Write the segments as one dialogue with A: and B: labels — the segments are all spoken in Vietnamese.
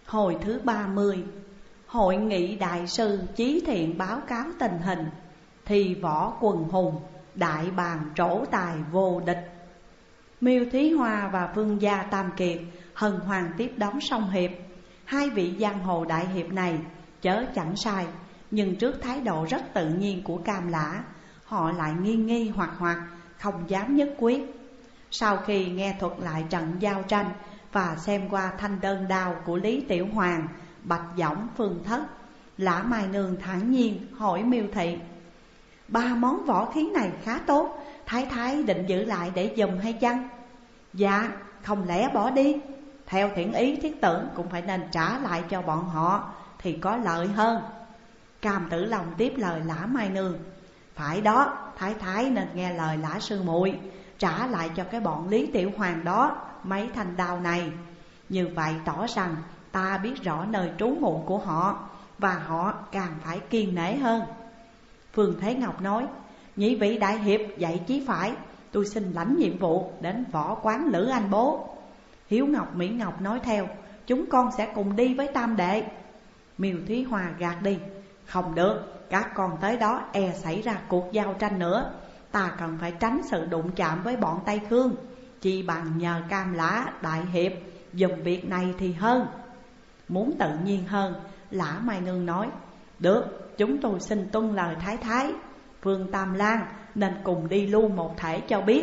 A: Hồi thứ 30, hội nghị đại sư chí thiện báo cáo tình hình, thì võ quần hùng, đại bàng trổ tài vô địch. Miêu Thúy Hoa và Vương gia Tam Kiệt hân hoan tiếp đón song hiệp. Hai vị giang hồ đại hiệp này chớ chẳng sai, nhưng trước thái độ rất tự nhiên của Cam Lã, họ lại nghi nghi hoặc không dám nhất quyết. Sau khi nghe thuật lại trận giao tranh và xem qua thanh đơn đao của Lý Tiểu Hoàng, Bạch Dõng, Phương Thất, Lã Mai Nương thản nhiên hỏi Miêu Thị: ba món võ khí này khá tốt, thái thái định giữ lại để giùm hay chăng? Dạ, không lẽ bỏ đi? Theo thiện ý thiết tưởng cũng phải nên trả lại cho bọn họ thì có lợi hơn. Cam Tử Long tiếp lời Lã Mai Nương: phải đó, thái thái nên nghe lời Lã sư muội, trả lại cho cái bọn Lý Tiểu Hoàng đó mấy thanh đao này. Như vậy tỏ rằng ta biết rõ nơi trú ngụ của họ, và họ càng phải kiêng nể hơn. Phương Thế Ngọc nói: nhị vị đại hiệp dạy chí phải, tôi xin lãnh nhiệm vụ đến võ quán Lữ Anh bố. Hiếu Ngọc, Mỹ Ngọc nói theo: chúng con sẽ cùng đi với tam đệ. Miêu Thúy Hoa gạt đi: không được, các con tới đó e xảy ra cuộc giao tranh nữa, ta cần phải tránh sự đụng chạm với bọn Tây Khương, chỉ bằng nhờ Cam Lã đại hiệp dùm việc này thì hơn. Muốn tự nhiên hơn, Lã Mai Nương nói: được, chúng tôi xin tuân lời thái thái, Phương Tam Lang nên cùng đi luôn một thể cho biết.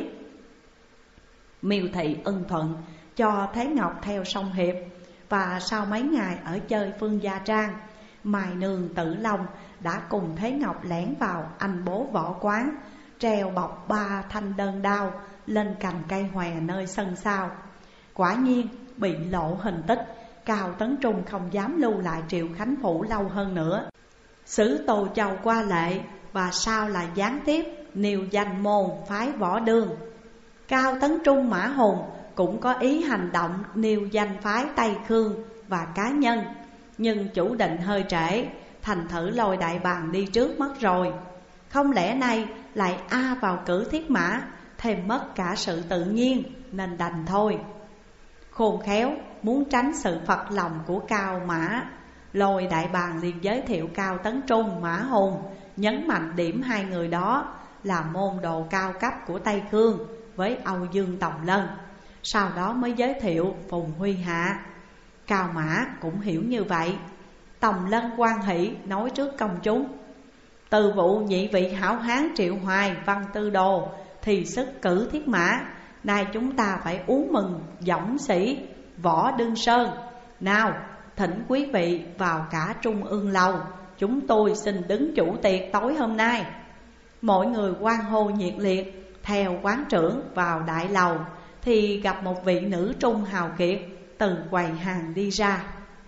A: Miêu Thị ưng thuận, cho Thế Ngọc theo song hiệp. Và sau mấy ngày ở chơi Phương Gia Trang, Mai Nương, Tử Long đã cùng Thế Ngọc lẻn vào anh bố võ quán, treo bọc 3 thanh đơn đao lên cành cây hòe nơi sân sau. Quả nhiên bị lộ hình tích, Cao Tấn Trung không dám lưu lại Triệu Khánh Phủ lâu hơn nữa. Sứ Tô Châu qua lệ, và sau là gián tiếp nêu danh môn phái võ đương. Cao Tấn Trung, Mã Hùng cũng có ý hành động nêu danh phái Tây Khương và cá nhân, nhưng chủ định hơi trễ, thành thử lôi đại bàng đi trước mất rồi. Không lẽ nay lại vào cử thiết mã, thêm mất cả sự tự nhiên, nên đành thôi. Khôn khéo muốn tránh sự phật lòng của Cao Mã, lôi đại bàng liền giới thiệu Cao Tấn Trung, Mã Hùng, nhấn mạnh điểm hai người đó là môn đồ cao cấp của Tây Khương với Âu Dương Tòng Lân. Sau đó mới giới thiệu Phùng Huy Hạ. Cao Mã cũng hiểu như vậy. Tòng Lân hoan hỷ nói trước công chúng: từ vụ nhị vị hảo hán Triệu Hoài, Văn Tư Đồ thì sức cử thiết mã, nay chúng ta phải uống mừng dõng sĩ Võ Đương Sơn. Nào, thỉnh quý vị vào cả Trung Ương Lầu, chúng tôi xin đứng chủ tiệc tối hôm nay. Mọi người hoan hô nhiệt liệt. Theo quán trưởng vào đại lầu thì gặp một vị nữ trung hào kiệt từ quầy hàng đi ra,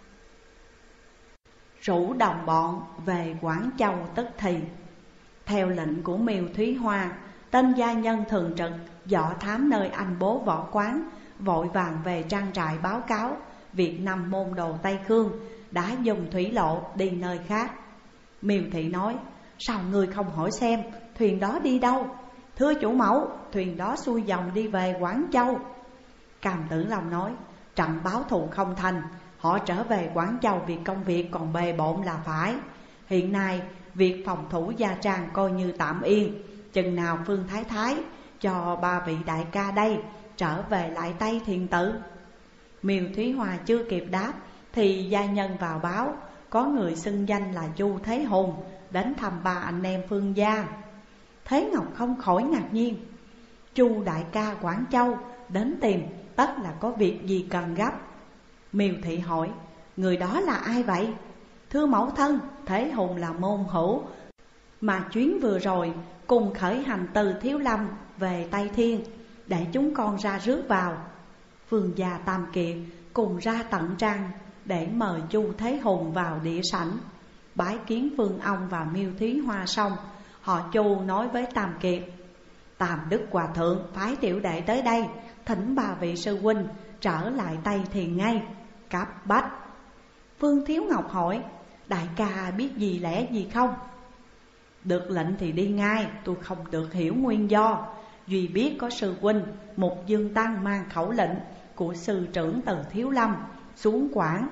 A: rủ đồng bọn về Quảng Châu tức thì. Theo lệnh của Miêu Thúy Hoa, tên gia nhân thường trực dọ thám nơi anh bố võ quán vội vàng về trang trại báo cáo việc 5 môn đồ Tây Khương đã dùng thủy lộ đi nơi khác. Miêu Thị nói: sao người không hỏi xem thuyền đó đi đâu? Thưa chủ mẫu, thuyền đó xuôi dòng đi về Quảng Châu. Cam Tử Long nói: trận báo thù không thành, họ trở về Quảng Châu vì công việc còn bề bộn là phải. Hiện nay việc phòng thủ Gia Trang coi như tạm yên, chừng nào Phương Thái Thái cho 3 vị đại ca đây trở về lại Tây Thiền Tự. Miêu Thúy Hoa chưa kịp đáp thì gia nhân vào báo có người xưng danh là Chu Thế Hùng đến thăm 3 anh em Phương gia. Thế Ngọc không khỏi ngạc nhiên: Chu đại ca Quảng Châu đến tìm tất là có việc gì cần gấp. Miêu Thị hỏi: người đó là ai vậy? Thưa mẫu thân, Thế Hùng là môn hữu mà chuyến vừa rồi cùng khởi hành từ Thiếu Lâm về Tây Thiên, để chúng con ra rước vào. Phương gia Tam Kiệt cùng ra tận trang để mời Chu Thế Hùng vào địa sảnh. Bái kiến Phương ông và Miêu Thúy Hoa xong, họ Chu nói với Tam Kiệt: Tam Đức Hòa Thượng phái tiểu đệ tới đây, thỉnh 3 vị sư huynh trở lại Tây Thiền ngay, cấp bách. Phương Thiếu Ngọc hỏi: đại ca biết gì lẽ gì không? Được lệnh thì đi ngay, tôi không được hiểu nguyên do. Duy biết có sư huynh Mục Dương Tăng mang khẩu lệnh của sư trưởng từ Thiếu Lâm xuống Quảng,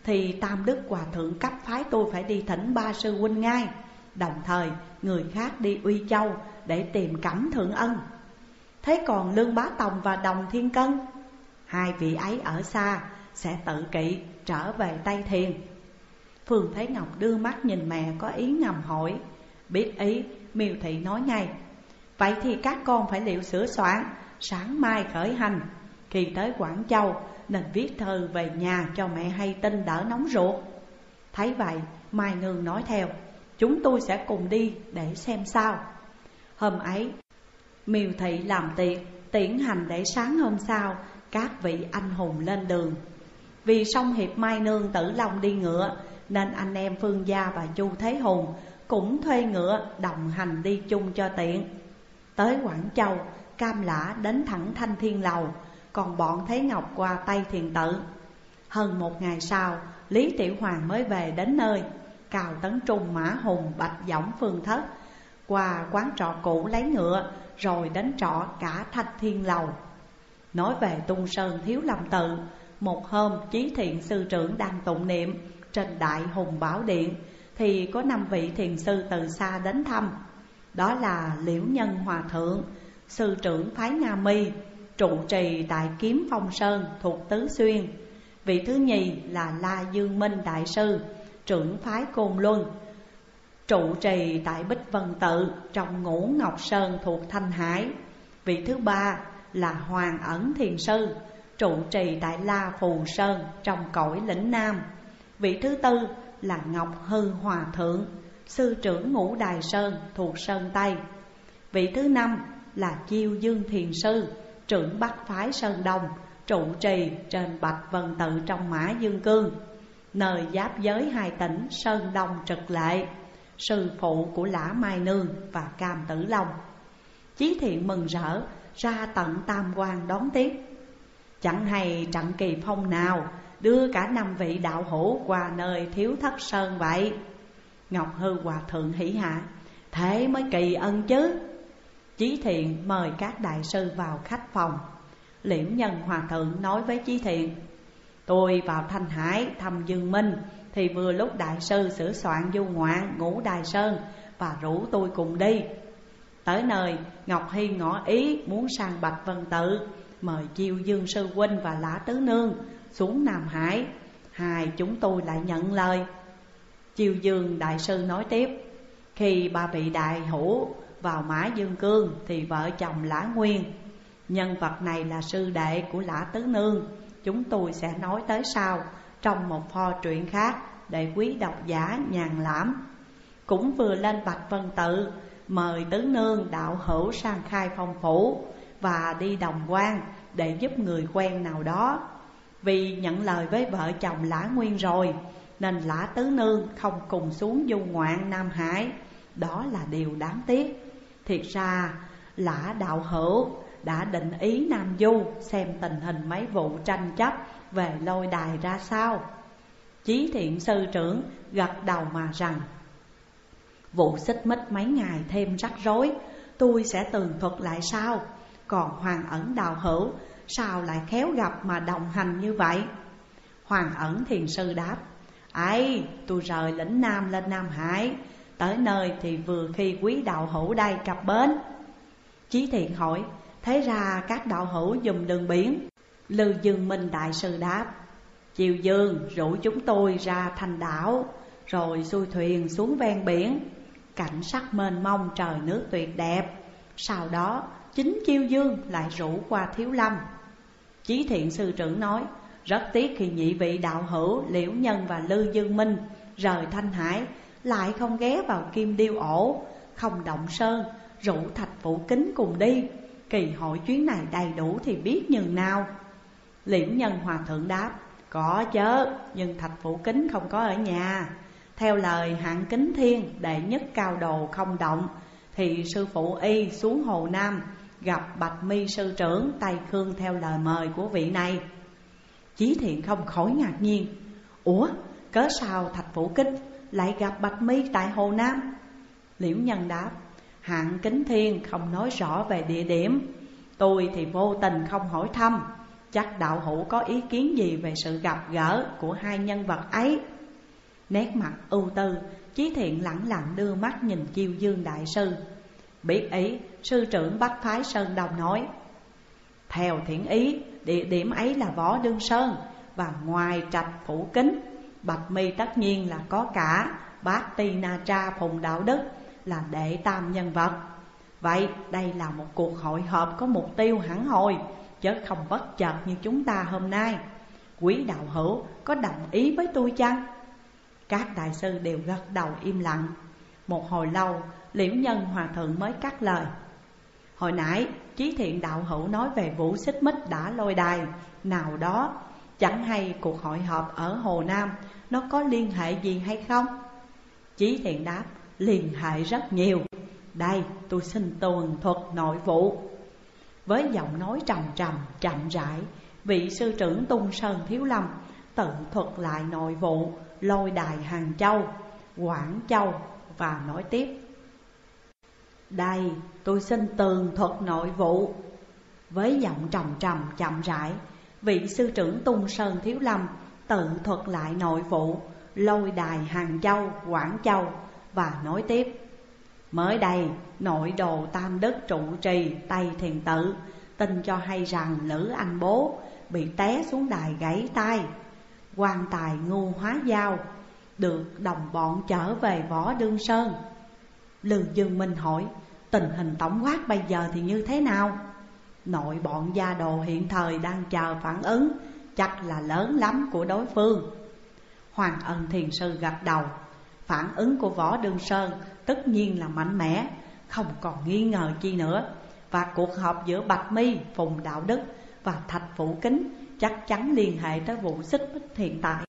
A: thì Tam Đức Hòa Thượng cấp phái tôi phải đi thỉnh ba sư huynh ngay. Đồng thời người khác đi Uy Châu để tìm Cẩm Thượng Ân. Thế còn Lương Bá Tòng và Đồng Thiên Cân, hai vị ấy ở xa, sẽ tự kỵ trở về Tây Thiền. Phương Thế Ngọc đưa mắt nhìn mẹ có ý ngầm hỏi. Biết ý, Miêu Thị nói ngay: vậy thì các con phải liệu sửa soạn, sáng mai khởi hành. Khi tới Quảng Châu nên viết thư về nhà cho mẹ hay tin đỡ nóng ruột. Thấy vậy, Mai Nương nói theo: chúng tôi sẽ cùng đi để xem sao. Hôm ấy Miêu Thị làm tiệc tiễn hành để sáng hôm sau các vị anh hùng lên đường. Vì song hiệp Mai Nương Tử Long đi ngựa, nên anh em Phương Gia và Chu Thế Hùng cũng thuê ngựa đồng hành đi chung cho tiện. Tới Quảng Châu, Cam Lã đến thẳng Thanh Thiên Lầu, còn bọn Thế Ngọc qua Tây Thiền Tự. Hơn một ngày sau, Lý Tiểu Hoàng mới về đến nơi. Cao Tấn Trung, Mã Hùng, Bạch Dõng, Phương Thất qua quán trọ cũ lấy ngựa, rồi đến trọ cả Thanh Thiên Lầu. Nói về Tung Sơn Thiếu Lâm Tự, một hôm Chí Thiện sư trưởng đang tụng niệm trên Đại Hùng Bảo Điện, thì có 5 vị thiền sư từ xa đến thăm. Đó là Liễu Nhân Hòa Thượng, sư trưởng phái Nga Mi, trụ trì tại Kiếm Phong Sơn thuộc Tứ Xuyên. Vị thứ nhì là La Dương Minh Đại sư, trưởng phái Côn Luân, trụ trì tại Bích Vân Tự trong Ngũ Ngọc Sơn thuộc Thanh Hải. Vị thứ ba là Hoàng Ẩn Thiền sư, trụ trì tại La Phù Sơn trong cõi Lĩnh Nam. Vị thứ tư là Ngọc Hư Hòa Thượng, sư trưởng Ngũ Đài Sơn thuộc Sơn Tây. Vị thứ năm là Chiêu Dương Thiền sư, trưởng Bắc phái Sơn Đông, trụ trì trên Bạch Vân Tự trong Mã Dương Cương, nơi giáp giới hai tỉnh Sơn Đông Trực Lệ, sư phụ của Lã Mai Nương và Cam Tử Long. Chí Thiện mừng rỡ ra tận Tam Quan đón tiếp. Chẳng hay trận kỳ phong nào đưa cả 5 vị đạo hữu qua nơi Thiếu Thất Sơn vậy. Ngọc Hư Hòa Thượng hỉ hạ: thế mới kỳ ân chứ. Chí Thiện mời các đại sư vào khách phòng. Liễu Nhân Hòa Thượng nói với Chí Thiện: tôi vào Thanh Hải thăm Dương Minh, thì vừa lúc đại sư sửa soạn du ngoạn Ngũ Đài Sơn và rủ tôi cùng đi. Tới nơi, Ngọc Hy ngỏ ý muốn sang Bạch Vân Tự, mời Chiêu Dương sư huynh và Lã Tứ Nương xuống Nam Hải. Hai chúng tôi lại nhận lời. Chiêu Dương đại sư nói tiếp: khi 3 vị đại hữu vào Mã Dương Cương thì vợ chồng Lã Nguyên, nhân vật này là sư đệ của Lã Tứ Nương, chúng tôi sẽ nói tới sau trong một pho truyện khác để quý độc giả nhàn lãm. Cũng vừa lên Bạch Vân Tự, mời Tứ Nương đạo hữu sang Khai Phong Phủ và đi Đồng Quan để giúp người quen nào đó. Vì nhận lời với vợ chồng Lã Nguyên rồi, nên Lã Tứ Nương không cùng xuống du ngoạn Nam Hải. Đó là điều đáng tiếc. Thiệt ra Lã đạo hữu đã định ý Nam Du, xem tình hình mấy vụ tranh chấp về lôi đài ra sao. Chí Thiện sư trưởng gật đầu mà rằng: vụ xích mích mấy ngày thêm rắc rối, tôi sẽ tường thuật lại sau. Còn Hoàng Ẩn đạo hữu, sao lại khéo gặp mà đồng hành như vậy? Hoàng Ẩn thiền sư đáp: ấy, tôi rời Lĩnh Nam lên Nam Hải, tới nơi thì vừa khi quý đạo hữu đây cập bến. Chí Thiện hỏi: thế ra các đạo hữu dùng đường biển? Lư Dương Minh đại sư đáp: Chiêu Dương rủ chúng tôi ra thành đảo, rồi xuôi thuyền xuống ven biển. Cảnh sắc mênh mông, trời nước tuyệt đẹp. Sau đó chính Chiêu Dương lại rủ qua Thiếu Lâm. Chí Thiện sư trưởng nói: rất tiếc khi nhị vị đạo hữu Liễu Nhân và Lư Dương Minh rời Thanh Hải, lại không ghé vào Kim Điêu Ổ, không Động Sơn, rủ Thạch Phủ Kính cùng đi. Kỳ hội chuyến này đầy đủ thì biết nhường nào. Liễu Nhân Hòa Thượng đáp: có chớ, nhưng Thạch Phủ Kính không có ở nhà. Theo lời Hạng Kính Thiên đệ nhất cao đồ không động, thì sư phụ y xuống Hồ Nam gặp Bạch Mi sư trưởng Tây Khương theo lời mời của vị này. Chí Thiện không khỏi ngạc nhiên: ủa, cớ sao Thạch Phủ Kính lại gặp Bạch Mi tại Hồ Nam? Liễu Nhân đáp: Hạng Kính Thiên không nói rõ về địa điểm, tôi thì vô tình không hỏi thăm. chắc đạo hữu có ý kiến gì về sự gặp gỡ của hai nhân vật ấy. Nét mặt ưu tư, Chí Thiện lẳng lặng đưa mắt nhìn Chiêu Dương đại sư. Biết ý, sư trưởng Bách Phái Sơn Đông nói: theo thiện ý, địa điểm ấy là Võ Đương Sơn, và ngoài trạch Phủ Kính, Bạch Mi tất nhiên là có cả Bát Ti Na Tra Phùng Đạo Đức là đệ tam nhân vật. Vậy đây là một cuộc hội họp có mục tiêu hẳn hoi, chứ không bất chợt như chúng ta hôm nay. Quý đạo hữu có đồng ý với tôi chăng? Các đại sư đều gật đầu im lặng. Một hồi lâu, Liễu Nhân Hòa Thượng mới cắt lời: hồi nãy Chí Thiện đạo hữu nói về vụ xích mích đã lôi đài nào đó, chẳng hay cuộc hội họp ở Hồ Nam nó có liên hệ gì hay không? Chí Thiện đáp: liên hệ rất nhiều. Đây, tôi xin tường thuật nội vụ. Với giọng nói trầm trầm, chậm rãi, vị sư trưởng Tung Sơn Thiếu Lâm tự thuật lại nội vụ lôi đài Hàng Châu, Quảng Châu và nói tiếp: đây, tôi xin tường thuật nội vụ. Với giọng trầm trầm, chậm rãi, vị sư trưởng Tung Sơn Thiếu Lâm tự thuật lại nội vụ lôi đài Hàng Châu, Quảng Châu và nói tiếp: mới đây, nội đồ Tam Đức trụ trì Tây Thiền Tự tin cho hay rằng Lữ Anh Bố bị té xuống đài gãy tay. Quan tài Ngu Hóa Giao được đồng bọn trở về Võ Đương Sơn. Lư Dương Minh hỏi: tình hình tổng quát bây giờ thì như thế nào? Nội bọn gia đồ hiện thời đang chờ phản ứng, chắc là lớn lắm của đối phương. Hoàng Ân Thiền Sư gật đầu: phản ứng của Võ Đương Sơn tất nhiên là mạnh mẽ, không còn nghi ngờ chi nữa. Và cuộc họp giữa Bạch Mi, Phùng Đạo Đức và Thạch Phủ Kính chắc chắn liên hệ tới vụ xích mích hiện tại.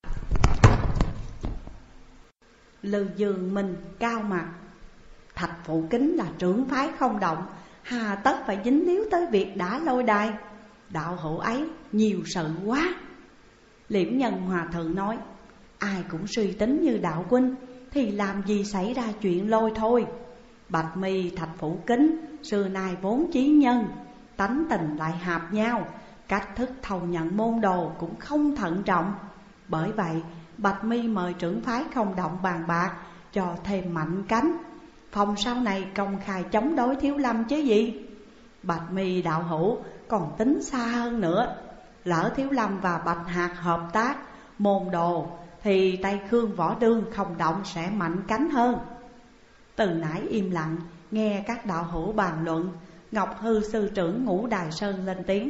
A: Lư Dương Minh cao mặt: Thạch Phủ Kính là trưởng phái không động, hà tất phải dính líu tới việc đã lôi đài? Đạo hữu ấy nhiều sự quá. Liễu Nhân Hòa Thượng nói: ai cũng suy tính như đạo huynh thì làm gì xảy ra chuyện lôi thôi. Bạch Mi, Thạch Phủ Kính xưa nay vốn chí nhân, tánh tình lại hợp nhau, cách thức thâu nhận môn đồ cũng không thận trọng. Bởi vậy Bạch Mi mời trưởng phái không động bàn bạc cho thêm mạnh cánh, phòng sau này công khai chống đối Thiếu Lâm chứ gì. Bạch Mi đạo hữu còn tính xa hơn nữa. Lỡ Thiếu Lâm và Bạch Hạc hợp tác môn đồ thì Tây Khương Võ Đương không động sẽ mạnh cánh hơn. Từ nãy im lặng nghe các đạo hữu bàn luận, Ngọc Hư sư trưởng Ngũ Đài Sơn lên tiếng: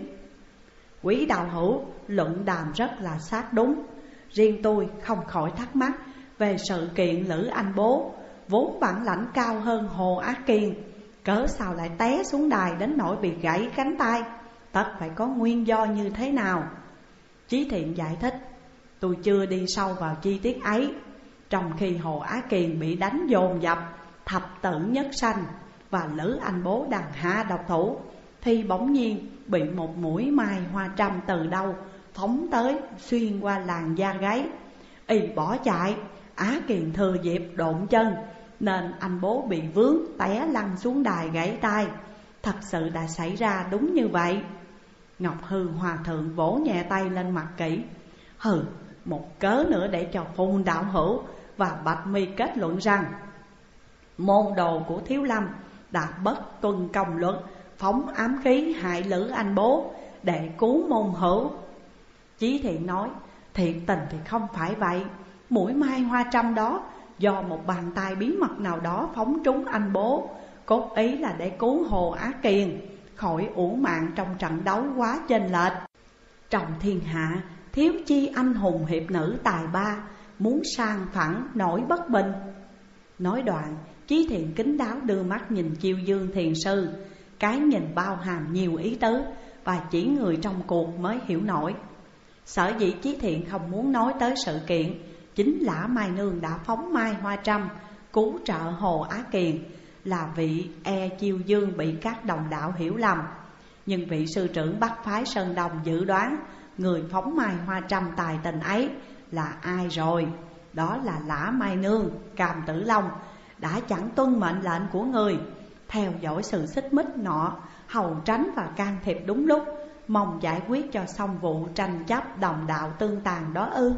A: quý đạo hữu luận đàm rất là xác đúng. Riêng tôi không khỏi thắc mắc về sự kiện Lữ Anh Bố, vốn bản lãnh cao hơn Hồ Ác Kiên, cớ sao lại té xuống đài đến nỗi bị gãy cánh tay? Tất phải có nguyên do như thế nào? Chí Thiện giải thích: tôi chưa đi sâu vào chi tiết ấy. Trong khi Hồ Á Kiền bị đánh dồn dập, thập tử nhất sanh và Lữ Anh Bố đàn hạ độc thủ, thì bỗng nhiên bị một mũi mai hoa trăm từ đâu phóng tới, xuyên qua làn da gáy. Y bỏ chạy, Á Kiền thừa dịp độn chân, nên anh Bố bị vướng té lăn xuống đài gãy tay. Thật sự đã xảy ra đúng như vậy. Ngọc Hư Hòa Thượng vỗ nhẹ tay lên mặt kỹ: hừ, một cớ nữa để cho Phùng đạo hữu và Bạch Mi kết luận rằng môn đồ của Thiếu Lâm đã bất tuân công luật, phóng ám khí hại Lữ Anh Bố để cứu môn hữu. Chí Thiện nói: thiệt tình thì không phải vậy. Mũi mai hoa trăm đó do một bàn tay bí mật nào đó phóng trúng anh Bố, cốt ý là để cứu Hồ Á Kiền khỏi uổng mạng trong trận đấu quá chênh lệch. Trong thiên hạ thiếu chi anh hùng hiệp nữ tài ba, muốn sang phẳng nổi bất bình. Nói đoạn, Chí Thiện kín đáo đưa mắt nhìn Chiêu Dương thiền sư, cái nhìn bao hàm nhiều ý tứ, và chỉ người trong cuộc mới hiểu nổi. Sở dĩ Chí Thiện không muốn nói tới sự kiện chính Lã Mai Nương đã phóng mai hoa trăm cứu trợ Hồ Á Kiền, là vị Chiêu Dương bị các đồng đạo hiểu lầm. Nhưng vị sư trưởng Bắc Phái Sơn Đông dự đoán người phóng mai hoa trăm tài tình ấy là ai rồi. Đó là Lã Mai Nương, Càm Tử Long, đã chẳng tuân mệnh lệnh của người, theo dõi sự xích mích nọ, hầu tránh và can thiệp đúng lúc, mong giải quyết cho xong vụ tranh chấp đồng đạo tương tàn đó ư?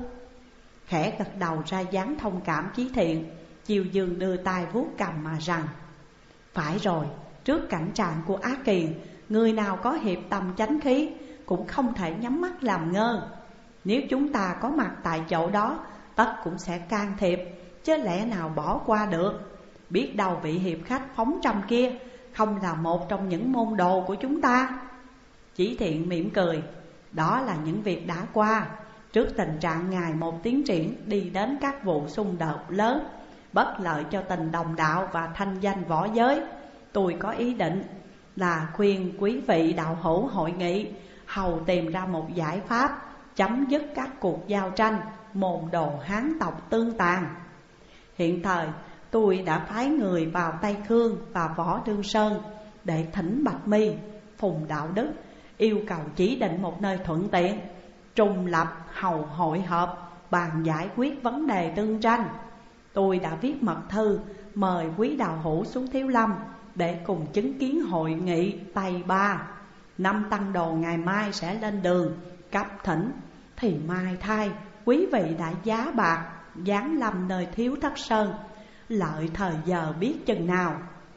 A: Khẽ gật đầu ra dáng thông cảm Chí Thiện, Chiêu Dương đưa tay vuốt cằm mà rằng: phải rồi, trước cảnh trạng của Á Kiền, người nào có hiệp tâm chánh khí cũng không thể nhắm mắt làm ngơ. Nếu chúng ta có mặt tại chỗ đó, tất cũng sẽ can thiệp, chứ lẽ nào bỏ qua được. Biết đâu vị hiệp khách phóng trăm kia không là một trong những môn đồ của chúng ta. Chí Thiện mỉm cười: đó là những việc đã qua. Trước tình trạng ngày một tiến triển đi đến các vụ xung đột lớn bất lợi cho tình đồng đạo và thanh danh võ giới, tôi có ý định là khuyên quý vị đạo hữu hội nghị hầu tìm ra một giải pháp chấm dứt các cuộc giao tranh môn đồ Hán tộc tương tàn. Hiện thời tôi đã phái người vào Tây Khương và Võ Đương Sơn để thỉnh Bạch Mi, Phùng Đạo Đức, yêu cầu chỉ định một nơi thuận tiện, trùng lập hầu hội họp bàn giải quyết vấn đề tương tranh. Tôi đã viết mật thư mời quý đạo hữu xuống Thiếu Lâm để cùng chứng kiến hội nghị Tây Ba. 5 tăng đồ ngày mai sẽ lên đường cấp thỉnh, thì mai thay quý vị đã giá bạc giáng lâm nơi Thiếu Thất Sơn, lợi thời giờ biết chừng nào.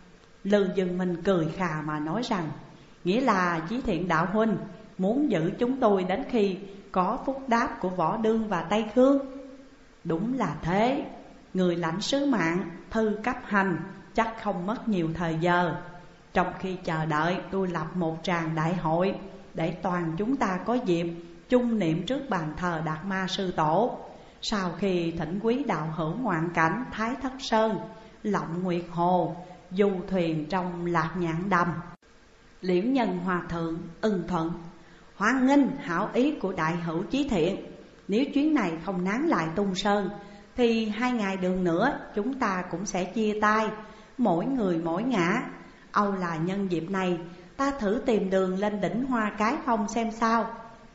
A: Lư Dương Minh cười khà mà nói rằng: nghĩa là Chí Thiện đạo huynh muốn giữ chúng tôi đến khi có phúc đáp của Võ Đương và Tây Khương. Đúng là thế, người lãnh sứ mạng, thư cấp hành chắc không mất nhiều thời giờ. Trong khi chờ đợi, tôi lập một tràng đại hội để toàn chúng ta có dịp chung niệm trước bàn thờ Đạt Ma Sư Tổ. Sau khi thỉnh quý đạo hữu ngoạn cảnh Thái Thất Sơn, Lộng Nguyệt Hồ, du thuyền trong Lạc Nhạn Đầm. Liễu Nhân Hòa Thượng ưng thuận: hoan nghênh hảo ý của đại hữu Chí Thiện. Nếu chuyến này không nán lại Tung Sơn thì 2 ngày đường nữa chúng ta cũng sẽ chia tay, mỗi người mỗi ngã. Âu là nhân dịp này ta thử tìm đường lên đỉnh Hoa Cái Phong xem sao.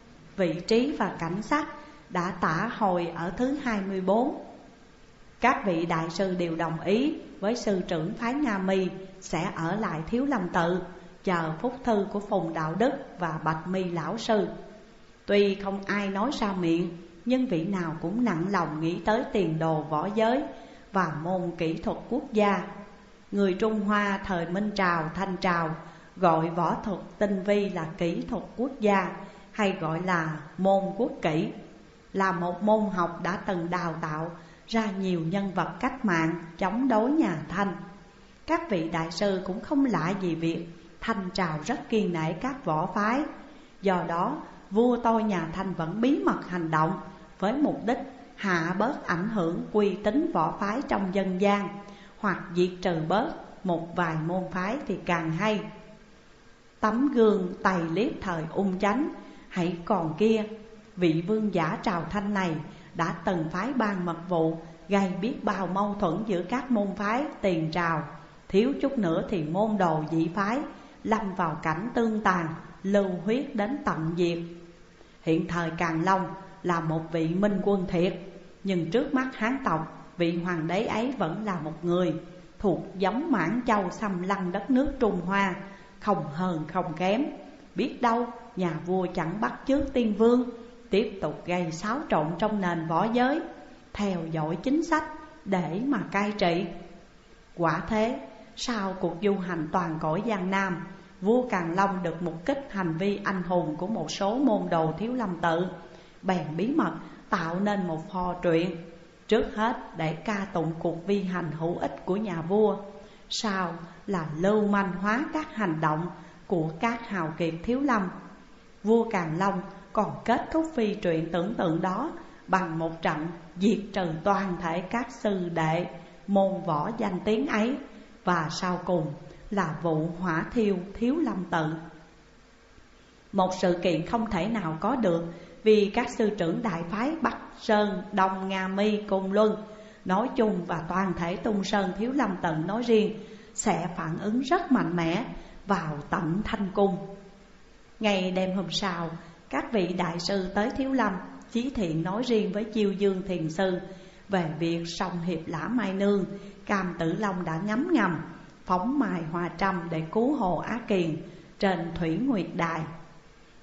A: Vị trí và cảnh sắc đã tả hồi ở thứ 24. Các vị đại sư đều đồng ý với sư trưởng phái Nga Mi sẽ ở lại Thiếu Lâm Tự chờ phúc thư của Phùng Đạo Đức và Bạch Mi lão sư. Tuy không ai nói ra miệng, nhưng vị nào cũng nặng lòng nghĩ tới tiền đồ võ giới và môn kỹ thuật quốc gia. Người Trung Hoa thời Minh Trào, Thanh Trào gọi võ thuật tinh vi là kỹ thuật quốc gia, hay gọi là môn quốc kỹ, là một môn học đã từng đào tạo ra nhiều nhân vật cách mạng chống đối nhà Thanh. Các vị đại sư cũng không lạ gì việc Thanh Trào rất kiêng nể các võ phái. Do đó vua tôi nhà Thanh vẫn bí mật hành động với mục đích hạ bớt ảnh hưởng uy tín võ phái trong dân gian, hoặc diệt trừ bớt một vài môn phái thì càng hay. Tấm gương Tày Liếp thời Ung Chánh hãy còn kia, vị vương giả Trào Thanh này đã từng phái ban mật vụ gây biết bao mâu thuẫn giữa các môn phái tiền Trào. Thiếu chút nữa thì môn đồ dị phái lâm vào cảnh tương tàn, lưu huyết đến tận diệt. Hiện thời Càn Long là một vị minh quân thiệt, nhưng trước mắt Hán tộc, vị hoàng đế ấy vẫn là một người thuộc giống Mãn Châu xâm lăng đất nước Trung Hoa, không hơn không kém. Biết đâu nhà vua chẳng bắt chước Tiên Vương tiếp tục gây xáo trộn trong nền võ giới, theo dõi chính sách để mà cai trị. Quả thế, sau cuộc du hành toàn cõi Giang Nam, vua Càn Long được mục kích hành vi anh hùng của một số môn đồ Thiếu Lâm Tự, bèn bí mật tạo nên một phò truyện, trước hết để ca tụng cuộc vi hành hữu ích của nhà vua, sau là lưu manh hóa các hành động của các hào kiệt Thiếu Lâm. Vua Càn Long còn kết thúc phi truyện tưởng tượng đó bằng một trận diệt trừ toàn thể các sư đệ môn võ danh tiếng ấy, và sau cùng là vụ hỏa thiêu Thiếu Lâm Tự. Một sự kiện không thể nào có được, vì các sư trưởng đại phái Bắc Sơn, Đông Nga Mi, Côn Luân nói chung và toàn thể Tung Sơn Thiếu Lâm Tự nói riêng sẽ phản ứng rất mạnh mẽ vào tận Thanh Cung. Ngày đêm hôm sau, các vị đại sư tới Thiếu Lâm. Chí Thiện nói riêng với Chiêu Dương Thiền Sư về việc song hiệp Lã Mai Nương, Cam Tử Long đã ngấm ngầm phóng mài hoa trăm để cứu Hồ Á Kiền trên Thủy Nguyệt Đài.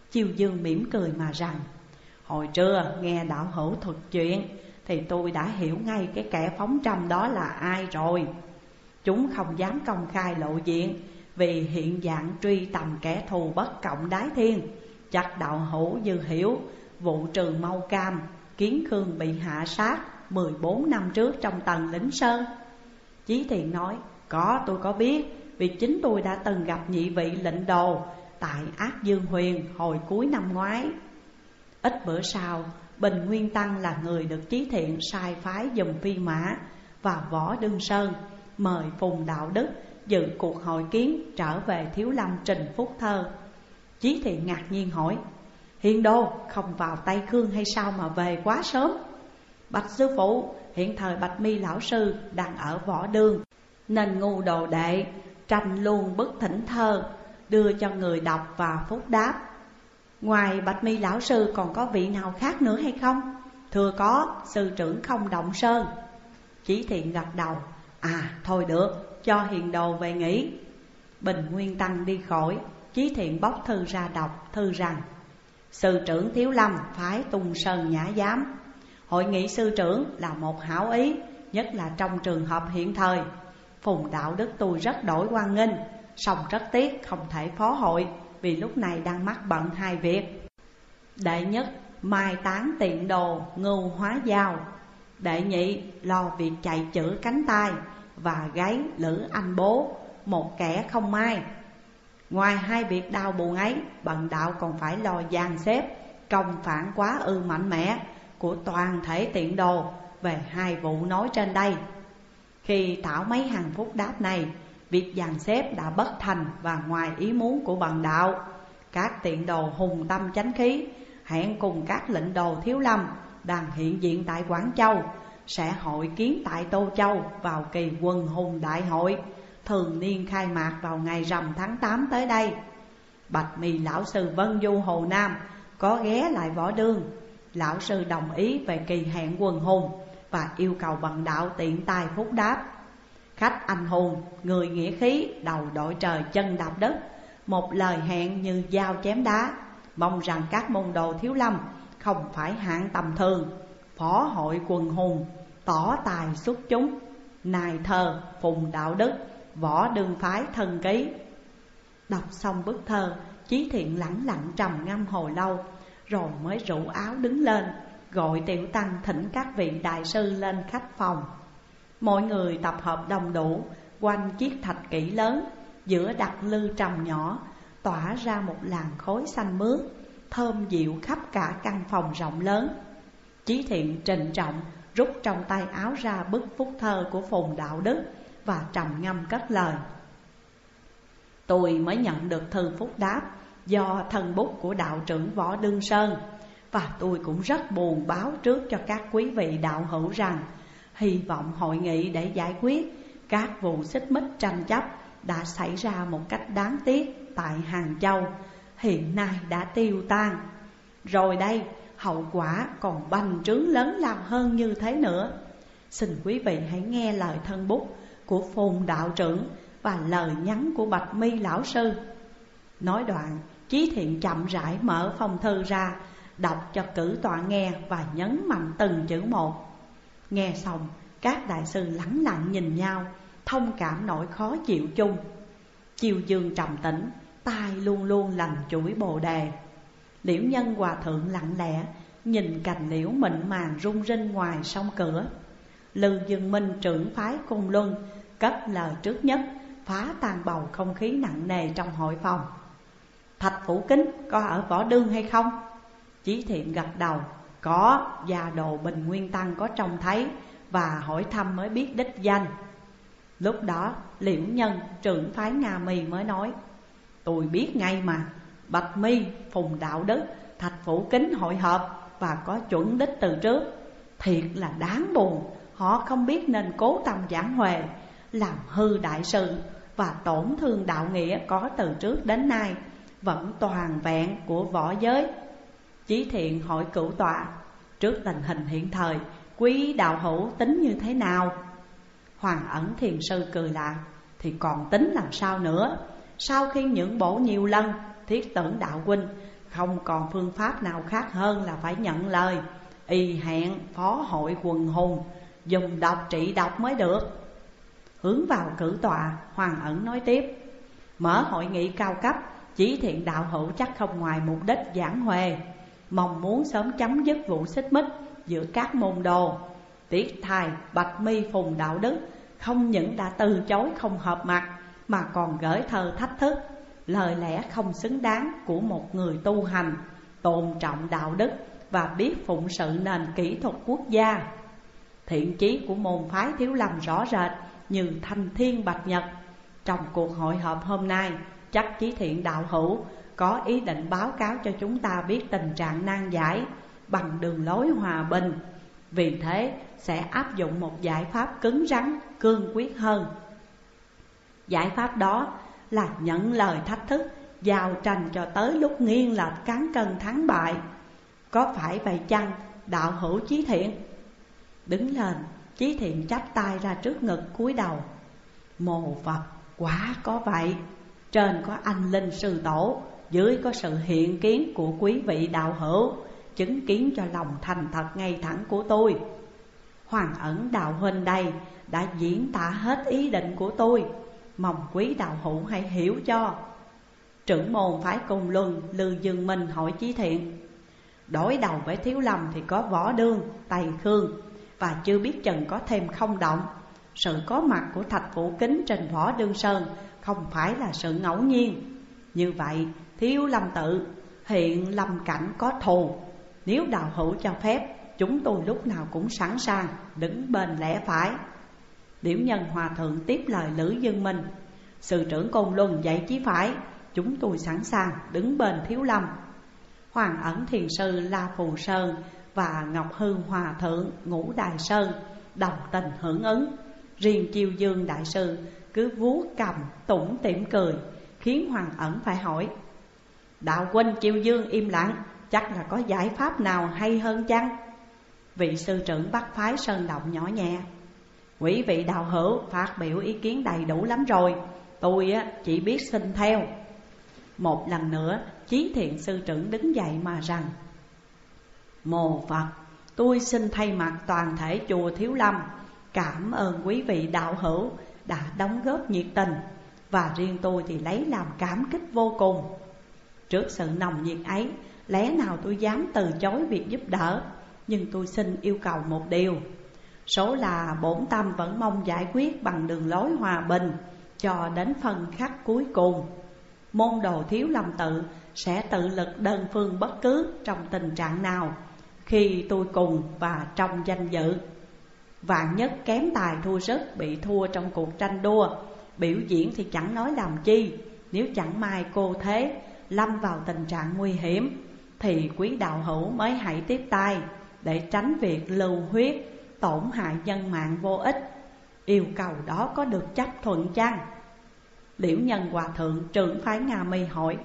A: Chiêu Dương mỉm cười mà rằng: hồi trưa nghe đạo hữu thuật chuyện thì tôi đã hiểu ngay cái kẻ phóng trăm đó là ai rồi. Chúng không dám công khai lộ diện, vì hiện dạng truy tầm kẻ thù bất cộng đái thiên. Chắc đạo hữu dư hiểu vụ Trường Mâu Cam Kiến Khương bị hạ sát 14 năm trước trong Tần Lĩnh Sơn. Chí Thiện nói: có, tôi có biết, vì chính tôi đã từng gặp nhị vị lệnh đồ tại Ác Dương Huyền hồi cuối năm ngoái. Ít bữa sau, Bình Nguyên Tăng là người được Chí Thiện sai phái dùm phi mã và Võ Đương Sơn, mời Phùng Đạo Đức dự cuộc hội kiến trở về Thiếu Lâm trình Phúc Thơ. Chí Thiện ngạc nhiên hỏi: Hiền đô không vào Tây Khương hay sao mà về quá sớm? Bạch sư phụ, hiện thời Bạch Mi lão sư đang ở Võ Đương, nên ngu đồ đệ tranh luôn bức thỉnh thơ đưa cho người đọc và phúc đáp. Ngoài Bạch Mi lão sư còn có vị nào khác nữa hay không? Thưa có, sư trưởng Không Động Sơn. Chí Thiện gật đầu: thôi được, cho hiền đồ về nghỉ. Bình Nguyên Tăng đi khỏi, Chí Thiện bóc thư ra đọc thư rằng: sư trưởng Thiếu Lâm phái Tung Sơn Nhã Giám. Hội nghị sư trưởng là một hảo ý, nhất là trong trường hợp hiện thời. Phùng Đạo Đức tôi rất đổi hoan nghênh, song rất tiếc không thể phó hội, vì lúc này đang mắc bận hai việc. Đệ nhất, mai táng tiện đồ Ngưu Hóa Giao. Đệ nhị, lo việc chạy chữa cánh tay và gáy Lữ Anh Bố, một kẻ không mai. Ngoài hai việc đau buồn ấy, bần đạo còn phải lo dàn xếp công phản quá ư mạnh mẽ của toàn thể tiện đồ về hai vụ nói trên đây. Khi thảo mấy hàng phúc đáp này, việc dàn xếp đã bất thành và ngoài ý muốn của bần đạo. Các tiện đồ hùng tâm chánh khí hẹn cùng các lệnh đồ Thiếu Lâm đang hiện diện tại Quảng Châu sẽ hội kiến tại Tô Châu vào kỳ Quần Hùng Đại Hội thường niên khai mạc vào ngày rằm tháng 8 tới đây. Bạch Mi lão sư Vân Du Hồ Nam có ghé lại Võ Đương. Lão sư đồng ý về kỳ hẹn quần hùng và yêu cầu bần đạo tiện tay phúc đáp. Khách anh hùng, người nghĩa khí, đầu đội trời chân đạp đất, một lời hẹn như dao chém đá. Mong rằng các môn đồ Thiếu Lâm không phải hạng tầm thường. Phó hội quần hùng tỏ tài xuất chúng. Nài thơ Phùng Đạo Đức, Võ Đương phái thân ký. Đọc xong bức thơ, Chí Thiện lẳng lặng trầm ngâm hồi lâu, rồi mới rủ áo đứng lên, gọi tiểu tăng thỉnh các vị đại sư lên khách phòng. Mọi người tập hợp đông đủ quanh chiếc thạch kỷ lớn, giữa đặt lư trầm nhỏ, tỏa ra một làn khói xanh mướt, thơm dịu khắp cả căn phòng rộng lớn. Chí Thiện trịnh trọng rút trong tay áo ra bức phúc thơ của Phùng Đạo Đức và trầm ngâm cất lời: tôi mới nhận được thư phúc đáp do thân bút của đạo trưởng Võ Đương Sơn, và tôi cũng rất buồn báo trước cho các quý vị đạo hữu rằng hy vọng hội nghị để giải quyết các vụ xích mích tranh chấp đã xảy ra một cách đáng tiếc tại Hàng Châu hiện nay đã tiêu tan. Rồi đây, hậu quả còn bành trướng lớn lao hơn như thế nữa. Xin quý vị hãy nghe lời thân bút của Phùng đạo trưởng và lời nhắn của Bạch Mi lão sư. Nói đoạn, Chí Thiện chậm rãi mở phong thư ra, đọc cho cử tọa nghe và nhấn mạnh từng chữ một. Nghe xong, các đại sư lẳng lặng nhìn nhau, thông cảm nỗi khó chịu chung. Chiêu Dương trầm tĩnh, tai luôn luôn lành chuỗi bồ đề. Liễu Nhân hòa thượng lặng lẽ nhìn cành liễu mịn màng rung rinh ngoài song cửa. Lư Dương Minh trưởng phái Côn Luân cất lời trước nhất, phá tan bầu không khí nặng nề trong hội phòng. Thạch Phủ Kính có ở Võ Đương hay không? Chí Thiện gật đầu: có, gia đồ Bình Nguyên Tăng có trông thấy và hỏi thăm mới biết đích danh. Lúc đó Liễu Nhân trưởng phái Nga Mi mới nói: tôi biết ngay mà, Bạch Mi, Phùng Đạo Đức, Thạch Phủ Kính hội họp và có chuẩn đích từ trước. Thiệt là đáng buồn, họ không biết nên cố tâm giảng huề, làm hư đại sự và tổn thương đạo nghĩa có từ trước đến nay vẫn toàn vẹn của võ giới. Chí Thiện hỏi cửu tọa: trước tình hình hiện thời, quý đạo hữu tính như thế nào? Hoàng Ẩn Thiền sư cười lại: thì còn tính làm sao nữa? Sau khi nhượng bộ nhiều lần, Thiết Tưởng đạo huynh không còn phương pháp nào khác hơn là phải nhận lời y hẹn phó hội quần hùng, dùng độc trị độc mới được. Hướng vào cử tọa, Hoàng Ẩn nói tiếp: mở hội nghị cao cấp, Chí Thiện đạo hữu chắc không ngoài mục đích giảng huề, mong muốn sớm chấm dứt vụ xích mích giữa các môn đồ. Tiết Thài Bạch Mi Phùng đạo đức không những đã từ chối không hợp mặt, mà còn gửi thơ thách thức, lời lẽ không xứng đáng của một người tu hành, tôn trọng đạo đức và biết phụng sự nền kỹ thuật quốc gia. Thiện chí của môn phái Thiếu Lâm rõ rệt như thanh thiên bạch nhật. Trong cuộc hội họp hôm nay, chắc Chí Thiện đạo hữu có ý định báo cáo cho chúng ta biết tình trạng nan giải bằng đường lối hòa bình. Vì thế sẽ áp dụng một giải pháp cứng rắn, cương quyết hơn. Giải pháp đó là nhận lời thách thức, giao tranh cho tới lúc nghiêng lệch cán cân thắng bại. Có phải vậy chăng đạo hữu Chí Thiện? Đứng lên, Chí Thiện chắp tay ra trước ngực cúi đầu: mô Phật, quả có vậy. Trên có anh linh sư tổ, dưới có sự hiện kiến của quý vị đạo hữu, chứng kiến cho lòng thành thật ngay thẳng của tôi. Hoàng Ẩn đạo huynh đây đã diễn tả hết ý định của tôi, mong quý đạo hữu hãy hiểu cho. Trưởng môn phái Côn Luân Lư Dương Minh hỏi Chí Thiện: đối đầu với Thiếu Lâm thì có Võ Đương, Tây Khương, và chưa biết chừng có thêm Không Động. Sự có mặt của Thạch Vũ Kính trên Võ Đương Sơn không phải là sự ngẫu nhiên. Như vậy Thiếu Lâm tự hiện lâm cảnh có thù, nếu đạo hữu cho phép, chúng tôi lúc nào cũng sẵn sàng đứng bên lẽ phải. Điểu Nhân Hòa Thượng tiếp lời Lữ Dương Minh: sư trưởng Côn Luân dạy chí phải, chúng tôi sẵn sàng đứng bên Thiếu Lâm. Hoàng Ẩn Thiền Sư La Phù Sơn và Ngọc Hư Hòa Thượng Ngũ Đài Sơn đồng tình hưởng ứng. Riêng Chiêu Dương Đại Sư cứ vuốt cầm tủm tỉm cười, khiến Hoàng Ẩn phải hỏi: đạo huynh Chiêu Dương im lặng, chắc là có giải pháp nào hay hơn chăng? Vị sư trưởng Bắc phái Sơn Động nhỏ nhẹ: quý vị đạo hữu phát biểu ý kiến đầy đủ lắm rồi, tôi chỉ biết xin theo. Một lần nữa Chí Thiện sư trưởng đứng dậy mà rằng: mô Phật, tôi xin thay mặt toàn thể chùa Thiếu Lâm cảm ơn quý vị đạo hữu đã đóng góp nhiệt tình, và riêng tôi thì lấy làm cảm kích vô cùng. Trước sự nồng nhiệt ấy, lẽ nào tôi dám từ chối việc giúp đỡ. Nhưng tôi xin yêu cầu một điều, số là bổn tâm vẫn mong giải quyết bằng đường lối hòa bình cho đến phần khắc cuối cùng. Môn đồ Thiếu Lâm tự sẽ tự lực đơn phương bất cứ trong tình trạng nào khi tôi cùng và trong danh dự. Vạn nhất kém tài thua sức, bị thua trong cuộc tranh đua, biểu diễn thì chẳng nói làm chi. Nếu chẳng may cô thế lâm vào tình trạng nguy hiểm, thì quý đạo hữu mới hãy tiếp tay, để tránh việc lưu huyết, tổn hại nhân mạng vô ích. Yêu cầu đó có được chấp thuận chăng? Liễu Nhân Hòa Thượng trưởng phái Nga Mi hỏi: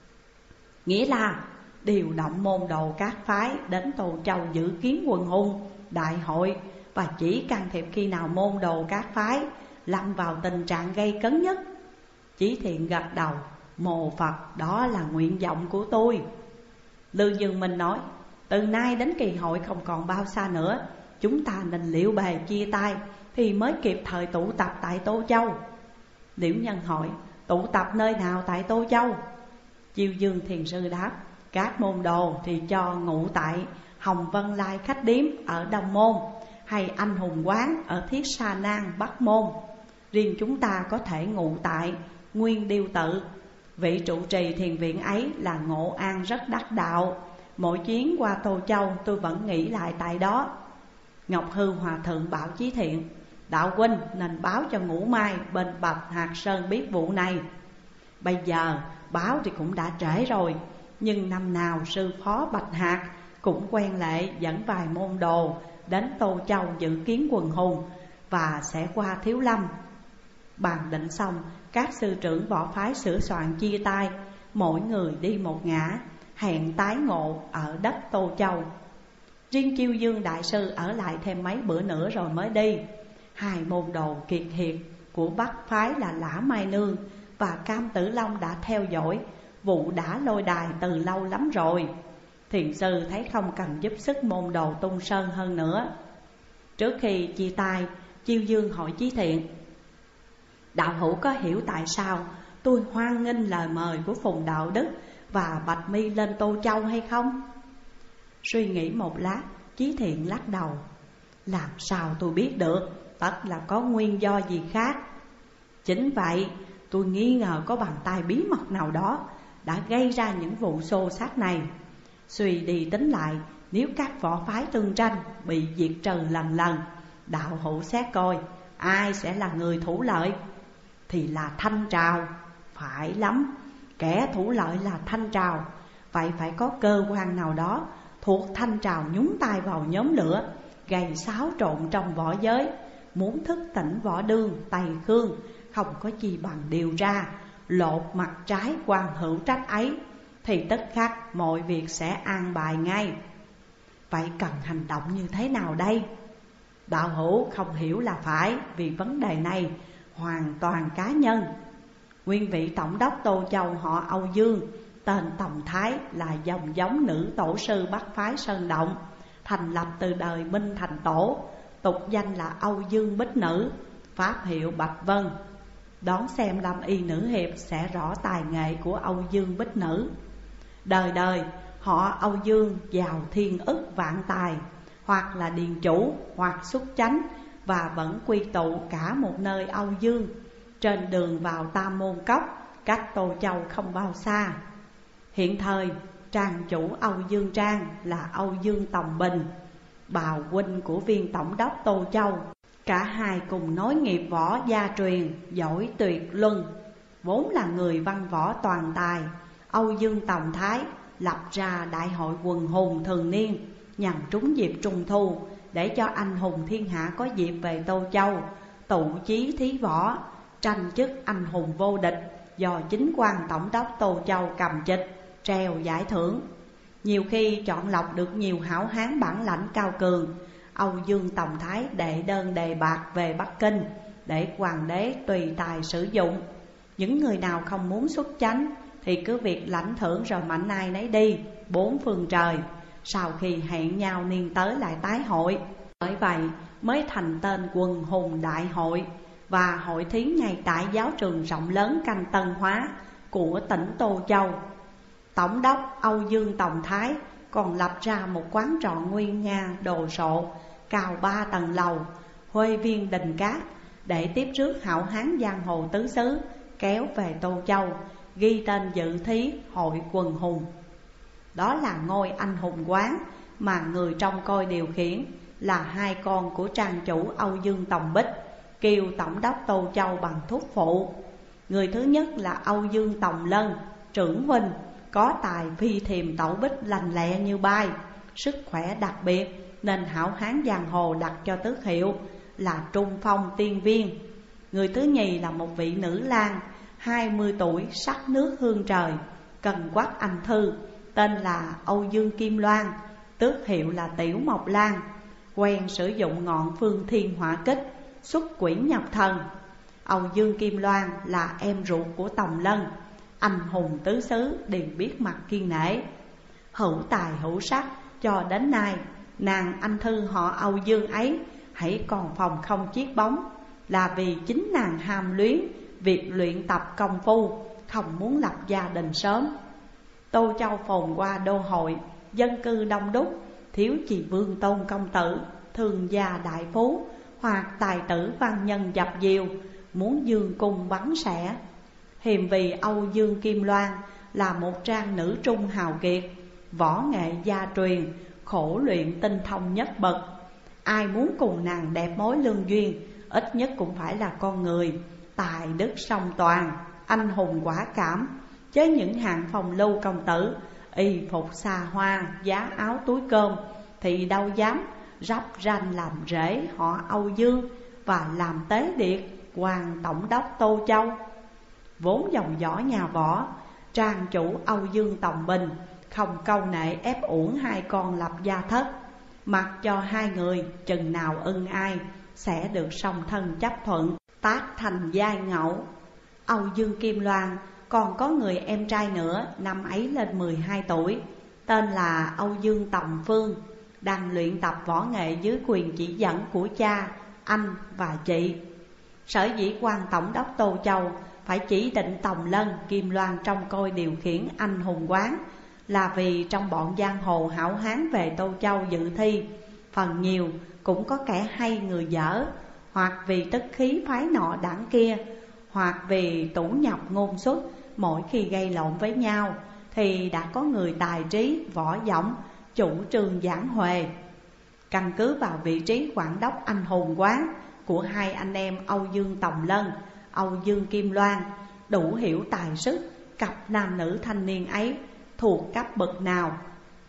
A: nghĩa là điều động môn đồ các phái đến Tô Châu dự kiến quần hùng đại hội, và chỉ can thiệp khi nào môn đồ các phái lâm vào tình trạng gây cấn nhất. Chí Thiện gật đầu: mô Phật, đó là nguyện vọng của tôi. Lư Dương Minh nói: từ nay đến kỳ hội không còn bao xa nữa, chúng ta nên liệu bề chia tay, thì mới kịp thời tụ tập tại Tô Châu. Liễu Nhân hỏi: tụ tập nơi nào tại Tô Châu? Chiêu Dương Thiền Sư đáp: các môn đồ thì cho ngụ tại Hồng Vân Lai khách điếm ở Đông Môn, hay Anh Hùng Quán ở Thiết Sa Nan Bắc Môn. Riêng chúng ta có thể ngụ tại Nguyên Điêu Tự. Vị trụ trì thiền viện ấy là Ngộ An rất đắc đạo. Mỗi chuyến qua Tô Châu tôi vẫn nghĩ lại tại đó. Ngọc Hư Hòa Thượng bảo Chí Thiện: đạo huynh nên báo cho Ngũ Mai bên Bạch Hạc Sơn biết vụ này. Bây giờ báo thì cũng đã trễ rồi, nhưng năm nào sư phó Bạch Hạc cũng quen lệ dẫn vài môn đồ đến Tô Châu dự kiến quần hùng, và sẽ qua Thiếu Lâm. Bàn định xong, các sư trưởng võ phái sửa soạn chia tay, mỗi người đi một ngã, hẹn tái ngộ ở đất Tô Châu. Riêng Chiêu Dương Đại Sư ở lại thêm mấy bữa nữa rồi mới đi. Hai môn đồ kiệt hiệt của Bắc phái là Lã Mai Nương và Cam Tử Long đã theo dõi, vụ đã lôi đài từ lâu lắm rồi. Thiền sư thấy không cần giúp sức môn đồ tung sơn hơn nữa. Trước khi chia tay, Chiêu Dương hỏi Chí Thiện: đạo hữu có hiểu tại sao tôi hoan nghênh lời mời của Phùng Đạo Đức và Bạch Mi lên Tô Châu hay không? Suy nghĩ một lát, Chí Thiện lắc đầu: làm sao tôi biết được, tất là có nguyên do gì khác. Chính vậy, tôi nghi ngờ có bàn tay bí mật nào đó đã gây ra những vụ xô xát này. Suy đi tính lại, nếu các võ phái tương tranh bị diệt trừ lần lần, đạo hữu xét coi ai sẽ là người thủ lợi? Thì là Thanh Trào. Phải lắm, kẻ thủ lợi là Thanh Trào. Vậy phải có cơ quan nào đó thuộc Thanh Trào nhúng tay vào nhóm lửa, gây xáo trộn trong võ giới, muốn thức tỉnh Võ Đương, Tây Khương. Không có chi bằng điều ra, lột mặt trái quan hữu trách ấy, thì tức khắc mọi việc sẽ an bài ngay. Vậy cần hành động như thế nào đây? Đạo hữu không hiểu là phải, vì vấn đề này hoàn toàn cá nhân. Nguyên vị tổng đốc Tô Châu họ Âu Dương, tên Tòng Thái, là dòng giống nữ tổ sư Bắc phái Sơn Động, thành lập từ đời Minh Thành Tổ, tục danh là Âu Dương Bích Nữ, pháp hiệu Bạch Vân. Đón xem Lâm Y Nữ Hiệp sẽ rõ tài nghệ của Âu Dương Bích Nữ. Đời đời họ Âu Dương giàu thiên ức vạn tài, hoặc là điền chủ, hoặc xuất chánh, và vẫn quy tụ cả một nơi Âu Dương, trên đường vào Tam Môn Cốc, cách Tô Châu không bao xa. Hiện thời trang chủ Âu Dương Trang là Âu Dương Tòng Bình, bào huynh của viên tổng đốc Tô Châu. Cả hai cùng nối nghiệp võ gia truyền, giỏi tuyệt luân. Vốn là người văn võ toàn tài, Âu Dương Tòng Thái lập ra đại hội quần hùng thường niên nhằm trúng dịp Trung Thu, để cho anh hùng thiên hạ có dịp về Tô Châu tụ chí thí võ, tranh chức anh hùng vô địch do chính quan tổng đốc Tô Châu cầm trịch treo giải thưởng. Nhiều khi chọn lọc được nhiều hảo hán bản lãnh cao cường, Âu Dương Tòng Thái đệ đơn đề bạc về Bắc Kinh để hoàng đế tùy tài sử dụng. Những người nào không muốn xuất chánh thì cứ việc lãnh thưởng rồi mạnh ai nấy đi, bốn phương trời. Sau khi hẹn nhau niên tới lại tái hội. Bởi vậy mới thành tên quần hùng đại hội, và hội thí ngay tại giáo trường rộng lớn Canh Tân Hóa của tỉnh Tô Châu. Tổng đốc Âu Dương Tòng Thái còn lập ra một quán trọ nguy nga đồ sộ, cao 3 tầng lầu, Huê Viên Đình Cát, để tiếp rước hảo hán giang hồ tứ xứ kéo về Tô Châu, ghi tên dự thí hội quần hùng. Đó là ngôi anh hùng quán mà người trông coi điều khiển là hai con của trang chủ Âu Dương Tòng Bích, kêu tổng đốc Tô Châu bằng thúc phụ. Người thứ nhất là Âu Dương Tòng Lân, trưởng huynh, có tài phi thiềm tẩu bích lành lẹ như bay, sức khỏe đặc biệt, nên hảo hán giang hồ đặt cho tước hiệu là Trung Phong Tiên Viên. Người thứ nhì là một vị nữ lang 20 tuổi, sắc nước hương trời, cần quắc anh thư, tên là Âu Dương Kim Loan, tước hiệu là Tiểu Mộc Lan, quen sử dụng ngọn Phương Thiên Hỏa Kích, xuất quỷ nhập thần. Âu Dương Kim Loan là em ruột của Tòng Lân, anh hùng tứ xứ đều biết mặt kiên nể, hữu tài hữu sắc. Cho đến nay nàng anh thư họ Âu Dương ấy hãy còn phòng không chiếc bóng, là vì chính nàng ham luyến việc luyện tập công phu, không muốn lập gia đình sớm. Tô Châu phồn qua đô hội, dân cư đông đúc, thiếu chỉ vương tôn công tử, thương gia đại phú, hoặc tài tử văn nhân dập dìu, muốn dương cung bắn sẻ. Hiềm vì Âu Dương Kim Loan là một trang nữ trung hào kiệt, võ nghệ gia truyền, khổ luyện tinh thông nhất bậc. Ai muốn cùng nàng đẹp mối lương duyên, ít nhất cũng phải là con người tài đức song toàn, anh hùng quả cảm. Chứ những hạng phong lưu công tử, y phục xa hoa, giá áo túi cơm, thì đâu dám rắp ranh làm rễ họ Âu Dương và làm tế điệt quan tổng đốc Tô Châu. Vốn dòng dõi nhà võ, trang chủ Âu Dương Tòng Bình không câu nệ ép uổng hai con lập gia thất, mặc cho hai người chừng nào ưng ai sẽ được song thân chấp thuận, tác thành giai ngẫu. Âu Dương Kim Loan còn có người em trai nữa, năm ấy lên 12 tuổi, tên là Âu Dương Tầm Phương, đang luyện tập võ nghệ dưới quyền chỉ dẫn của cha, anh và chị. Sở dĩ quan tổng đốc Tô Châu phải chỉ định Tòng Lân, Kim Loan trông coi điều khiển anh hùng quán là vì trong bọn giang hồ hảo hán về Tô Châu dự thi, phần nhiều cũng có kẻ hay người dở, hoặc vì tức khí phái nọ đảng kia, hoặc vì tủ nhập ngôn xuất. Mỗi khi gây lộn với nhau thì đã có người tài trí, võ dõng, chủ trương giảng huề. Căn cứ vào vị trí quản đốc anh hùng quán của hai anh em Âu Dương Tòng Lân, Âu Dương Kim Loan, đủ hiểu tài sức cặp nam nữ thanh niên ấy thuộc cấp bậc nào.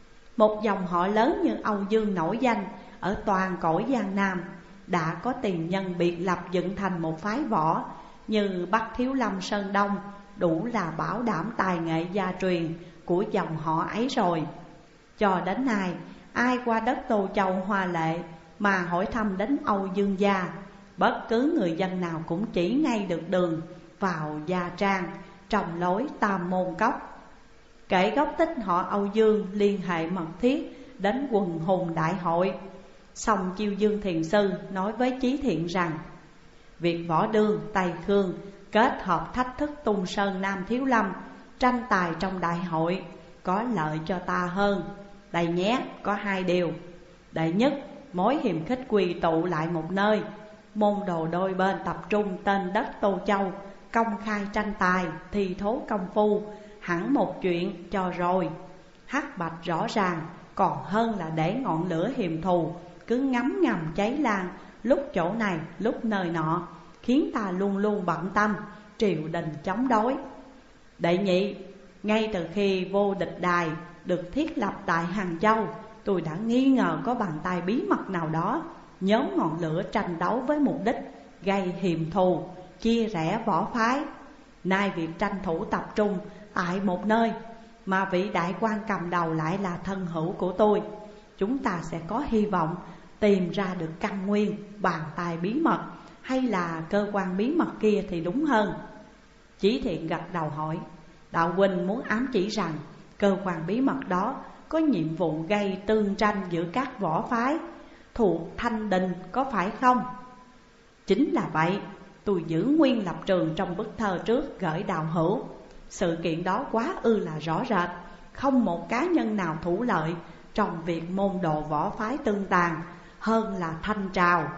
A: Một dòng họ lớn như Âu Dương nổi danh ở toàn cõi Giang Nam, đã có tiền nhân biệt lập dựng thành một phái võ như Bắc Thiếu Lâm Sơn Đông, đủ là bảo đảm tài nghệ gia truyền của dòng họ ấy rồi. Cho đến nay, ai qua đất Tô Châu hoa lệ mà hỏi thăm đến Âu Dương gia, bất cứ người dân nào cũng chỉ ngay được đường vào gia trang trong lối Tam Môn Cốc. Kể gốc tích họ Âu Dương liên hệ mật thiết đến quần hùng đại hội. Xong Chiêu Dương Thiền Sư nói với Chí Thiện rằng việc Võ Đương, Tây Khương kết hợp thách thức Tung Sơn Nam Thiếu Lâm tranh tài trong đại hội có lợi cho ta hơn. Đây nhé, có hai điều. Đệ nhất, mối hiềm khích quy tụ lại một nơi, môn đồ đôi bên tập trung tên đất Tô Châu, công khai tranh tài, thi thố công phu, hẳn một chuyện cho rồi. Hắc bạch rõ ràng, còn hơn là để ngọn lửa hiềm thù cứ ngấm ngầm cháy lan, lúc chỗ này lúc nơi nọ, khiến ta luôn luôn bận tâm triều đình chống đối. Đệ nhị, ngay từ khi vô địch đài được thiết lập tại Hàng Châu, tôi đã nghi ngờ có bàn tay bí mật nào đó nhóm ngọn lửa tranh đấu với mục đích gây hiềm thù, chia rẽ võ phái. Nay việc tranh thủ tập trung tại một nơi mà vị đại quan cầm đầu lại là thân hữu của tôi, chúng ta sẽ có hy vọng tìm ra được căn nguyên bàn tay bí mật hay là cơ quan bí mật kia thì đúng hơn. Chí Thiện gật đầu hỏi, đạo huynh muốn ám chỉ rằng cơ quan bí mật đó có nhiệm vụ gây tương tranh giữa các võ phái thuộc Thanh Đình có phải không? Chính là vậy, tôi giữ nguyên lập trường trong bức thơ trước gửi đạo hữu. Sự kiện đó quá ư là rõ rệt, không một cá nhân nào thủ lợi trong việc môn đồ võ phái tương tàn hơn là Thanh Trào.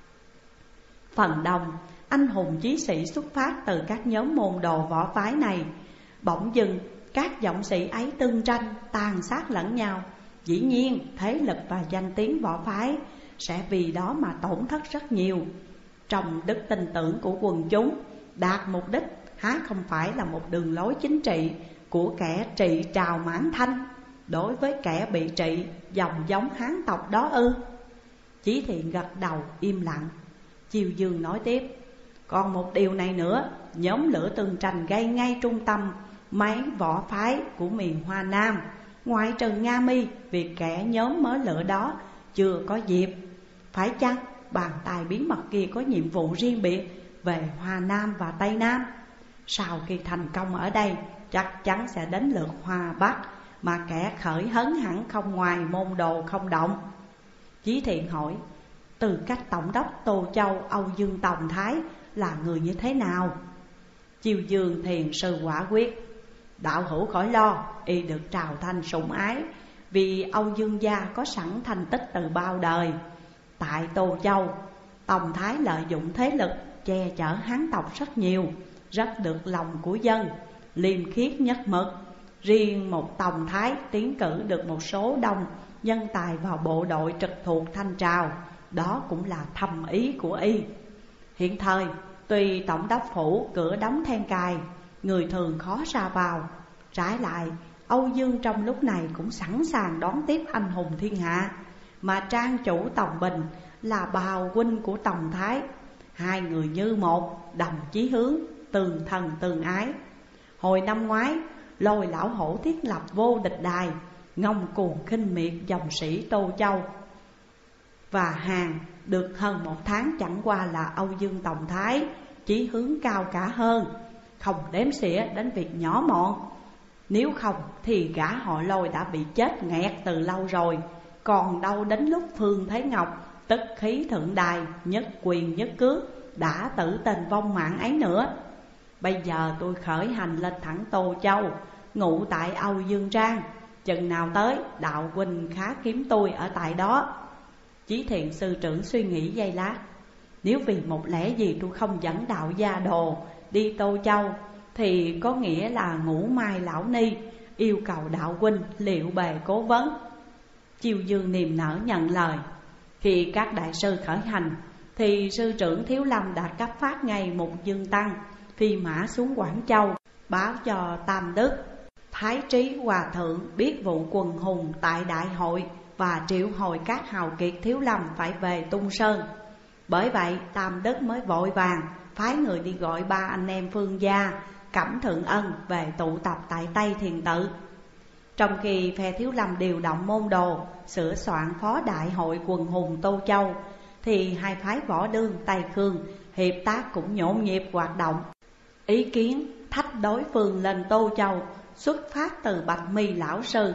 A: Phần đông, anh hùng chí sĩ xuất phát từ các nhóm môn đồ võ phái này. Bỗng dưng, các dũng sĩ ấy tương tranh, tàn sát lẫn nhau. Dĩ nhiên, thế lực và danh tiếng võ phái sẽ vì đó mà tổn thất rất nhiều. Trong đức tin tưởng của quần chúng, đạt mục đích há không phải là một đường lối chính trị của kẻ trị Trào Mãn Thanh đối với kẻ bị trị dòng giống Hán tộc đó ư? Chí Thiện gật đầu im lặng. Chiêu Dương nói tiếp, còn một điều này nữa, nhóm lửa tương tranh gây ngay trung tâm mấy võ phái của miền Hoa Nam, ngoại trừ Nga Mi, vì kẻ nhóm mở lửa đó chưa có dịp. Phải chăng bàn tay bí mật kia có nhiệm vụ riêng biệt về Hoa Nam và Tây Nam? Sau khi thành công ở đây, chắc chắn sẽ đến lượt Hoa Bắc, mà kẻ khởi hấn hẳn không ngoài môn đồ không động. Chí Thiện hỏi, từ cách tổng đốc Tô Châu Âu Dương Tòng Thái là người như thế nào? Chiêu Dương Thiền Sư quả quyết, đạo hữu khỏi lo, y được Trào Thanh sủng ái, vì Âu Dương gia có sẵn thành tích từ bao đời. Tại Tô Châu, Tòng Thái lợi dụng thế lực che chở Hán tộc rất nhiều, rất được lòng của dân, liêm khiết nhất mực. Riêng một Tòng Thái tiến cử được một số đông nhân tài vào bộ đội trực thuộc Thanh Trào, đó cũng là thầm ý của y. Hiện thời, tuy tổng đốc phủ cửa đóng then cài, người thường khó ra vào. Trái lại, Âu Dương trong lúc này cũng sẵn sàng đón tiếp anh hùng thiên hạ, mà trang chủ Tòng Bình là bào huynh của Tòng Thái. Hai người như một, đồng chí hướng, tương thân tương ái. Hồi năm ngoái, Lôi lão hổ thiết lập vô địch đài, ngông cuồng khinh miệt dòng sĩ Tô Châu và Hàn. Được hơn một tháng chẳng qua là Âu Dương Tòng Thái chí hướng cao cả hơn, không đếm xỉa đến việc nhỏ mọn. Nếu không thì gã họ Lôi đã bị chết nghẹt từ lâu rồi. Còn đâu đến lúc Phương Thế Ngọc tức khí thượng đài, nhất quyền nhất cước, đã tử tình vong mạng ấy nữa. Bây giờ tôi khởi hành lên thẳng Tô Châu, ngụ tại Âu Dương Trang. Chừng nào tới, đạo huynh khá kiếm tôi ở tại đó. Chí Thiện sư trưởng suy nghĩ giây lát. Nếu vì một lẽ gì tôi không dẫn đạo gia đồ đi Tô Châu, thì có nghĩa là Ngũ Mai Lão Ni yêu cầu đạo huynh liệu bề cố vấn. Chiêu Dương niềm nở nhận lời. Khi các đại sư khởi hành, thì sư trưởng Thiếu Lâm đã cấp phát ngay một dương tăng phi mã xuống Quảng Châu, báo cho Tam Đức Thái Trí Hòa Thượng biết vụ quần hùng tại đại hội và triệu hồi các hào kiệt Thiếu Lâm phải về Tung Sơn. Bởi vậy Tam Đức mới vội vàng phái người đi gọi 3 anh em Phương gia, Cẩm Thượng Ân về tụ tập tại Tây Thiền Tự. Trong khi phe Thiếu Lâm điều động môn đồ sửa soạn phó đại hội quần hùng Tô Châu, thì hai phái Võ Đương, Tây Khương hiệp tác cũng nhộn nhịp hoạt động. Ý kiến thách đối phương lên Tô Châu xuất phát từ Bạch Mi lão sư.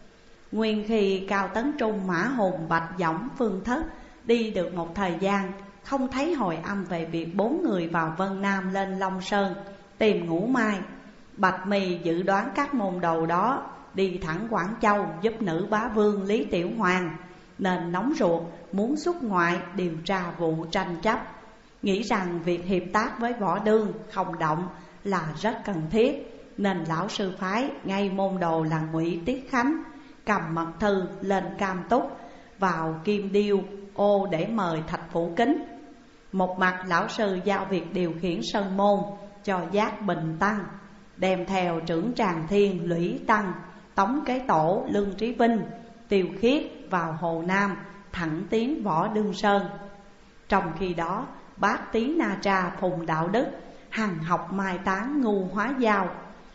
A: Nguyên khi Cao Tấn Trung, Mã Hùng, Bạch Dõng, Phương Thất đi được một thời gian, không thấy hồi âm về việc 4 người vào Vân Nam lên Long Sơn tìm Ngũ Mai. Bạch Mi dự đoán các môn đồ đó đi thẳng Quảng Châu giúp nữ bá vương Lý Tiểu Hoàng, nên nóng ruột muốn xuất ngoại điều tra vụ tranh chấp, nghĩ rằng việc hiệp tác với Võ Đương không động là rất cần thiết, nên lão sư phái ngay môn đồ là Ngụy Tiết Khánh cầm mật thư lên Cam Túc vào Kim Điêu ô để mời Thạch Phủ Kính. Một mặt lão sư giao việc điều khiển sơn môn cho Giác Bình Tăng, đem theo trưởng Tràng Thiên Lũy Tăng, Tống Kế Tổ Lương Trí Vinh, Tiêu Khiết vào Hồ Nam thẳng tiến Võ Đương Sơn. Trong khi đó Bát Tý Na Tra Phùng Đạo Đức hằng học mai tán ngu hóa giao,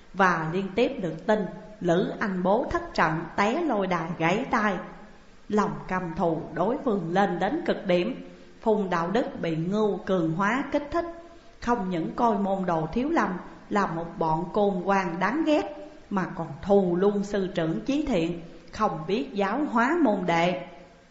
A: và liên tiếp được tin Lữ Anh Bố thất trận té lôi đài gãy tay. Lòng căm thù đối phương lên đến cực điểm. Phùng Đạo Đức bị Ngưu cường hóa kích thích, không những coi môn đồ Thiếu Lâm là một bọn côn quan đáng ghét, mà còn thù luôn sư trưởng Chí Thiện, không biết giáo hóa môn đệ.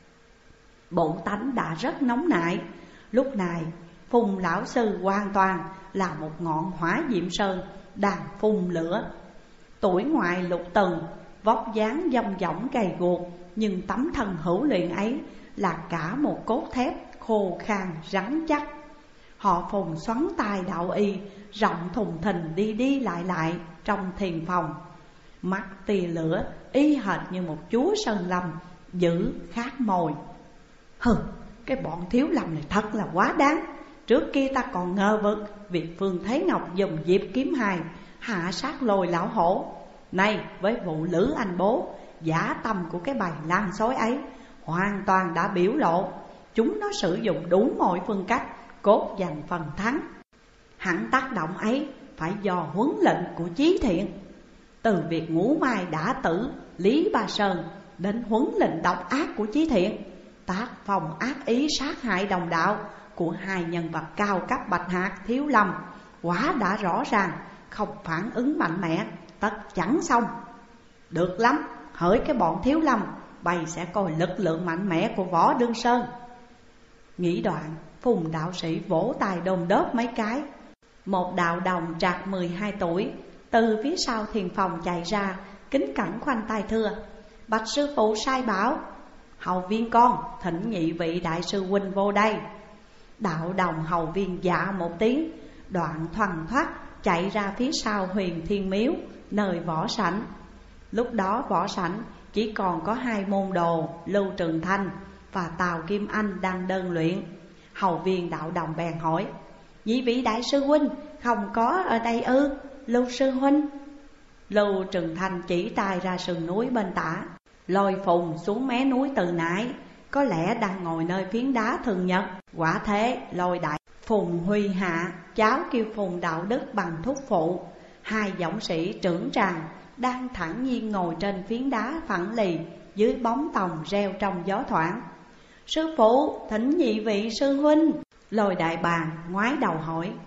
A: Bổn tánh đã rất nóng nại. Lúc này Phùng lão sư hoàn toàn là một ngọn hỏa diệm sơn đang phun lửa. Tuổi ngoại lục tuần, vóc dáng dong dỏng gầy guộc, nhưng tấm thân hữu luyện ấy là cả một cốt thép khô khan rắn chắc. Họ Phùng xoắn tài đạo y, rộng thùng thình đi đi lại lại trong thiền phòng, mắt tia lửa y hệt như một chúa sơn lâm dữ khát mồi. Hừ, cái bọn Thiếu Lâm này thật là quá đáng. Trước kia ta còn ngờ vực việc Phương Thế Ngọc dùng Diệp Kiếm Hài hạ sát Lôi lão hổ. Nay với vụ Lữ Anh Bố, giả tâm của cái bầy lan sói ấy hoàn toàn đã biểu lộ. Chúng nó sử dụng đủ mọi phương cách cốt giành phần thắng. Hẳn tác động ấy phải do huấn lệnh của Chí Thiện. Từ việc Ngũ Mai đã tử Lý Ba Sơn đến huấn lệnh độc ác của Chí Thiện, tác phòng ác ý sát hại đồng đạo của hai nhân vật cao cấp Bạch Hạc Thiếu Lâm, quả đã rõ ràng, không phản ứng mạnh mẽ tất chẳng xong. Được lắm, hỡi cái bọn Thiếu Lâm, bày sẽ coi lực lượng mạnh mẽ của Võ Đương Sơn. Nghĩ đoạn, Phùng đạo sĩ vỗ tay đôn đớp mấy cái. Một đạo đồng trạc 12 tuổi từ phía sau thiền phòng chạy ra, kính cẩn khoanh tay thưa: Bạch sư phụ sai bảo, hầu viên con thỉnh nhị vị đại sư huynh vô đây. Đạo đồng hầu viên dạ một tiếng, đoạn thoăn thoắt chạy ra phía sau Huyền Thiên Miếu, nơi võ sảnh. Lúc đó võ sảnh chỉ còn có 2 môn đồ Lưu Trường Thanh và Tào Kim Anh đang đơn luyện. Hầu viên đạo đồng bèn hỏi: nhị vị đại sư huynh không có ở đây ư? Lưu sư huynh? Lưu Trường Thanh chỉ tay ra sườn núi bên tả: Lôi Phùng xuống mé núi từ nãy, có lẽ đang ngồi nơi phiến đá thường nhật. Quả thế Lôi đại Phùng Huy hạ, cháu kêu Phùng Đạo Đức bằng thúc phụ. 2 dũng sĩ trưởng tràng đang thản nhiên ngồi trên phiến đá phẳng lì dưới bóng tòng reo trong gió thoảng. Sư phụ thỉnh nhị vị sư huynh. Lôi đại bàng ngoái đầu hỏi: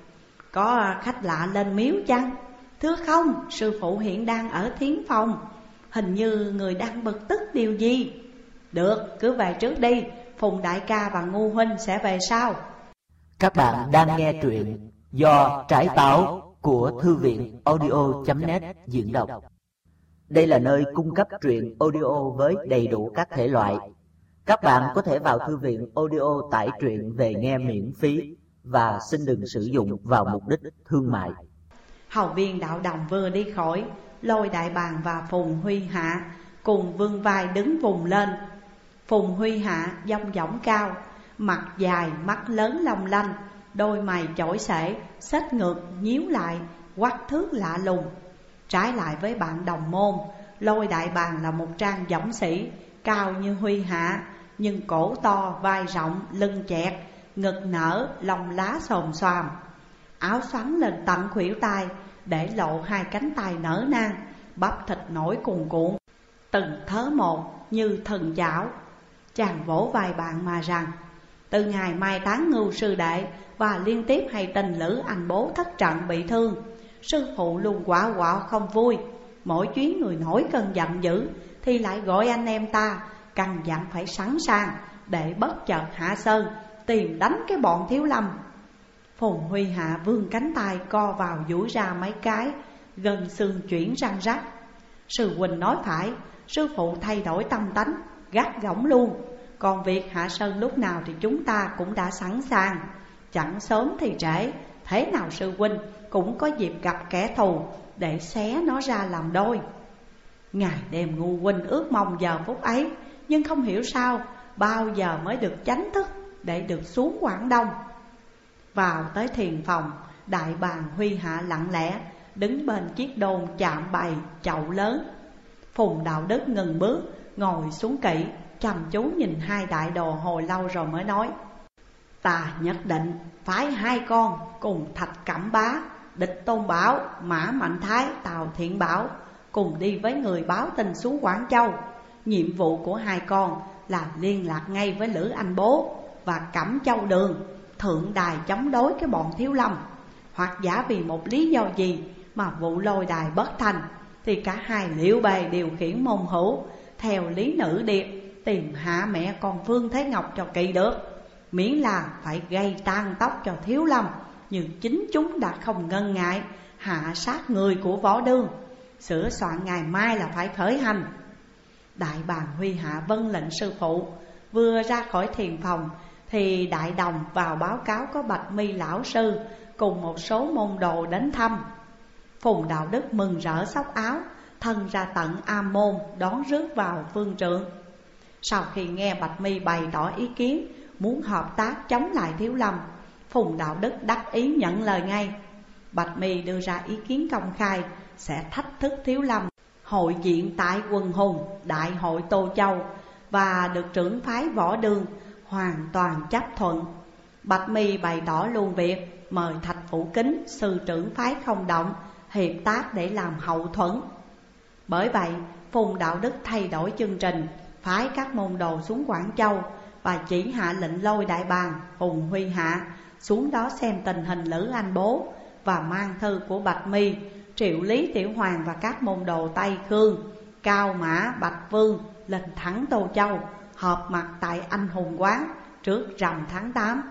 A: Có khách lạ lên miếu chăng? Thưa không, sư phụ hiện đang ở thiến phòng. Hình như người đang bực tức điều gì. Được, cứ về trước đi, Phùng đại ca và Ngu huynh sẽ về sau.
B: Các bạn đang nghe truyện do Trái Táo của Thư viện audio.net diễn đọc. Đây là nơi cung cấp truyện audio với đầy đủ các thể loại. Các bạn có thể vào thư viện audio tải truyện về nghe miễn phí và xin đừng sử dụng vào mục đích thương mại.
A: Hầu viên đạo đồng vừa đi khỏi, Lôi Đại Bàng và Phùng Huy Hạ cùng vươn vai đứng vùng lên. Phùng Huy Hạ dong dỏng cao, mặt dài, mắt lớn long lanh, đôi mày chổi xể, xếch ngược, nhíu lại, quắc thước lạ lùng. Trái lại với bạn đồng môn, Lôi Đại Bàng là một trang dõng sĩ, cao như Huy Hạ, nhưng cổ to, vai rộng, lưng chẹt, ngực nở, lông lá xồm xoàm. Áo xoắn lên tận khuỷu tay, để lộ hai cánh tay nở nang, bắp thịt nổi cuồn cuộn, từng thớ một như thần chảo. Chàng vỗ vai bạn mà rằng, từ ngày mai táng Ngưu sư đệ và liên tiếp hay tin Lữ Anh Bố thất trận bị thương, sư phụ luôn quả quọ không vui. Mỗi chuyến người nổi cơn giận dữ thì lại gọi anh em ta căn dặn phải sẵn sàng, để bất chợt hạ sơn tìm đánh cái bọn Thiếu Lâm. Phùng Huy Hạ vươn cánh tay co vào duỗi ra mấy cái, gân xương chuyển răng rắc. Sư huynh nói phải, sư phụ thay đổi tâm tánh, gắt gỏng luôn. Còn việc hạ sơn lúc nào thì chúng ta cũng đã sẵn sàng, chẳng sớm thì trễ. Thế nào sư huynh cũng có dịp gặp kẻ thù để xé nó ra làm đôi. Ngày đêm Ngu huynh ước mong giờ phút ấy, nhưng không hiểu sao bao giờ mới được chánh thức để được xuống Quảng Đông. Vào tới thiền phòng, Đại Bàng Huy Hạ lặng lẽ đứng bên chiếc đôn chạm bày chậu lớn. Phùng Đạo Đức ngừng bước, ngồi xuống kỹ, chăm chú nhìn hai đại đồ hồi lâu rồi mới nói: ta nhất định phái hai con cùng Thạch Cẩm Bá, Địch Tôn Bảo, Mã Mạnh Thái, Tào Thiện Bảo cùng đi với người báo tin xuống Quảng Châu. Nhiệm vụ của hai con là liên lạc ngay với Lữ Anh Bố và Cẩm Châu Đường, thượng đài chống đối cái bọn Thiếu Lâm. Hoặc giả vì một lý do gì mà vụ lôi đài bất thành, thì cả hai liệu bề điều khiển môn hữu theo lý nữ điệp tìm hạ mẹ con Phương Thế Ngọc cho kỳ được. Miễn là phải gây tan tóc cho Thiếu Lâm, nhưng chính chúng đã không ngần ngại hạ sát người của Võ Đương. Sửa soạn ngày mai là phải khởi hành. Đại Bàng Huy Hạ vâng lệnh sư phụ. Vừa ra khỏi thiền phòng thì đại đồng vào báo cáo có Bạch Mi lão sư cùng một số môn đồ đến thăm. Phùng Đạo Đức mừng rỡ xốc áo, thân ra tận am môn đón rước vào phương trượng. Sau khi nghe Bạch Mi bày tỏ ý kiến muốn hợp tác chống lại Thiếu Lâm, Phùng Đạo Đức đắc ý nhận lời ngay. Bạch Mi đưa ra ý kiến công khai sẽ thách thức Thiếu Lâm hội diện tại Quần Hùng Đại hội Tô Châu, và được trưởng phái Võ Đương hoàn toàn chấp thuận. Bạch Mi bày tỏ luôn việc mời Thạch Phủ Kính, sư trưởng phái Không Động, hiệp tác để làm hậu thuẫn. Bởi vậy Phùng Đạo Đức thay đổi chương trình, phái các môn đồ xuống Quảng Châu và chỉ hạ lệnh Lôi Đại Bàng, Phùng Huy Hạ xuống đó xem tình hình Lữ Anh Bố, và mang thư của Bạch Mi triệu Lý Tiểu Hoàng và các môn đồ Tây Khương, Cao Mã, Bạch Vương lên thẳng Tô Châu, họp mặt tại Anh Hùng Quán trước rằm tháng 8.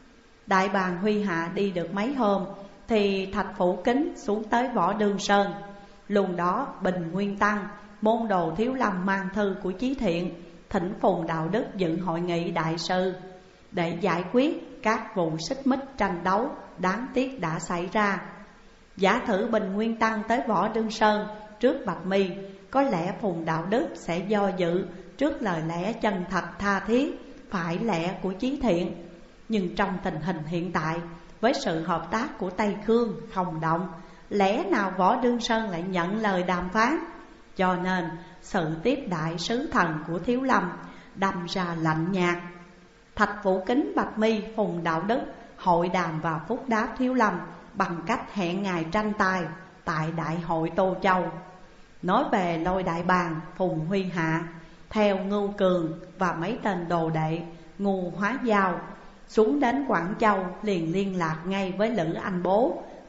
A: Đại Bàng Huy Hạ đi được mấy hôm thì Thạch Phủ Kính xuống tới Võ Đương Sơn. Luôn đó Bình Nguyên Tăng, môn đồ Thiếu Lâm mang thư của Chí Thiện thỉnh Phùng Đạo Đức dự hội nghị đại sự để giải quyết các vụ xích mích tranh đấu đáng tiếc đã xảy ra. Giả thử Bình Nguyên Tăng tới Võ Đương Sơn trước Bạch Mi, có lẽ Phùng Đạo Đức sẽ do dự trước lời lẽ chân thật tha thiết phải lẽ của Chí Thiện. Nhưng trong tình hình hiện tại, với sự hợp tác của Tây Khương, Không Động, lẽ nào Võ Đương Sơn lại nhận lời đàm phán? Cho nên sự tiếp đại sứ thần của Thiếu Lâm đâm ra lạnh nhạt. Thạch Phủ Kính, Bạch Mi, Phùng Đạo Đức hội đàm và phúc đáp Thiếu Lâm bằng cách hẹn ngày tranh tài tại Đại hội Tô Châu. Nói về Lôi Đại Bàng, Phùng Huy Hạ theo Ngưu Cường và mấy tên đồ đệ Ngu Hóa Giao xuống đến Quảng Châu, liền liên lạc ngay với Lữ Anh Bố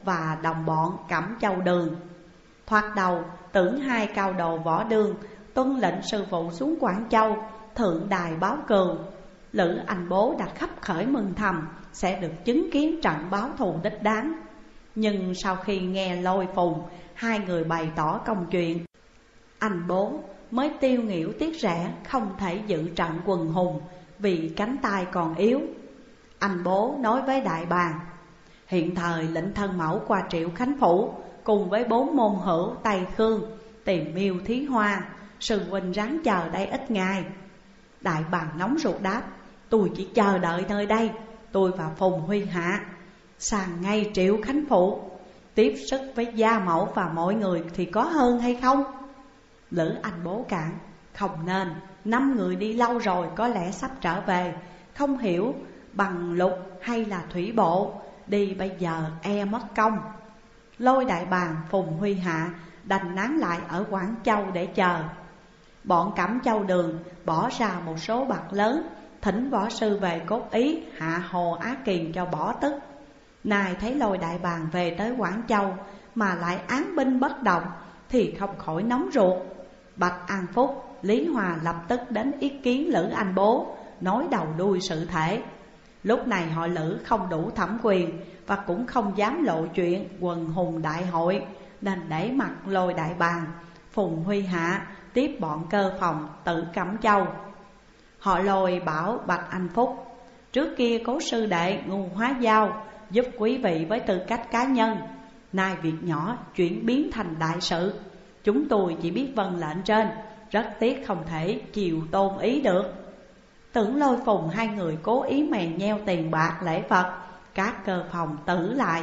A: và đồng bọn Cẩm Châu Đường. Thoạt đầu tưởng hai cao đồ võ đương tuân lệnh sư phụ xuống Quảng Châu thượng đài báo cừu. Lữ Anh Bố đã khấp khởi mừng thầm sẽ được chứng kiến trận báo thù đích đáng. Nhưng sau khi nghe Lôi Phùng hai người bày tỏ công chuyện, anh Bố mới tiêu nghỉu tiếc rẻ không thể dự trận quần hùng vì cánh tay còn yếu. Anh Bố nói với đại bàng: hiện thời lệnh thân mẫu qua Triệu Khánh Phủ cùng với 4 môn hữu Tây Khương tìm Miêu Thí Hoa, sư huynh ráng chờ đây ít ngày. Đại bàng nóng ruột đáp: tôi chỉ chờ đợi nơi đây, tôi và Phùng Huy Hạ sang ngay Triệu Khánh Phủ tiếp sức với gia mẫu và mọi người thì có hơn hay không? Lữ Anh Bố cản: không nên, 5 người đi lâu rồi có lẽ sắp trở về, không hiểu bằng lục hay là thủy bộ, đi bây giờ e mất công. Lôi đại bàng Phùng Huy Hạ đành nán lại ở Quảng Châu để chờ. Bọn Cẩm Châu Đường bỏ ra một số bạc lớn thỉnh võ sư về cốt ý hạ Hồ Á Kiền cho bỏ tức. Nay thấy Lôi đại bàng về tới Quảng Châu mà lại án binh bất động thì không khỏi nóng ruột. Bạch An Phúc, Lý Hòa lập tức đến ý kiến Lữ Anh Bố, nói đầu đuôi sự thể. Lúc này họ Lữ không đủ thẩm quyền và cũng không dám lộ chuyện quần hùng đại hội, nên để mặc Lôi đại bàng Phùng Huy Hạ tiếp bọn Cơ Phòng tự Cẩm Châu. Họ Lôi bảo Bạch Anh Phúc: trước kia cố sư đệ Ngu Hóa Giao giúp quý vị với tư cách cá nhân, nay việc nhỏ chuyển biến thành đại sự, chúng tôi chỉ biết vâng lệnh trên, rất tiếc không thể chiều tôn ý được. Tưởng Lôi Phùng hai người cố ý mèn nheo tiền bạc lễ vật, các Cơ Phòng tử lại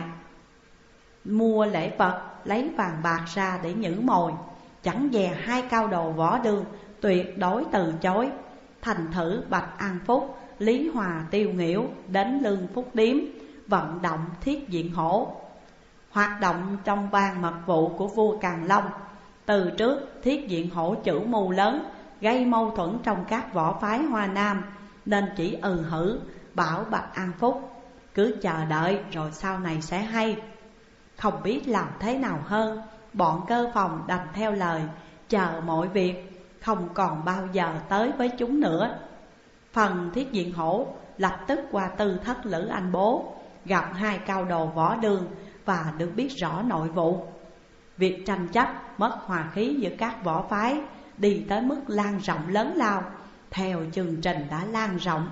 A: mua lễ vật lấy vàng bạc ra để nhử mồi. Chẳng dè hai cao đồ võ đương tuyệt đối từ chối. Thành thử Bạch An Phúc, Lý Hòa tiêu nghỉu đến Lương Phúc Điếm vận động Thiết Diện Hổ. Hoạt động trong ban mật vụ của vua Càn Long. Từ trước Thiết Diện Hổ chủ mưu lớn, gây mâu thuẫn trong các võ phái Hoa Nam, nên chỉ hử bảo Bạch An Phúc cứ chờ đợi rồi sau này sẽ hay. Không biết làm thế nào hơn, bọn Cơ Phòng đành theo lời, chờ mọi việc, không còn bao giờ tới với chúng nữa. Phần Thiết Diện Hổ lập tức qua tư thất Lữ Anh Bố, gặp hai cao đồ võ đương và được biết rõ nội vụ. Việc tranh chấp mất hòa khí giữa các võ phái đi tới mức lan rộng lớn lao, theo chương trình đã lan rộng.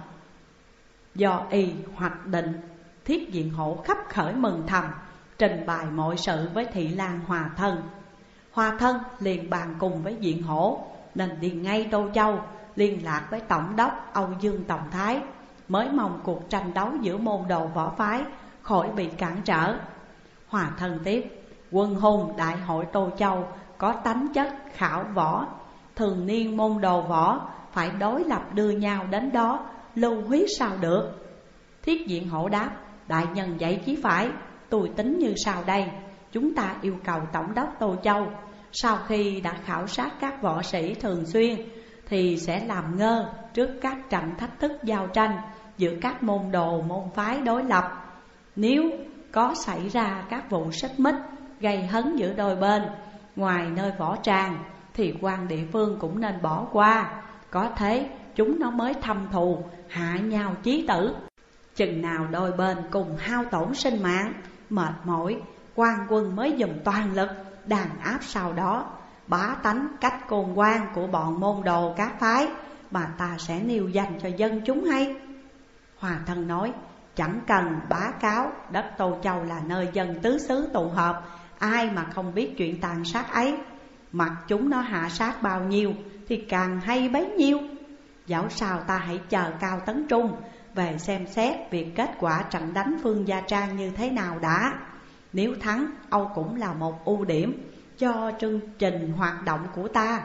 A: Do y hoạch định, Thiết Diện Hổ khấp khởi mừng thầm, trình bày mọi sự với Thị Lan Hòa Thân. Hòa Thân liền bàn cùng với Diện Hổ, nên đi ngay Tô Châu liên lạc với Tổng đốc Âu Dương Tòng Thái, mới mong cuộc tranh đấu giữa môn đồ võ phái khỏi bị cản trở. Hòa Thân tiếp: quân hùng đại hội Tô Châu có tánh chất khảo võ, thường niên môn đồ võ phải đối lập đưa nhau đến đó, lưu huyết sao được? Thiết Diện Hổ đáp: đại nhân dạy chí phải, tôi tính như sau đây. Chúng ta yêu cầu Tổng đốc Tô Châu sau khi đã khảo sát các võ sĩ thường xuyên thì sẽ làm ngơ trước các trận thách thức giao tranh giữa các môn đồ môn phái đối lập. Nếu có xảy ra các vụ xích mích gây hấn giữa đôi bên ngoài nơi võ tràng thì quan địa phương cũng nên bỏ qua, có thế chúng nó mới thâm thù hạ nhau chí tử. Chừng nào đôi bên cùng hao tổn sinh mạng, mệt mỏi, quan quân mới dùng toàn lực đàn áp, sau đó bá tánh cách côn quan của bọn môn đồ các phái mà ta sẽ nêu danh cho dân chúng hay. Hòa Thân nói: chẳng cần bá cáo, đất Tô Châu là nơi dân tứ xứ tụ họp, ai mà không biết chuyện tàn sát ấy. Mặc chúng nó hạ sát bao nhiêu thì càng hay bấy nhiêu. Dẫu sao ta hãy chờ Cao Tấn Trung về xem xét việc kết quả trận đánh Phương Gia Trang như thế nào đã. Nếu thắng, Âu cũng là một ưu điểm cho chương trình hoạt động của ta.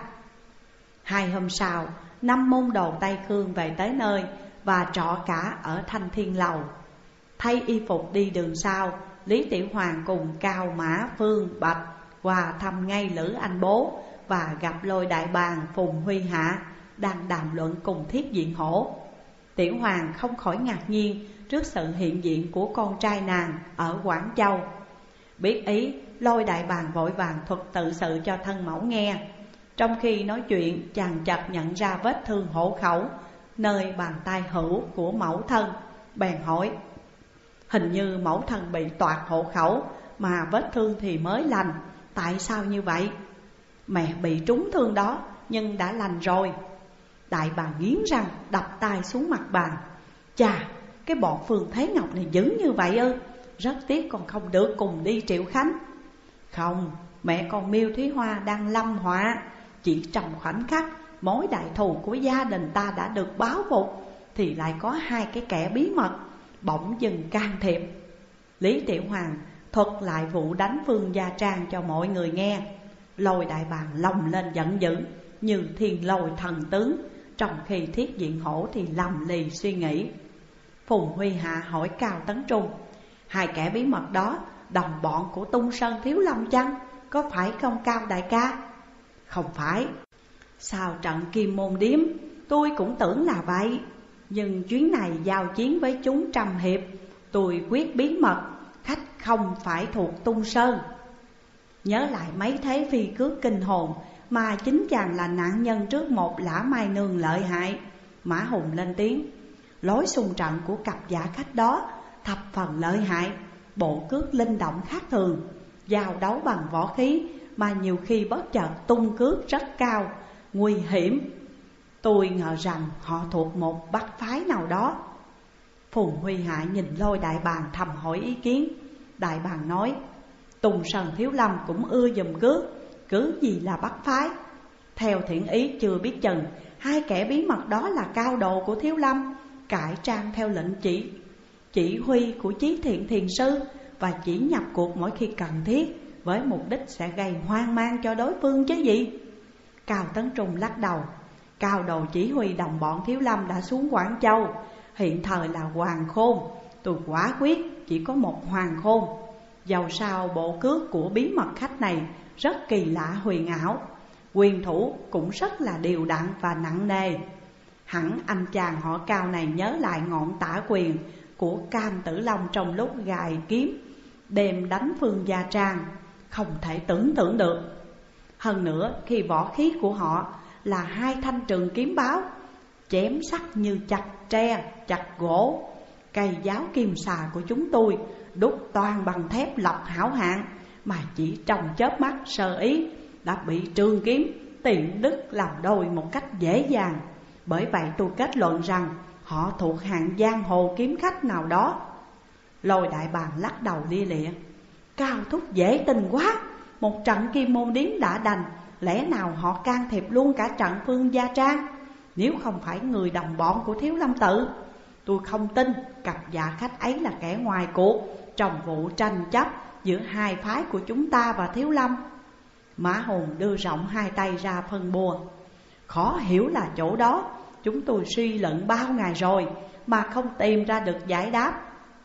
A: 2 hôm sau, 5 môn đồ Tây Khương về tới nơi và trọ cả ở Thanh Thiên Lầu. Thay y phục đi đường sau, Lý Tiểu Hoàng cùng Cao Mã Phương Bạch qua thăm ngay Lữ Anh Bố và gặp Lôi đại bàng Phùng Huy Hạ đang đàm luận cùng Thiết Diện Hổ. Tiểu Hoàng không khỏi ngạc nhiên trước sự hiện diện của con trai nàng ở Quảng Châu. Biết ý, Lôi Đại Bàng vội vàng thuật tự sự cho thân mẫu nghe. Trong khi nói chuyện, chàng chợt nhận ra vết thương hộ khẩu nơi bàn tay hữu của mẫu thân, bèn hỏi: hình như mẫu thân bị toạc hộ khẩu mà vết thương thì mới lành, tại sao như vậy? Mẹ bị trúng thương đó nhưng đã lành rồi. Đại Bàng nghiến răng đập tay xuống mặt bàn. Chà, cái bọn Phương Thế Ngọc này dữ như vậy ư? Rất tiếc con không được cùng đi Triệu Khánh. Không, mẹ con Miêu Thúy Hoa đang lâm họa. Chỉ trong khoảnh khắc mối đại thù của gia đình ta đã được báo phục, thì lại có hai cái kẻ bí mật bỗng dừng can thiệp. Lý Tiểu Hoàng thuật lại vụ đánh Phương Gia Trang cho mọi người nghe. Lôi Đại Bàng lồng lên giận dữ như thiên lôi thần tướng, trong khi Thiết Diện Hổ thì lầm lì suy nghĩ. Phùng Huy Hạ hỏi Cao Tấn Trung: hai kẻ bí mật đó đồng bọn của Tung Sơn Thiếu Lâm chăng? Có phải không Cao đại ca? Không phải. Sau trận Kim Môn Điếm tôi cũng tưởng là vậy, nhưng chuyến này giao chiến với chúng trăm hiệp, tôi quyết bí mật khách không phải thuộc Tung Sơn. Nhớ lại mấy thế phi cước kinh hồn mà chính chàng là nạn nhân trước một Lã Mai Nương lợi hại. Mã Hùng lên tiếng: lối xung trận của cặp giả khách đó thập phần lợi hại, bộ cước linh động khác thường, giao đấu bằng võ khí mà nhiều khi bất chợt tung cước rất cao, nguy hiểm. Tôi ngờ rằng họ thuộc một bát phái nào đó. Phùng Huy Hạ nhìn Lôi Đại Bàng thầm hỏi ý kiến. Đại Bàng nói: Tùng Sơn Thiếu Lâm cũng ưa dùm cước, cứ gì là bát phái. Theo thiện ý chưa biết chừng hai kẻ bí mật đó là cao độ của Thiếu Lâm, cải trang theo lệnh chỉ huy của Chí Thiện Thiền Sư, và chỉ nhập cuộc mỗi khi cần thiết, với mục đích sẽ gây hoang mang cho đối phương chứ gì. Cao Tấn Trung lắc đầu: cao đồ chỉ huy đồng bọn Thiếu Lâm đã xuống Quảng Châu, hiện thời là Hoàng Khôn. Tôi quả quyết chỉ có một Hoàng Khôn. Dầu sao bộ cước của bí mật khách này rất kỳ lạ huyền ảo, quyền thủ cũng rất là đều đặn và nặng nề. Hẳn anh chàng họ Cao này nhớ lại ngọn tả quyền của Cam Tử Long trong lúc gài kiếm đem đánh Phương Gia Trang, không thể tưởng tượng được. Hơn nữa khi võ khí của họ là hai thanh trường kiếm báo, chém sắc như chặt tre, chặt gỗ. Cây giáo kim xà của chúng tôi đúc toàn bằng thép lọc hảo hạng, mà chỉ trong chớp mắt sơ ý đã bị trường kiếm tiện đứt làm đôi một cách dễ dàng. Bởi vậy tôi kết luận rằng họ thuộc hạng giang hồ kiếm khách nào đó. Lôi Đại Bàng lắc đầu lia lịa: Cao thúc dễ tình quá, một trận Kim Môn Điếm đã đành, lẽ nào họ can thiệp luôn cả trận Phương Gia Trang? Nếu không phải người đồng bọn của Thiếu Lâm Tự, tôi không tin cặp dạ khách ấy là kẻ ngoài cuộc trong vụ tranh chấp giữa hai phái của chúng ta và Thiếu Lâm. Mã Hùng đưa rộng hai tay ra phân bua: khó hiểu là chỗ đó, chúng tôi suy luận bao ngày rồi mà không tìm ra được giải đáp.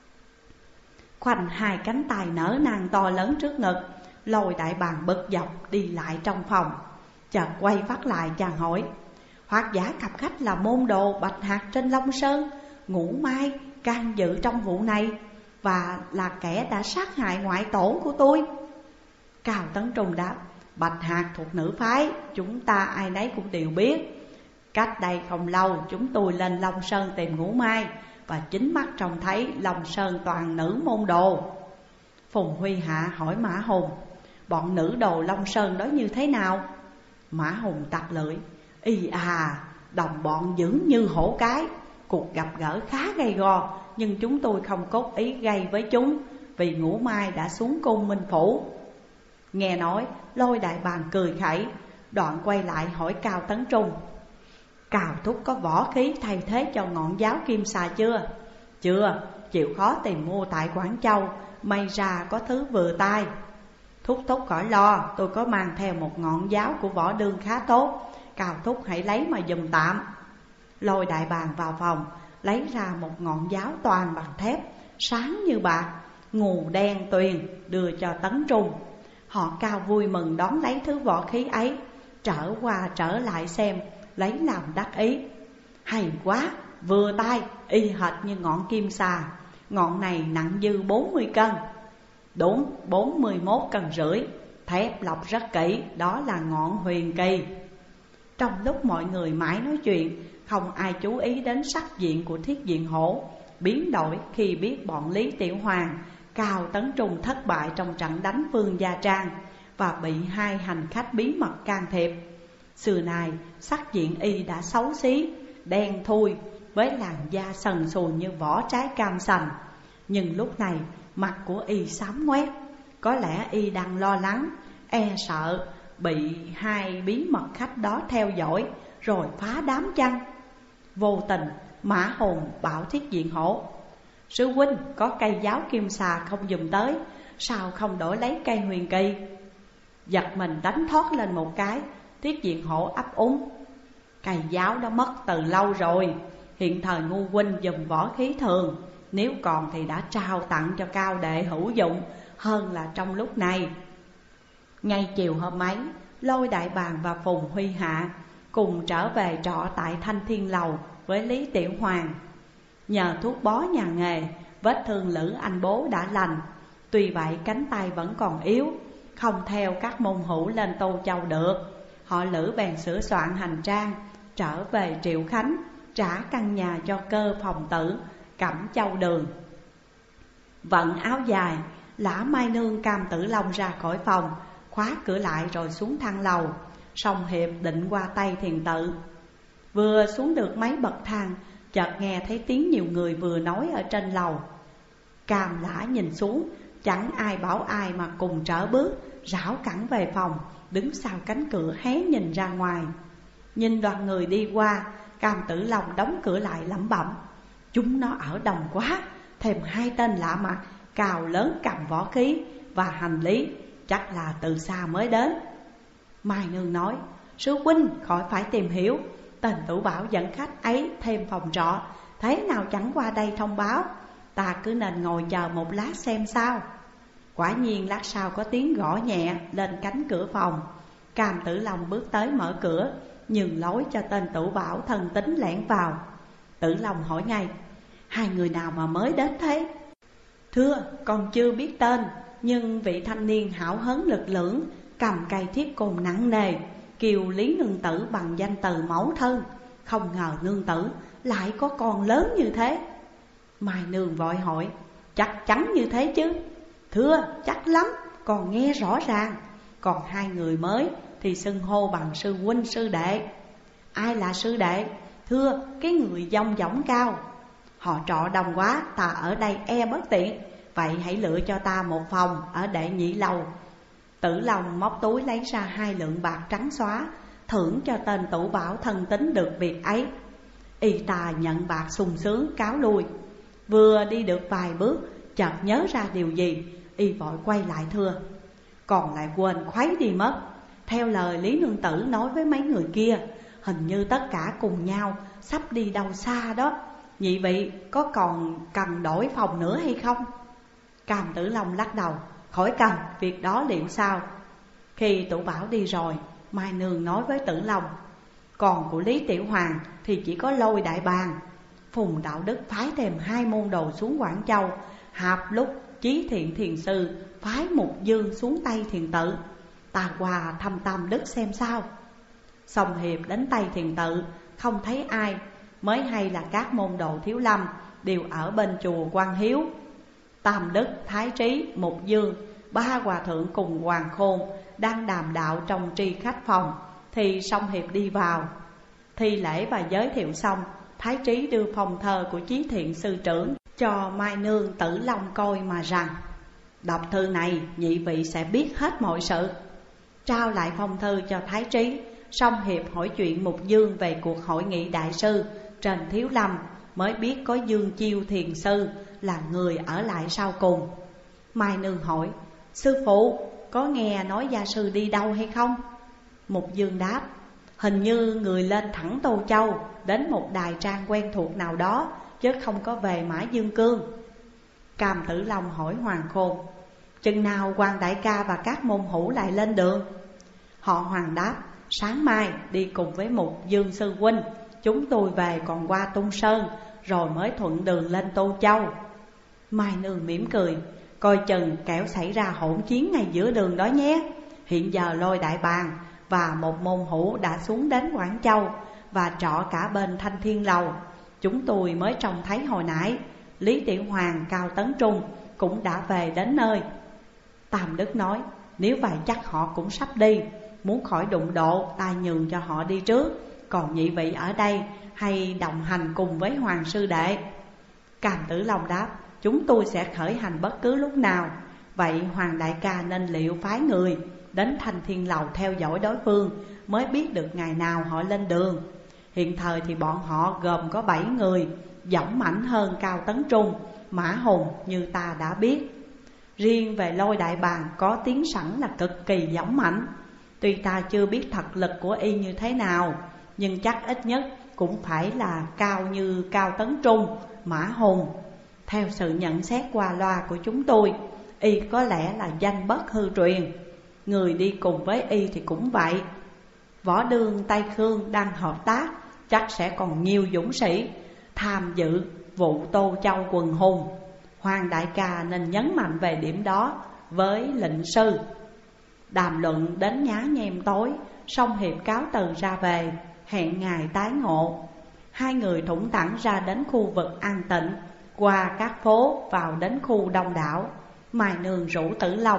A: Khoanh hai cánh tay nở nang to lớn trước ngực, Lôi Đại Bàng bực dọc đi lại trong phòng. Chợt quay phát lại chàng hỏi: hoặc giả cặp khách là môn đồ Bạch Hạc trên Long Sơn, Ngũ Mai can dự trong vụ này, và là kẻ đã sát hại ngoại tổ của tôi? Cao Tấn Trung đáp: Bạch Hạc thuộc nữ phái, chúng ta ai nấy cũng đều biết. Cách đây không lâu chúng tôi lên Long Sơn tìm Ngũ Mai, và chính mắt trông thấy Long Sơn toàn nữ môn đồ. Phùng Huy Hạ hỏi Mã Hùng: bọn nữ đồ Long Sơn đó như thế nào? Mã Hùng tặc lưỡi: y đồng bọn dữ như hổ cái. Cuộc gặp gỡ khá gay go, nhưng chúng tôi không cốt ý gây với chúng, vì Ngũ Mai đã xuống Cung Minh Phủ. Nghe nói, Lôi Đại Bàng cười khẩy, đoạn quay lại hỏi Cao Tấn Trung: Cao thúc có võ khí thay thế cho ngọn giáo kim xà chưa? Chưa, chịu khó tìm mua tại Quảng Châu, may ra có thứ vừa tay. Thúc khỏi lo, tôi có mang theo một ngọn giáo của Võ Đương khá tốt, Cao thúc hãy lấy mà giùm tạm. Lôi Đại Bàng vào phòng, lấy ra một ngọn giáo toàn bằng thép, sáng như bạc, ngù đen tuyền, đưa cho Tấn Trung. Họ Cao vui mừng đón lấy thứ võ khí ấy, trở qua trở lại xem, lấy làm đắc ý: hay quá, vừa tay, y hệt như ngọn kim xà, ngọn này nặng dư 40 cân. Đúng 41 cân rưỡi, thép lọc rất kỹ, đó là ngọn huyền kỳ. Trong lúc mọi người mãi nói chuyện, không ai chú ý đến sắc diện của Thiết Diện Hổ biến đổi khi biết bọn Lý Tiểu Hoàng, Cao Tấn Trung thất bại trong trận đánh Vương Gia Trang và bị hai hành khách bí mật can thiệp. Xưa nay sắc diện y đã xấu xí, đen thui với làn da sần sùi như vỏ trái cam sành. Nhưng lúc này mặt của y xám ngoét, có lẽ y đang lo lắng, e sợ bị hai bí mật khách đó theo dõi rồi phá đám chăng. Vô tình Mã Hồn bảo Thiết Diện Hổ: sư huynh có cây giáo kim xà không dùng tới, sao không đổi lấy cây huyền kỳ? Giật mình đánh thoát lên một cái, Thiết Diện Hổ ấp úng: cây giáo đã mất từ lâu rồi, hiện thời ngu huynh dùng võ khí thường, nếu còn thì đã trao tặng cho cao đệ hữu dụng hơn là trong lúc này. Ngay chiều hôm ấy, Lôi Đại Bàng và Phùng Huy Hạ cùng trở về trọ tại Thanh Thiên Lầu với Lý Tiểu Hoàng. Nhờ thuốc bó nhà nghề, vết thương Lữ Anh Bố đã lành. Tuy vậy cánh tay vẫn còn yếu, không theo các môn hữu lên Tô Châu được. Họ Lữ bèn sửa soạn hành trang, trở về Triệu Khánh, trả căn nhà cho Cơ Phòng Tử, Cẩm Châu Đường. Vận áo dài, Lã Mai Nương Cam Tử Long ra khỏi phòng, khóa cửa lại rồi xuống thang lầu. Song Hiệp định qua Tây Thiền Tự. Vừa xuống được mấy bậc thang, chợt nghe thấy tiếng nhiều người vừa nói ở trên lầu. Cam Lã nhìn xuống, chẳng ai bảo ai mà cùng trở bước, rảo cẳng về phòng, đứng sau cánh cửa hé nhìn ra ngoài. Nhìn đoàn người đi qua, Cam Tử Long đóng cửa lại lẩm bẩm: chúng nó ở đồng quá, thêm hai tên lạ mặt, cao lớn cầm võ khí và hành lý, chắc là từ xa mới đến. Mai Nương nói: sư huynh khỏi phải tìm hiểu, tên Tử Bảo dẫn khách ấy thêm phòng trọ, thế nào chẳng qua đây thông báo, ta cứ nên ngồi chờ một lát xem sao. Quả nhiên lát sau có tiếng gõ nhẹ lên cánh cửa phòng. Cam Tử Long bước tới mở cửa, nhường lối cho tên Tử Bảo thân tín lẻn vào. Tử Long hỏi ngay: hai người nào mà mới đến thế? Thưa, còn chưa biết tên, nhưng vị thanh niên hảo hớn lực lưỡng, cầm cây thiết côn nặng nề, kêu Lý nương tử bằng danh từ mẫu thân. Không ngờ nương tử lại có con lớn như thế. Mai Nương vội hỏi: chắc chắn như thế chứ? Thưa, chắc lắm, còn nghe rõ ràng. Còn hai người mới thì xưng hô bằng sư huynh sư đệ. Ai là sư đệ? Thưa, cái người dong dỏng cao. Họ trọ đông quá, ta ở đây e bất tiện, vậy hãy lựa cho ta một phòng ở đệ nhị lầu. Tử Long móc túi lấy ra 2 lượng bạc trắng xóa, thưởng cho tên Tử Bảo thân tín được việc ấy. Y ta nhận bạc sung sướng cáo lui. Vừa đi được vài bước, chợt nhớ ra điều gì, y vội quay lại thưa: còn lại quên khuấy đi mất. Theo lời Lý nương tử nói với mấy người kia, hình như tất cả cùng nhau sắp đi đâu xa đó. Nhị vị có còn cần đổi phòng nữa hay không? Cam Tử Long lắc đầu: khỏi cần, việc đó liệu sao? Khi Tử Bảo đi rồi, Mai Nương nói với Tử Long: còn của Lý Tiểu Hoàng thì chỉ có Lôi Đại Bàng. Phùng Đạo Đức phái thêm 2 môn đồ xuống Quảng Châu, hạp lúc Chí Thiện Thiền Sư phái Mục Dương xuống Tây Thiền Tự. Ta qua thăm Tam Đức xem sao. Song Hiệp đến Tây Thiền Tự không thấy ai, mới hay là các môn đồ Thiếu Lâm đều ở bên chùa Quan Hiếu. Tam Đức, Thái Trí, Mục Dương, 3 hòa thượng cùng Hoàng Khôn đang đàm đạo trong tri khách phòng, thì Song Hiệp đi vào. Thi lễ và giới thiệu xong, Thái Trí đưa phong thơ của Chí Thiện sư trưởng cho Mai Nương, Tử Long coi mà rằng: đọc thư này nhị vị sẽ biết hết mọi sự. Trao lại phong thư cho Thái Trí, Song Hiệp hỏi chuyện Mục Dương về cuộc hội nghị đại sư trên Thiếu Lâm, mới biết có Dương Chiêu Thiền Sư là người ở lại sau cùng. Mai Nương hỏi: sư phụ có nghe nói gia sư đi đâu hay không? Mục Dương đáp: hình như người lên thẳng Tô Châu, đến một đài trang quen thuộc nào đó, chứ không có về Mã Dương Cương. Cam Tử Long hỏi Hoàng Khôn: chừng nào Hoàng đại ca và các môn hữu lại lên đường? Họ Hoàng đáp: sáng mai đi cùng với Mục Dương sư huynh, chúng tôi về còn qua Tung Sơn, rồi mới thuận đường lên Tô Châu. Mai Nương mỉm cười: coi chừng kẻo xảy ra hỗn chiến ngay giữa đường đó nhé. Hiện giờ Lôi Đại Bàng và một môn hữu đã xuống đến Quảng Châu và trọ cả bên Thanh Thiên Lầu. Chúng tôi mới trông thấy hồi nãy Lý Tiểu Hoàng, Cao Tấn Trung cũng đã về đến nơi. Tam Đức nói, nếu vậy chắc họ cũng sắp đi. Muốn khỏi đụng độ, ta nhường cho họ đi trước. Còn nhị vị ở đây hay đồng hành cùng với Hoàng sư đệ? Cam Tử Long đáp, chúng tôi sẽ khởi hành bất cứ lúc nào. Vậy Hoàng đại ca nên liệu phái người đến Thanh Thiên Lầu theo dõi đối phương, mới biết được ngày nào họ lên đường. Hiện thời thì bọn họ gồm có 7 người, dũng mãnh hơn Cao Tấn Trung, Mã Hùng như ta đã biết. Riêng về Lôi Đại Bàng có tiếng sẵn là cực kỳ dũng mãnh. Tuy ta chưa biết thật lực của y như thế nào, nhưng chắc ít nhất cũng phải là cao như Cao Tấn Trung, Mã Hùng. Theo sự nhận xét qua loa của chúng tôi, y có lẽ là danh bất hư truyền. Người đi cùng với y thì cũng vậy. Võ Đương Tây Khương đang hợp tác, chắc sẽ còn nhiều dũng sĩ tham dự vụ Tô Châu quần hùng. Hoàng đại ca nên nhấn mạnh về điểm đó với lệnh sư. Đàm luận đến nhá nhem tối, Song Hiệp cáo từ ra về, hẹn ngày tái ngộ. Hai người thủng thẳng ra đến khu vực an tịnh, qua các phố vào đến khu đông đảo. Mai Nương rủ Tử Long,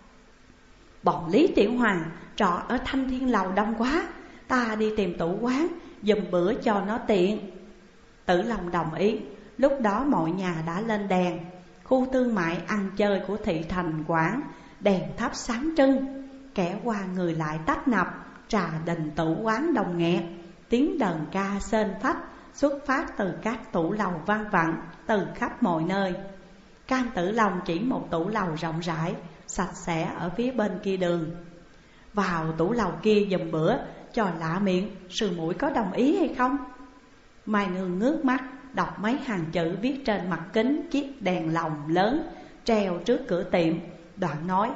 A: bọn Lý Tiểu Hoàng trọ ở Thanh Thiên Lầu đông quá, ta đi tìm tủ quán giùm bữa cho nó tiện. Tử Long đồng ý. Lúc đó mọi nhà đã lên đèn. Khu thương mại ăn chơi của thị thành Quảng đèn thắp sáng trưng, kẻ qua người lại tấp nập, trà đình tủ quán đồng nghẹt. Tiếng đờn ca sên phách xuất phát từ các tủ lầu vang vẳng từ khắp mọi nơi. Cam Tử Long chỉ một tủ lầu rộng rãi, sạch sẽ ở phía bên kia đường. Vào tủ lầu kia giùm bữa cho lạ miệng, sư muội có đồng ý hay không? Mai Nương ngước mắt đọc mấy hàng chữ viết trên mặt kính chiếc đèn lồng lớn treo trước cửa tiệm. Đoạn nói,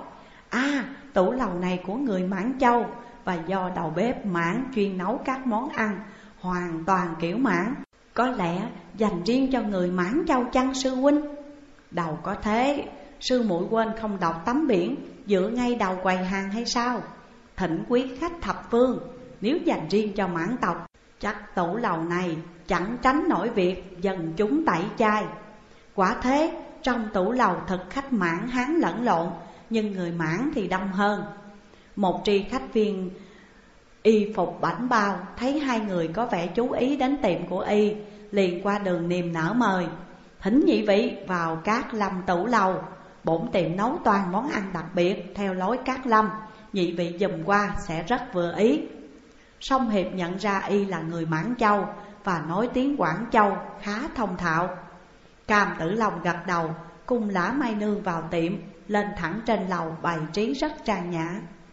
A: tủ lầu này của người Mãn Châu, và do đầu bếp Mãn chuyên nấu các món ăn hoàn toàn kiểu Mãn. Có lẽ dành riêng cho người Mãn Châu chăng sư huynh? Đầu có thế, sư muội quên không đọc tấm biển dựa ngay đầu quầy hàng hay sao? Thỉnh quý khách thập phương, nếu dành riêng cho Mãn tộc, chắc tủ lầu này chẳng tránh nổi việc dần chúng tẩy chay. Quả thế, trong tủ lầu thực khách Mãn Hán lẫn lộn, nhưng người Mãn thì đông hơn. Một tri khách viên y phục bảnh bao thấy hai người có vẻ chú ý đến tiệm của y, liền qua đường niềm nở mời, thỉnh nhị vị vào Cát Lâm tủ lầu. Bổn tiệm nấu toàn món ăn đặc biệt theo lối Cát Lâm, nhị vị dùm qua sẽ rất vừa ý. Song Hiệp nhận ra y là người Mãn Châu và nói tiếng Quảng Châu khá thông thạo. Cam Tử Long gật đầu, cùng lã Mai Nương vào tiệm, lên thẳng trên lầu bày trí rất trang nhã.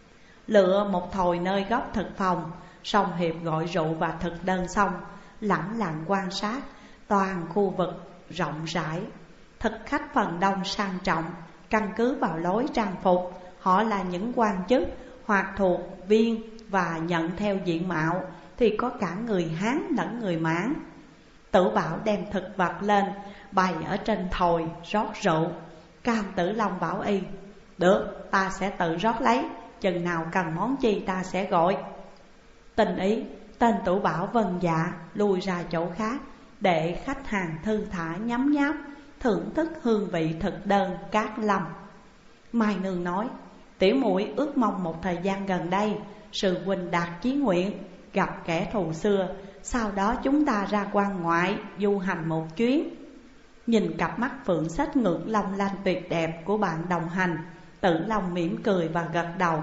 A: Lựa một thồi nơi góc thực phòng, Song Hiệp gọi rượu và thực đơn xong, lẳng lặng quan sát toàn khu vực rộng rãi. Thực khách phần đông sang trọng, căn cứ vào lối trang phục, họ là những quan chức hoặc thuộc viên và nhận theo diện mạo, thì có cả người Hán lẫn người Mãn. Tử Bảo đem thực vật lên bày ở trên thồi rót rượu. Cam Tử Long bảo y, được, ta sẽ tự rót lấy, chừng nào cần món chi ta sẽ gọi. Tình ý, tên Tử Bảo vâng dạ, lui ra chỗ khác để khách hàng thư thả nhấm nháp, thưởng thức hương vị thực đơn Cát Lâm. Mai Nương nói, tiểu muội ước mong một thời gian gần đây sư huynh đạt chí nguyện, gặp kẻ thù xưa, sau đó chúng ta ra quan ngoại du hành một chuyến. Nhìn cặp mắt phượng xếch ngược long lanh tuyệt đẹp của bạn đồng hành, Tử Long mỉm cười và gật đầu.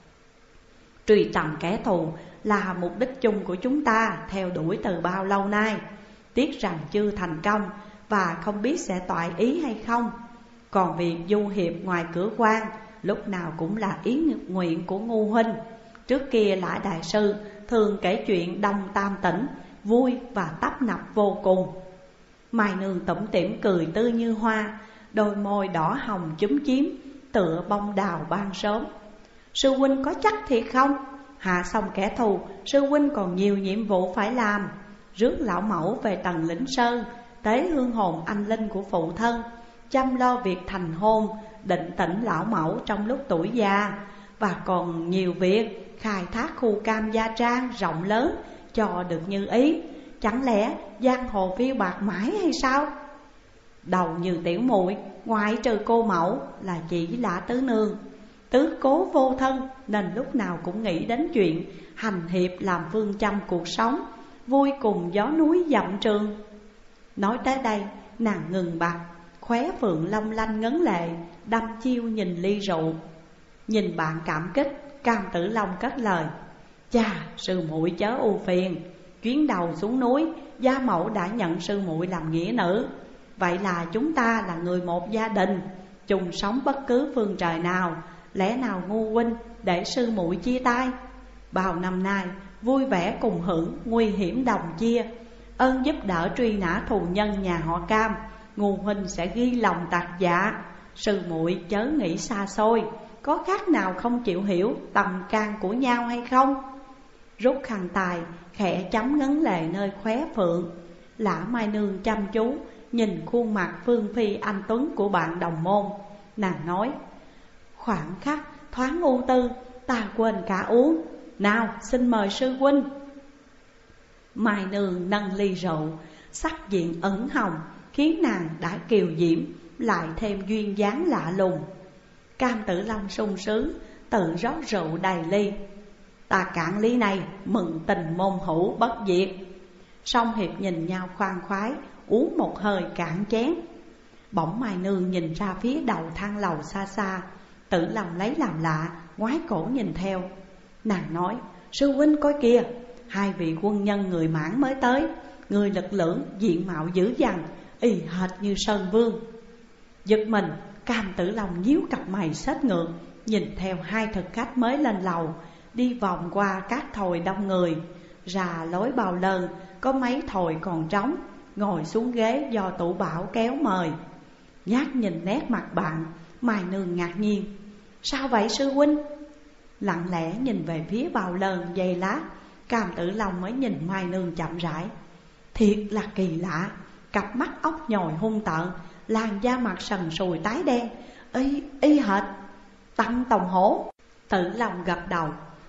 A: Truy tầm kẻ thù là mục đích chung của chúng ta theo đuổi từ bao lâu nay. Tiếc rằng chưa thành công và không biết sẽ toại ý hay không. Còn việc du hiệp ngoài cửa quan lúc nào cũng là ý nguyện của Ngu huynh. Trước kia Lã đại sư thường kể chuyện Đông Tam Tỉnh, vui và tấp nập vô cùng. Mai Nương tủm tỉm cười tươi như hoa, đôi môi đỏ hồng chúm chím tựa bông đào ban sớm. Sư huynh có chắc thiệt không? Hạ xong kẻ thù, sư huynh còn nhiều nhiệm vụ phải làm. Rước lão mẫu về Tần Lĩnh Sơn, tế hương hồn anh linh của phụ thân, chăm lo việc thành hôn, định tĩnh lão mẫu trong lúc tuổi già, và còn nhiều việc khai thác khu cam Gia Trang rộng lớn cho được như ý. Chẳng lẽ giang hồ phiêu bạc mãi hay sao? Đầu như tiểu muội, ngoại trừ cô mẫu là chỉ Lã Tứ Nương, tứ cố vô thân, nên lúc nào cũng nghĩ đến chuyện hành hiệp làm phương châm cuộc sống, vui cùng gió núi dặm trường. Nói tới đây, nàng ngừng bặt, khóe phượng long lanh ngấn lệ, đăm chiêu nhìn ly rượu. Nhìn bạn cảm kích, Cam Tử Long cất lời: Chà, sư muội chớ ưu phiền. Chuyến đầu xuống núi, gia mẫu đã nhận sư muội làm nghĩa nữ. Vậy là chúng ta là người một gia đình, chung sống bất cứ phương trời nào. Lẽ nào ngu huynh để sư muội chia tay? Bao năm nay vui vẻ cùng hưởng, nguy hiểm đồng chia. Ơn giúp đỡ truy nã thù nhân nhà họ Cam, ngu huynh sẽ ghi lòng tạc dạ. Sư muội chớ nghĩ xa xôi, có khác nào không chịu hiểu tầm can của nhau hay không? Rút khăn tài, khẽ chấm ngấn lệ nơi khóe phượng. Lã Mai Nương chăm chú nhìn khuôn mặt phương phi anh tuấn của bạn đồng môn. Nàng nói: Khoảng khắc thoáng ưu tư, ta quên cả uống. Nào xin mời sư huynh. Mai Nương nâng ly rượu, sắc diện ửng hồng, khiến nàng đã kiều diễm, lại thêm duyên dáng lạ lùng. Cam Tử Long sung sướng, tự rót rượu đầy ly. Ta cạn ly này, mừng tình môn hữu bất diệt. Song hiệp nhìn nhau khoan khoái, uống một hơi cạn chén. Bỗng Mai Nương nhìn ra phía đầu thang lầu xa xa. Tử Long lấy làm lạ, ngoái cổ nhìn theo. Nàng nói: Sư huynh coi kìa, hai vị quân nhân người Mãn mới tới, người lực lưỡng, diện mạo dữ dằn, y hệt như Sơn Vương. Giật mình, Cam Tử Long nhíu cặp mày xếch ngược, nhìn theo hai thực khách mới lên lầu, đi vòng qua các thồi đông người, ra lối bao lơn, có mấy thồi còn trống, ngồi xuống ghế do Tủ Bảo kéo mời. Nhát nhìn nét mặt bạn, Mai Nương ngạc nhiên: Sao vậy sư huynh? Lặng lẽ nhìn về phía bao lơn giây lát, Cam Tử Long mới nhìn Mai Nương chậm rãi. Thiệt là kỳ lạ, cặp mắt ốc nhồi hung tợn, làn da mặt sần sùi tái đen, y hệt Tăng Tòng Hổ. Tử Long gật đầu: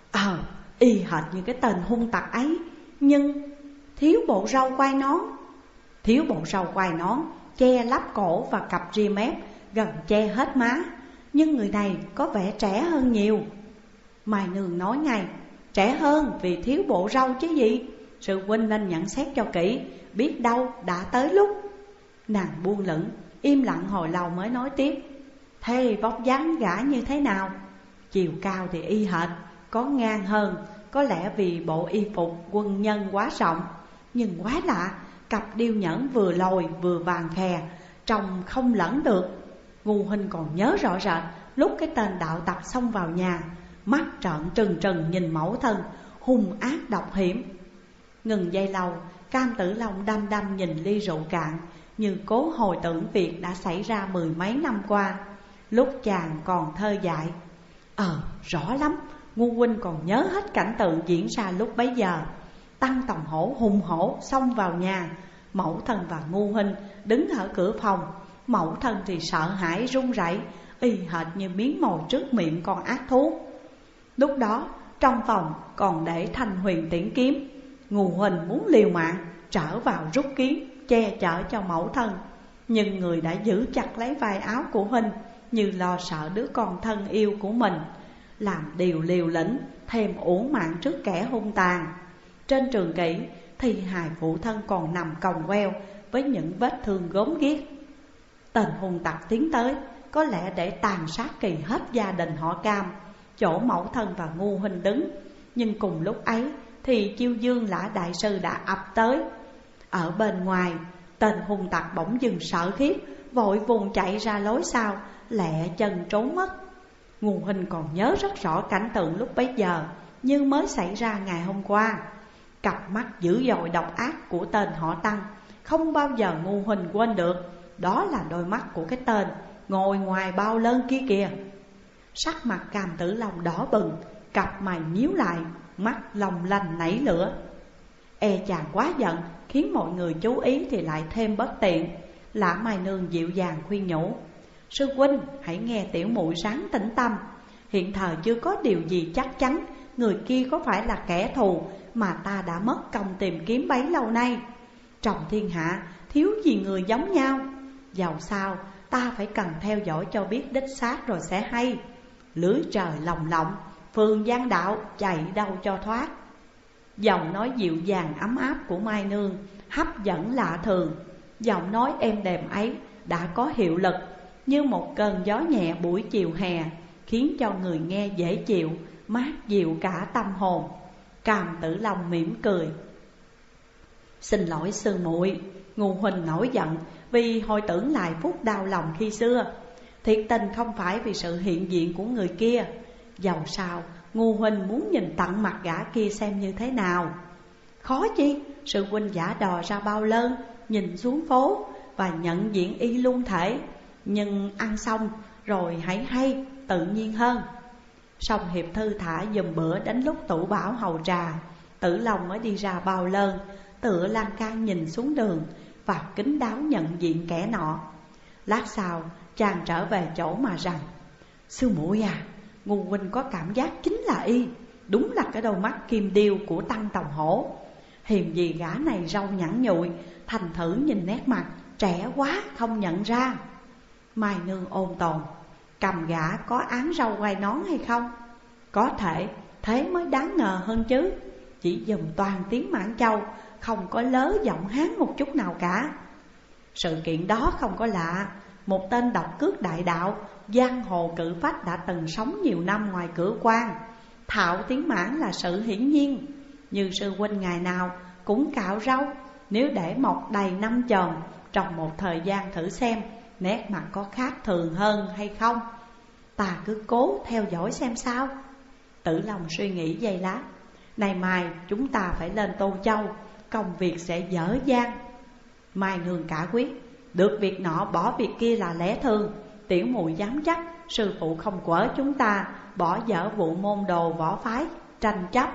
A: y hệt như cái tên hung tặc ấy, nhưng thiếu bộ râu quai nón. Thiếu bộ râu quai nón, che lắp cổ và cặp ria mép gần che hết má, nhưng người này có vẻ trẻ hơn nhiều. Mai Nương nói ngay: Trẻ hơn vì thiếu bộ râu chứ gì. Sư huynh nên nhận xét cho kỹ, biết đâu đã tới lúc. Nàng buông lửng, im lặng hồi lâu mới nói tiếp: Thế vóc dáng gã như thế nào? Chiều cao thì y hệt, có ngang hơn, có lẽ vì bộ y phục quân nhân quá rộng. Nhưng quá lạ, cặp điêu nhẫn vừa lồi vừa vàng khè, trông không lẫn được. Ngu huynh còn nhớ rõ rệt lúc cái tên đạo tặc xông vào nhà, mắt trợn trừng trừng nhìn mẫu thân, hung ác độc hiểm. Ngừng giây lâu, Cam Tử Long đăm đăm nhìn ly rượu cạn, như cố hồi tưởng việc đã xảy ra mười mấy năm qua, lúc chàng còn thơ dại. Rõ lắm, ngu huynh còn nhớ hết cảnh tượng diễn ra lúc bấy giờ. Tăng Tòng Hổ hùng hổ xông vào nhà, mẫu thân và ngu huynh đứng ở cửa phòng. Mẫu thân thì sợ hãi run rẩy, y hệt như miếng mồi trước miệng con ác thú. Lúc đó trong phòng còn để thanh huyền tiễn kiếm. Ngu huynh muốn liều mạng trở vào rút kiếm che chở cho mẫu thân, nhưng người đã giữ chặt lấy vai áo của huynh, như lo sợ đứa con thân yêu của mình, làm điều liều lĩnh, thêm uổng mạng trước kẻ hung tàn. Trên trường kỷ, thi hài phụ thân còn nằm còng queo với những vết thương gốm ghiếc. Tên hung tặc tiến tới, có lẽ để tàn sát kỳ hết gia đình họ Cam, chỗ mẫu thân và ngu huynh đứng. Nhưng cùng lúc ấy thì Chiêu Dương Lã đại sư đã ập tới. Ở bên ngoài, tên hung tặc bỗng dừng sợ khiếp, vội vùng chạy ra lối sau, lẹ chân trốn mất. Ngu huynh còn nhớ rất rõ cảnh tượng lúc bấy giờ, như mới xảy ra ngày hôm qua. Cặp mắt dữ dội độc ác của tên họ Tăng không bao giờ ngu huynh quên được. Đó là đôi mắt của cái tên ngồi ngoài bao lơn kia kìa. Sắc mặt Cam Tử Long đỏ bừng, cặp mày nhíu lại, mắt long lanh nảy lửa. E chàng quá giận khiến mọi người chú ý thì lại thêm bất tiện. Lã Mai Nương dịu dàng khuyên nhủ: sư huynh hãy nghe tiểu muội ráng tĩnh tâm. Hiện thời chưa có điều gì chắc chắn người kia có phải là kẻ thù mà ta đã mất công tìm kiếm bấy lâu nay. Trong thiên hạ thiếu gì người giống nhau, dầu sao ta phải cần theo dõi cho biết đích xác rồi sẽ hay. Lưới trời lồng lộng, phường gian đạo, chạy đâu cho thoát. Giọng nói dịu dàng ấm áp của Mai Nương hấp dẫn lạ thường. Giọng nói êm đềm ấy đã có hiệu lực như một cơn gió nhẹ buổi chiều hè, khiến cho người nghe dễ chịu, mát dịu cả tâm hồn. Càm Tử Long mỉm cười: xin lỗi sư muội, Ngu huynh nổi giận vì hồi tưởng lại phút đau lòng khi xưa. Thiệt tình không phải vì sự hiện diện của người kia. Dầu sao Ngu huynh muốn nhìn tận mặt gã kia xem như thế nào. Khó chi sư huynh giả đò ra bao lơn, nhìn xuống phố và nhận diện y luôn thể. Nhưng ăn xong rồi hãy hay tự nhiên hơn. Song Hiệp thư thả dùm bữa đến lúc tủ bảo hầu trà, Tử Long mới đi ra bao lơn, tựa lan can nhìn xuống đường và kín đáo nhận diện kẻ nọ. Lát sau chàng trở về chỗ mà rằng: sư muội à, Ngu huynh có cảm giác chính là y, đúng là cái đôi mắt kim điêu của Tăng Tòng Hổ. Hiềm gì gã này râu nhẵn nhụi, thành thử nhìn nét mặt trẻ quá không nhận ra. Mai Nương ôn tồn: cầm gã có án râu quai nón hay không? Có thể, thế mới đáng ngờ hơn chứ. Chỉ dùng toàn tiếng Mãn Châu, không có lớ giọng Hán một chút nào cả. Sự kiện đó không có lạ. Một tên độc cước đại đạo, giang hồ cự phách đã từng sống nhiều năm ngoài cửa quan, thạo tiếng Mãn là sự hiển nhiên. Như sư huynh ngày nào cũng cạo râu, nếu để mọc đầy 5 chòm trong một thời gian thử xem nét mặt có khác thường hơn hay không. Ta cứ cố theo dõi xem sao. Tử Long suy nghĩ giây lát: này mai chúng ta phải lên Tô Châu, công việc sẽ dở dang. Mai Nương cả quyết: được việc nọ bỏ việc kia là lẽ thường. Tiểu muội dám chắc sư phụ không quở chúng ta bỏ dở vụ môn đồ võ phái tranh chấp.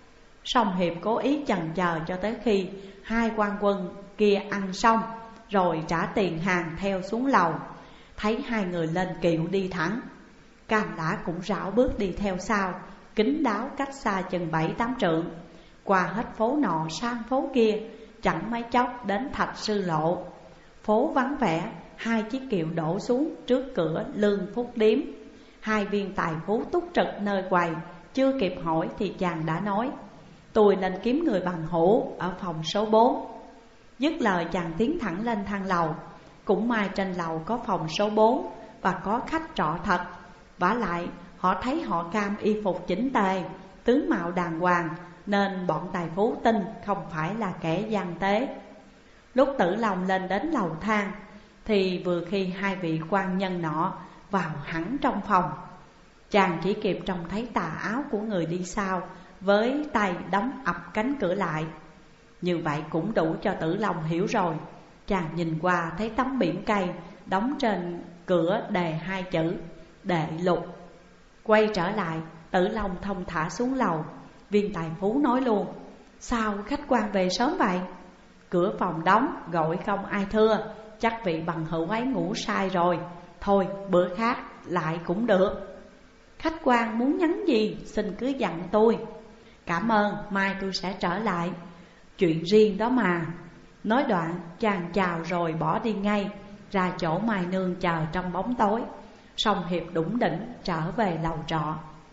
A: Song Hiệp cố ý chần chờ cho tới khi hai quan quân kia ăn xong rồi trả tiền hàng theo xuống lầu. Thấy hai người lên kiệu đi thẳng, Cam Lã cũng rảo bước đi theo sau, kín đáo cách xa chừng 7-8 trượng. Qua hết phố nọ sang phố kia, chẳng mấy chốc đến Thạch Sư Lộ. Phố vắng vẻ, hai chiếc kiệu đổ xuống trước cửa Lương Phúc Điếm. Hai viên tài phú túc trực nơi quầy, chưa kịp hỏi thì chàng đã nói: tôi lên kiếm người bằng hữu ở phòng số 4. Dứt lời chàng tiến thẳng lên thang lầu. Cũng may trên lầu có phòng số 4 và có khách trọ thật. Vả lại họ thấy họ Cam y phục chỉnh tề, tướng mạo đàng hoàng, nên bọn tài phú tin không phải là kẻ gian tế. Lúc Tử Long lên đến lầu thang thì vừa khi hai vị quan nhân nọ vào hẳn trong phòng. Chàng chỉ kịp trông thấy tà áo của người đi sau, với tay đóng ập cánh cửa lại. Như vậy cũng đủ cho Tử Long hiểu rồi. Chàng nhìn qua thấy tấm biển cây đóng trên cửa đề 2 chữ Đệ Lục. Quay trở lại, Tử Long thông thả xuống lầu. Viên tài phú nói luôn: sao khách quan về sớm vậy? Cửa phòng đóng, gọi không ai thưa. Chắc vị bằng hữu ấy ngủ sai rồi. Thôi bữa khác lại cũng được. Khách quan muốn nhắn gì xin cứ dặn tôi. Cảm ơn, mai tôi sẽ trở lại. Chuyện riêng đó mà. Nói đoạn chàng chào rồi bỏ đi ngay, ra chỗ Mai Nương chờ trong bóng tối. Song Hiệp đủng đỉnh trở về lầu trọ.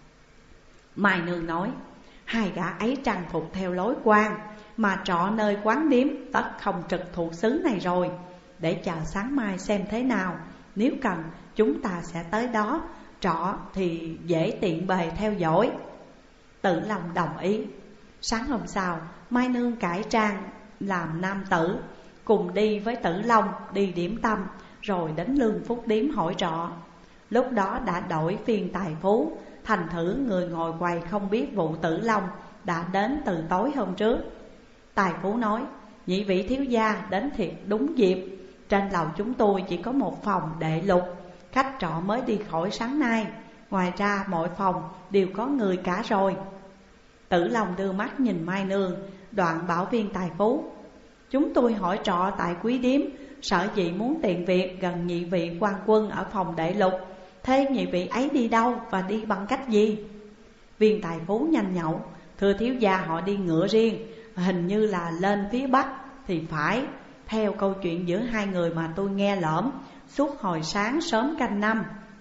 A: Mai Nương nói: hai gã ấy trang phục theo lối quan, mà trọ nơi quán điếm tất không trực thuộc xứ này rồi. Để chờ sáng mai xem thế nào, nếu cần chúng ta sẽ tới đó trọ thì dễ tiện bề theo dõi. Tử Long đồng ý. Sáng hôm sau, Mai Nương cải trang làm nam tử, cùng đi với Tử Long đi điểm tâm, rồi đến Lương Phúc Điếm hỏi trọ. Lúc đó đã đổi phiên tài phú, thành thử người ngồi quầy không biết vụ Tử Long đã đến từ tối hôm trước. Tài phú nói: nhị vị thiếu gia đến thiệt đúng dịp. Trên lầu chúng tôi chỉ có một phòng Đệ Lục, khách trọ mới đi khỏi sáng nay. Ngoài ra mọi phòng đều có người cả rồi. Tử Long đưa mắt nhìn Mai Nương, đoạn bảo viên tài phú: chúng tôi hỏi trọ tại Quý Điếm, Sở dĩ muốn tiện việc gần nhị vị quan quân ở phòng đệ lục. Thế nhị vị ấy đi đâu và đi bằng cách gì? Viên tài phú nhanh nhậu: thưa thiếu gia, họ đi ngựa riêng, hình như là lên phía bắc thì phải. Theo câu chuyện giữa hai người mà tôi nghe lỡm suốt hồi sáng sớm canh năm.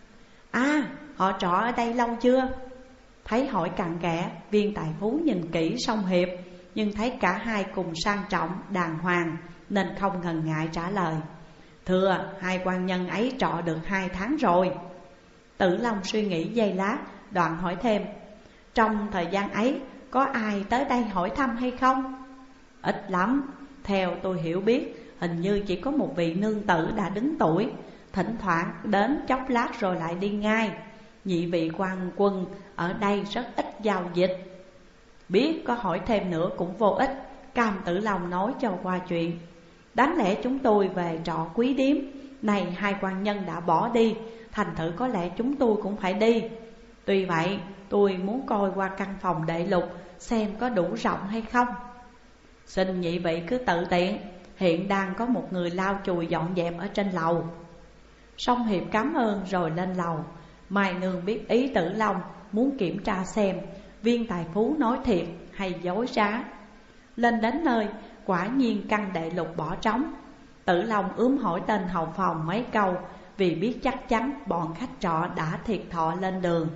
A: Họ trọ ở đây lâu chưa? Thấy hỏi cặn kẽ, viên tài phú nhìn kỹ Song Hiệp, nhưng thấy cả hai cùng sang trọng, đàng hoàng, nên không ngần ngại trả lời: thưa, hai quan nhân ấy trọ được 2 tháng rồi. Tử Long suy nghĩ giây lát, đoạn hỏi thêm: trong thời gian ấy có ai tới đây hỏi thăm hay không? Ít lắm, theo tôi hiểu biết, hình như chỉ có một vị nương tử đã đứng tuổi, thỉnh thoảng đến chốc lát rồi lại đi ngay. Nhị vị quan quân ở đây rất ít giao dịch. Biết có hỏi thêm nữa cũng vô ích, Cam Tử Long nói cho qua chuyện. Đáng lẽ chúng tôi về trọ Quý Điếm, này hai quan nhân đã bỏ đi, thành thử có lẽ chúng tôi cũng phải đi. Tuy vậy tôi muốn coi qua căn phòng đệ lục xem có đủ rộng hay không. Xin nhị vị cứ tự tiện, hiện đang có một người lau chùi dọn dẹp ở trên lầu. Song Hiệp cảm ơn rồi lên lầu. Mai Nương biết ý Tử Long, muốn kiểm tra xem viên tài phú nói thiệt hay dối trá. Lên đến nơi, quả nhiên căn đệ lục bỏ trống. Tử Long ướm hỏi tên hầu phòng mấy câu, vì biết chắc chắn bọn khách trọ đã thiệt thọ lên đường.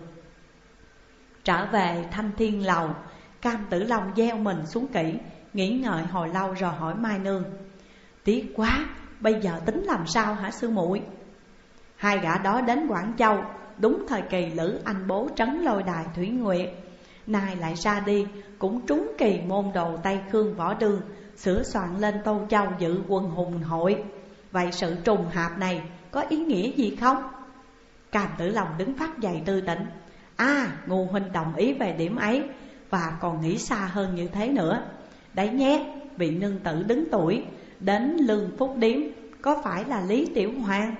A: Trở về Thanh Thiên lầu, Cam Tử Long gieo mình xuống kỹ, nghĩ ngợi hồi lâu rồi hỏi Mai Nương: tiếc quá, bây giờ tính làm sao hả sư muội? Hai gã đó đến Quảng Châu, đúng thời kỳ Lữ Anh Bố trấn Lôi Đài Thủy Nguyệt. Nay lại ra đi, cũng trúng kỳ môn đồ Tây Khương Võ Đương sửa soạn lên Tô Châu dự quân hùng hội. Vậy sự trùng hợp này có ý nghĩa gì không? Cam Tử Long đứng phát dậy tươi tỉnh: Ngô huynh đồng ý về điểm ấy, và còn nghĩ xa hơn như thế nữa. Đấy nhé, vị nương tử đứng tuổi đến Lương Phúc Điếm có phải là Lý Tiểu Hoàng?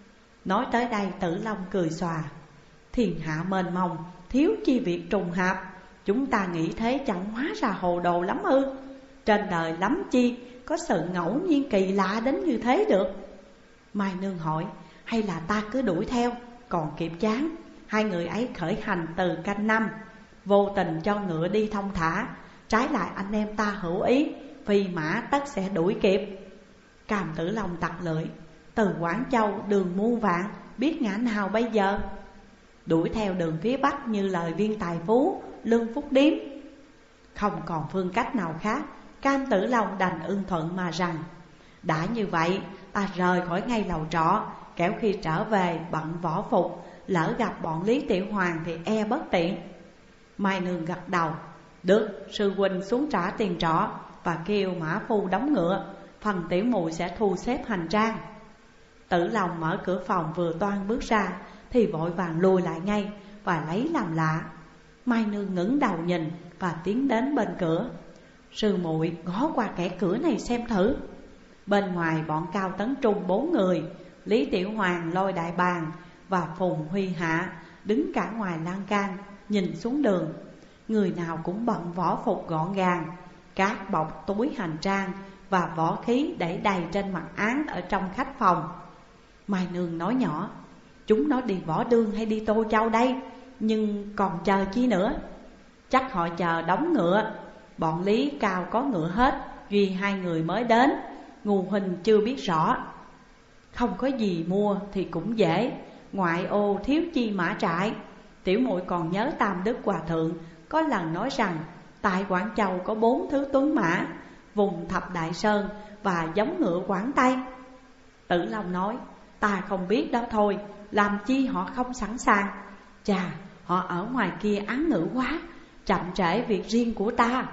A: Nói tới đây Tử Long cười xòa: thiên hạ mênh mông, thiếu chi việc trùng hợp. Chúng ta nghĩ thế chẳng hóa ra hồ đồ lắm ư? Trên đời lắm chi có sự ngẫu nhiên kỳ lạ đến như thế được. Mai Nương hỏi: hay là ta cứ đuổi theo, còn kịp chán? Hai người ấy khởi hành từ canh năm, vô tình cho ngựa đi thông thả, trái lại anh em ta hữu ý, phi mã tất sẽ đuổi kịp. Cam Tử Long tặc lưỡi: từ Quảng Châu đường muôn vạn, biết ngã nào bây giờ? Đuổi theo đường phía bắc như lời viên tài phú, Lương Phúc Điếm. Không còn phương cách nào khác, Cam Tử Long đành ưng thuận mà rằng: đã như vậy, ta rời khỏi ngay lầu trọ, kẻo khi trở về bận võ phục, lỡ gặp bọn Lý Tiểu Hoàng thì e bất tiện. Mai Nương gật đầu: được, sư huynh xuống trả tiền trọ và kêu mã phu đóng ngựa, phần tiểu muội sẽ thu xếp hành trang. Tử Long mở cửa phòng vừa toan bước ra thì vội vàng lùi lại ngay và lấy làm lạ. Mai Nương ngẩng đầu nhìn và tiến đến bên cửa: sư muội ngó qua kẻ cửa này xem thử. Bên ngoài bọn Cao Tấn Trung 4 người, Lý Tiểu Hoàng, Lôi Đại Bàng và Phùng Huy Hạ đứng cả ngoài lan can nhìn xuống đường. Người nào cũng bận võ phục gọn gàng, các bọc túi hành trang và võ khí để đầy trên mặt án ở trong khách phòng. Mai Nương nói nhỏ: chúng nó đi Võ Đương hay đi Tô Châu đây? Nhưng còn chờ chi nữa? Chắc họ chờ đóng ngựa. Bọn Lý Cao có ngựa hết, duy 2 người mới đến, Ngô huynh chưa biết rõ. Không có gì mua thì cũng dễ, ngoại ô thiếu chi mã trại. Tiểu muội còn nhớ Tam Đức Hòa Thượng có lần nói rằng tại Quảng Châu có 4 thứ tuấn mã, vùng Thập Đại Sơn và giống ngựa Quảng Tây. Tử Long nói: ta không biết đó thôi, làm chi họ không sẵn sàng. Chà, họ ở ngoài kia án ngữ quá, chậm trễ việc riêng của ta.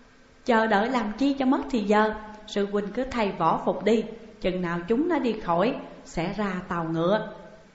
A: Chờ đợi làm chi cho mất thì giờ, sư huynh cứ thay võ phục đi, chừng nào chúng nó đi khỏi sẽ ra tàu ngựa.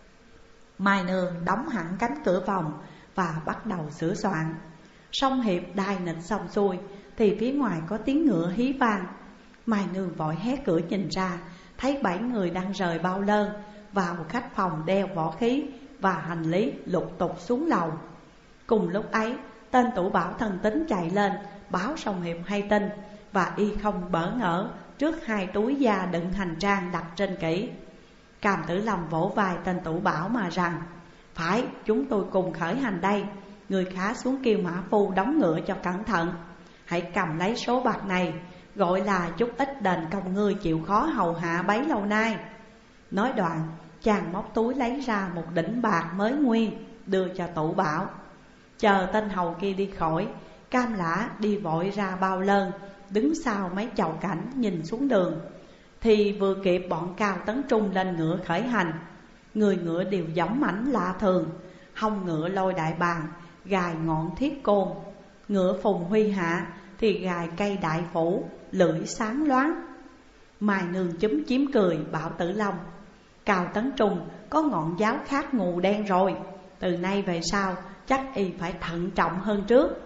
A: Mai Nương đóng hẳn cánh cửa phòng và bắt đầu sửa soạn. Song Hiệp đai nịch xong xuôi thì phía ngoài có tiếng ngựa hí vang. Mai Nương vội hé cửa nhìn ra, thấy 7 người đang rời bao lơn vào khách phòng đeo võ khí và hành lý lục tục xuống lầu. Cùng lúc ấy, tên Tủ Bảo thân tín chạy lên báo Song Hiệp hay tin, và y không bỡ ngỡ trước hai túi da đựng hành trang đặt trên kỹ. Cam Tử Long vỗ vai tên Tủ Bảo mà rằng: phải, chúng tôi cùng khởi hành đây. Người khá xuống kêu mã phu đóng ngựa cho cẩn thận. Hãy cầm lấy số bạc này, gọi là chút ít đền công ngươi chịu khó hầu hạ bấy lâu nay. Nói đoạn, chàng móc túi lấy ra một đỉnh bạc mới nguyên, đưa cho Tủ Bảo. Chờ tên hầu kia đi khỏi, Cam Lã đi vội ra bao lơn, đứng sau mấy chầu cảnh nhìn xuống đường. Thì vừa kịp bọn Cao Tấn Trung lên ngựa khởi hành. Người ngựa đều giống mảnh lạ thường, hông ngựa lôi đại bàng, gài ngọn thiết côn. Ngựa Phùng Huy Hạ thì gài cây đại phủ, lưỡi sáng loáng. Mai Nương chúm chím cười bảo Tử Long: Cao Tấn Trung có ngọn giáo khác ngù đen rồi, từ nay về sau chắc y phải thận trọng hơn trước.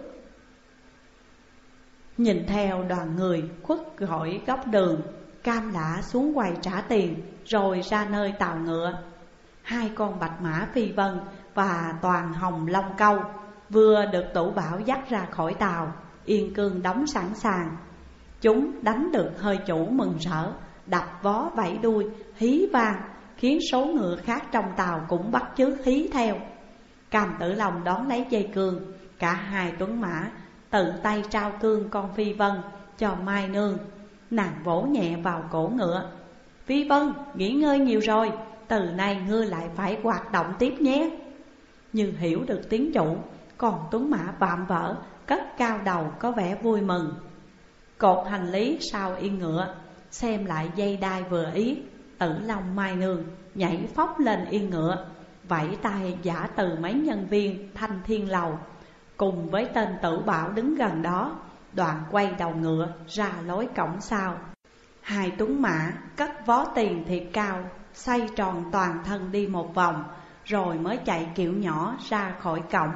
A: Nhìn theo đoàn người khuất gọi góc đường, Cam Lã xuống quầy trả tiền rồi ra nơi tàu ngựa. Hai con bạch mã Phi Vân và toàn hồng long câu vừa được Tủ Bảo dắt ra khỏi tàu, yên cương đóng sẵn sàng. Chúng đánh được hơi chủ mừng rỡ, đập vó vẫy đuôi, hí vang, khiến số ngựa khác trong tàu cũng bắt chước hí theo. Cam Tử Long đón lấy dây cương, cả hai tuấn mã tự tay trao cương con Phi Vân cho Mai Nương. Nàng vỗ nhẹ vào cổ ngựa: Phi Vân, nghỉ ngơi nhiều rồi, từ nay ngươi lại phải hoạt động tiếp nhé. Như hiểu được tiếng chủ, còn tuấn mã vạm vỡ cất cao đầu có vẻ vui mừng. Cột hành lý sau yên ngựa, xem lại dây đai vừa ý. Tử Long Mai Nương nhảy phóc lên yên ngựa, vẫy tay giả từ mấy nhân viên Thanh Thiên Lầu, cùng với tên Tử Bảo đứng gần đó. Đoạn quay đầu ngựa ra lối cổng sau. Hai tuấn mã cất vó tiền thiệt cao, xoay tròn toàn thân đi một vòng, rồi mới chạy kiểu nhỏ ra khỏi cổng.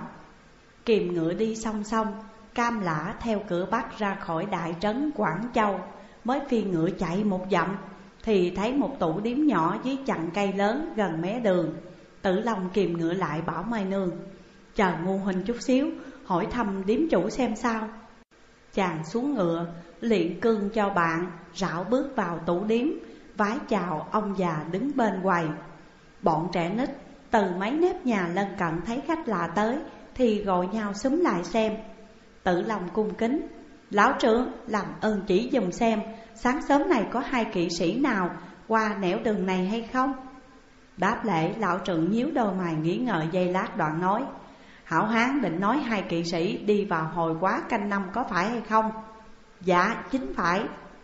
A: Kìm ngựa đi song song, Cam Lã theo cửa bắc ra khỏi đại trấn Quảng Châu. Mới phi ngựa chạy một dặm thì thấy một tủ điếm nhỏ dưới chặn cây lớn gần mé đường. Tử Long kìm ngựa lại bảo Mai Nương: Chờ Ngu huynh chút xíu, hỏi thăm điếm chủ xem sao. Chàng xuống ngựa, luyện cương cho bạn, rảo bước vào tủ điếm, vái chào ông già đứng bên quầy. Bọn trẻ nít từ mấy nếp nhà lân cận thấy khách lạ tới thì gọi nhau xúm lại xem. Tử Long cung kính: Lão trưởng, làm ơn chỉ dùm xem sáng sớm này có hai kỵ sĩ nào qua nẻo đường này hay không? Đáp lễ, lão trưởng nhíu đôi mày nghĩ ngợi giây lát đoạn nói: Hảo hán định nói hai kỵ sĩ đi vào hồi quá canh năm có phải hay không? Dạ, chính phải.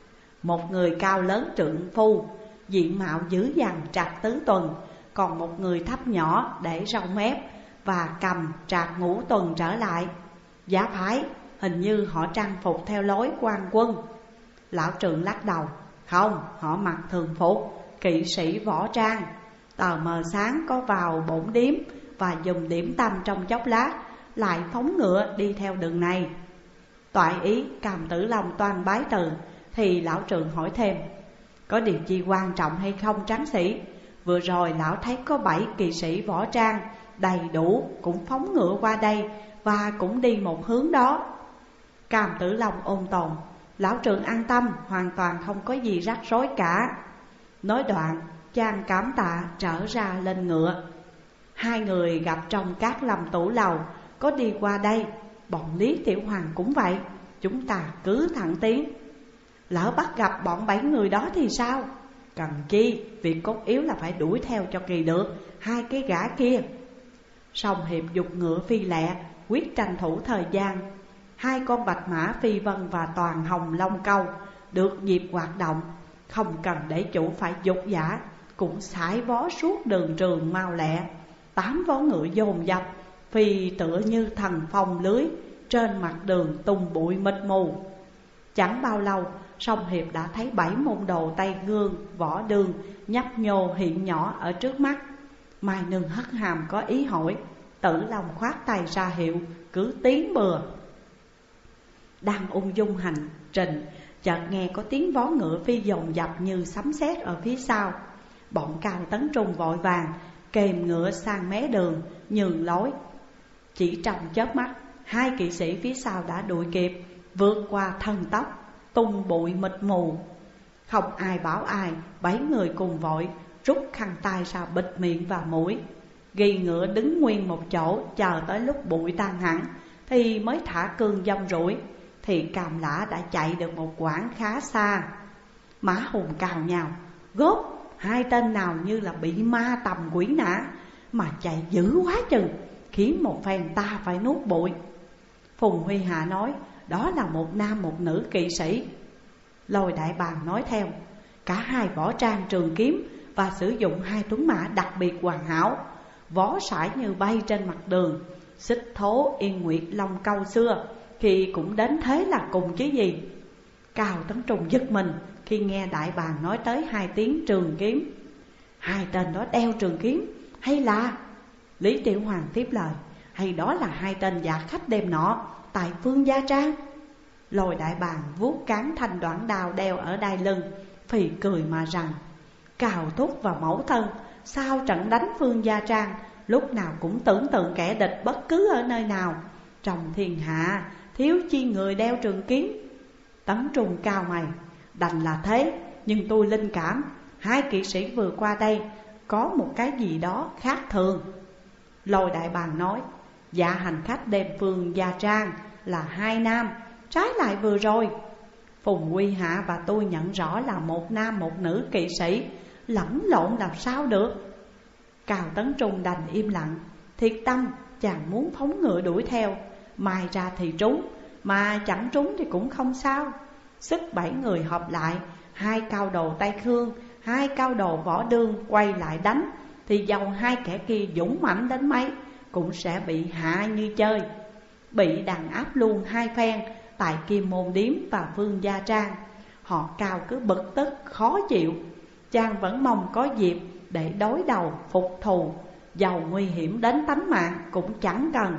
A: Một người cao lớn trượng phu, diện mạo dữ dằn trạc tứ tuần, còn một người thấp nhỏ để râu mép và cầm trạc ngũ tuần trở lại. Dạ phải, hình như họ trang phục theo lối quan quân. Lão trưởng lắc đầu: Không, họ mặc thường phục, kỵ sĩ võ trang. Tờ mờ sáng có vào bổn điếm và dùng điểm tâm trong chốc lát, lại phóng ngựa đi theo đường này. Toại ý Cam Tử Long toan bái từ, thì lão trưởng hỏi thêm: Có điều chi quan trọng hay không tráng sĩ? Vừa rồi lão thấy có 7 kỵ sĩ võ trang đầy đủ cũng phóng ngựa qua đây và cũng đi một hướng đó. Cam Tử Long ôn tồn: Lão trưởng an tâm, hoàn toàn không có gì rắc rối cả. Nói đoạn, chàng cảm tạ trở ra lên ngựa. Hai người gặp trong các lâm tủ lầu có đi qua đây, bọn Lý Tiểu Hoàng cũng vậy. Chúng ta cứ thẳng tiến. Lỡ bắt gặp bọn 7 người đó thì sao? Cần chi, việc cốt yếu là phải đuổi theo cho kỳ được hai cái gã kia. Song Hiệp giục ngựa phi lẹ, quyết tranh thủ thời gian. Hai con bạch mã Phi Vân và toàn hồng long câu được dịp hoạt động, không cần để chủ phải dục giả, cũng sải vó suốt đường trường mau lẹ. 8 vó ngựa dồn dập, phi tựa như thần phong lưới, trên mặt đường tung bụi mịt mù. Chẳng bao lâu, Song Hiệp đã thấy 7 môn đồ tay gương, võ đường, nhấp nhô hiện nhỏ ở trước mắt. Mai Nương hất hàm có ý hỏi, Tử Long khoát tay ra hiệu, cứ tiến bừa. Đang ung dung hành trình, chợt nghe có tiếng vó ngựa phi dồn dập như sấm sét ở phía sau. Bọn Cao Tấn Trung vội vàng kềm ngựa sang mé đường, nhường lối. Chỉ trong chớp mắt, hai kỵ sĩ phía sau đã đuổi kịp, vượt qua thần tốc, tung bụi mịt mù. Không ai bảo ai, 7 người cùng vội rút khăn tay ra bịt miệng và mũi. Ghi ngựa đứng nguyên một chỗ, chờ tới lúc bụi tan hẳn thì mới thả cương dông rủi. Thì Cam Lã đã chạy được một quãng khá xa. Mã Hùng cào nhào, gốt 2 tên nào như là bị ma tầm quỷ nã, mà chạy dữ quá chừng, khiến một phen ta phải nuốt bụi. Phùng Huy Hạ nói, đó là một nam một nữ kỵ sĩ. Lôi Đại Bàng nói theo, cả hai võ trang trường kiếm và sử dụng 2 tuấn mã đặc biệt hoàn hảo, vó sải như bay trên mặt đường. Xích Thố Yên Nguyệt Long Câu xưa khi cũng đến thế là cùng chứ gì. Cao Tấn Trung giật mình khi nghe Đại Bàng nói tới 2 tiếng trường kiếm. 2 tên đó đeo trường kiếm hay là... Lý Tiểu Hoàng tiếp lời, hay đó là 2 tên giả khách đêm nọ tại Phương Gia Trang. Lôi Đại Bàng vuốt cán thanh đoạn đao đeo ở đai lưng, phì cười mà rằng, Cào Thúc và mẫu thân sau trận đánh Phương Gia Trang lúc nào cũng tưởng tượng kẻ địch bất cứ ở nơi nào, trong thiên hạ thiếu chi người đeo trường kiếm. Tấn Trung cao mày, đành là thế, nhưng tôi linh cảm 2 kỵ sĩ vừa qua đây có một cái gì đó khác thường. Lôi Đại Bàng nói, dạ hành khách đêm Phương Gia Trang là 2 nam, trái lại vừa rồi Phùng Huy Hạ và tôi nhận rõ là một nam một nữ kỵ sĩ, lẫn lộn làm sao được. Cao Tấn Trung đành im lặng. Thiệt tâm chàng muốn phóng ngựa đuổi theo, mai ra thì trúng, mà chẳng trúng thì cũng không sao. Sức 7 người hợp lại, 2 cao đồ Tây Khương, 2 cao đồ Võ Đương quay lại đánh, thì dầu 2 kẻ kia dũng mãnh đến mấy cũng sẽ bị hạ như chơi. Bị đàn áp luôn 2 phen tại Kim Môn Điếm và Phương Gia Trang. Họ Cao cứ bực tức khó chịu, chàng vẫn mong có dịp để đối đầu phục thù, dầu nguy hiểm đến tánh mạng cũng chẳng cần.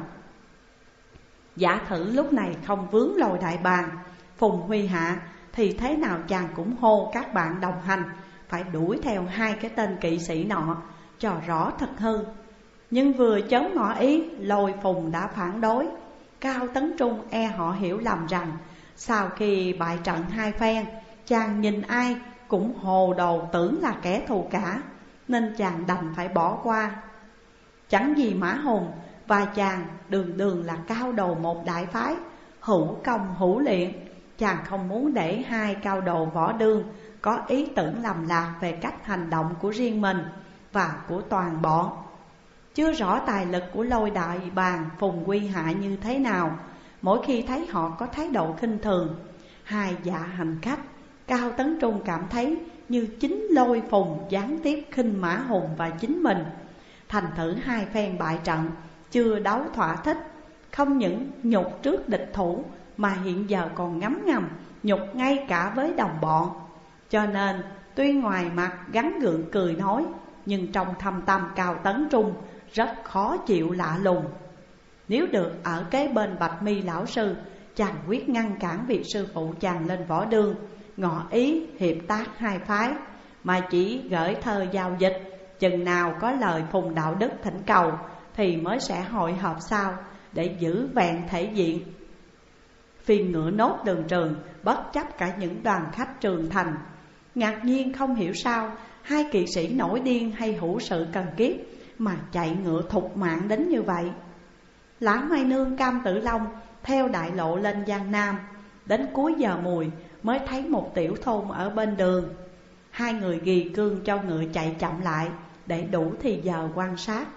A: Giả thử lúc này không vướng Lôi Đại Bàng, Phùng Huy Hạ, thì thế nào chàng cũng hô các bạn đồng hành phải đuổi theo 2 cái tên kỵ sĩ nọ cho rõ thật hư. Nhưng vừa chớm ngỏ ý, Lôi Phùng đã phản đối. Cao Tấn Trung e họ hiểu lầm rằng sau khi bại trận 2 phen, chàng nhìn ai cũng hồ đồ tưởng là kẻ thù cả, nên chàng đành phải bỏ qua. Chẳng gì Mã Hùng và chàng đường đường là cao đồ một đại phái, hữu công hữu luyện. Chàng không muốn để 2 cao đồ Võ Đương có ý tưởng lầm lạc về cách hành động của riêng mình và của toàn bọn. Chưa rõ tài lực của Lôi Đại Bàng, Phùng Huy Hạ như thế nào, mỗi khi thấy họ có thái độ khinh thường 2 dạ hành khách, Cao Tấn Trung cảm thấy như chính Lôi Phùng gián tiếp khinh Mã Hùng và chính mình. Thành thử 2 phen bại trận, chưa đấu thỏa thích, không những nhục trước địch thủ mà hiện giờ còn ngấm ngầm nhục ngay cả với đồng bọn. Cho nên tuy ngoài mặt gắn gượng cười nói, nhưng trong thâm tâm Cao Tấn Trung rất khó chịu lạ lùng. Nếu được ở kế bên Bạch Mi lão sư, chàng quyết ngăn cản việc sư phụ chàng lên Võ Đương, ngỏ ý hiệp tác 2 phái, mà chỉ gửi thơ giao dịch. Chừng nào có lời Phùng đạo đức thỉnh cầu thì mới sẽ hội họp sau để giữ vẹn thể diện. Phiên ngựa nốt đường trường, bất chấp cả những đoàn khách trường thành. Ngạc nhiên không hiểu sao 2 kỵ sĩ nổi điên hay hữu sự cần kiếp mà chạy ngựa thục mạng đến như vậy. Lã Mai Nương Cam Tử Long theo đại lộ lên Giang Nam, đến cuối giờ mùi mới thấy một tiểu thôn ở bên đường. 2 người ghi cương cho ngựa chạy chậm lại để đủ thì giờ quan sát.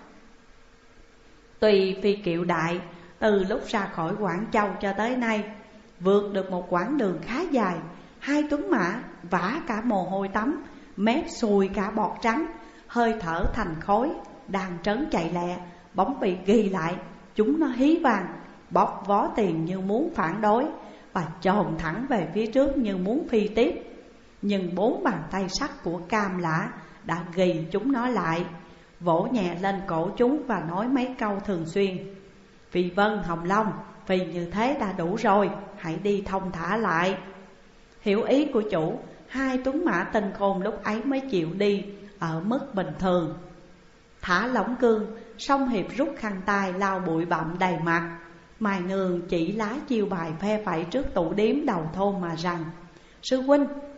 A: Tuy phi kiệu đại từ lúc ra khỏi Quảng Châu cho tới nay vượt được một quãng đường khá dài, 2 tuấn mã vã cả mồ hôi tắm, mép sùi cả bọt trắng, hơi thở thành khói, đang trớn chạy lẹ, bỗng bị ghi lại. Chúng nó hí vàng, bóp vó tiền như muốn phản đối và chồm thẳng về phía trước như muốn phi tiếp. Nhưng 4 bàn tay sắt của Cam Lã đã ghi chúng nó lại, vỗ nhẹ lên cổ chúng và nói mấy câu thường xuyên. Phi Vân Hồng Long, phi như thế đã đủ rồi, hãy đi thông thả lại. Hiểu ý của chủ, 2 tuấn mã tinh khôn lúc ấy mới chịu đi ở mức bình thường. Thả lỏng cương, song hiệp rút khăn tay lau bụi bặm đầy mặt. Mai Nương chỉ lá chiêu bài phe phẩy trước tủ điếm đầu thôn mà rằng: Sư huynh,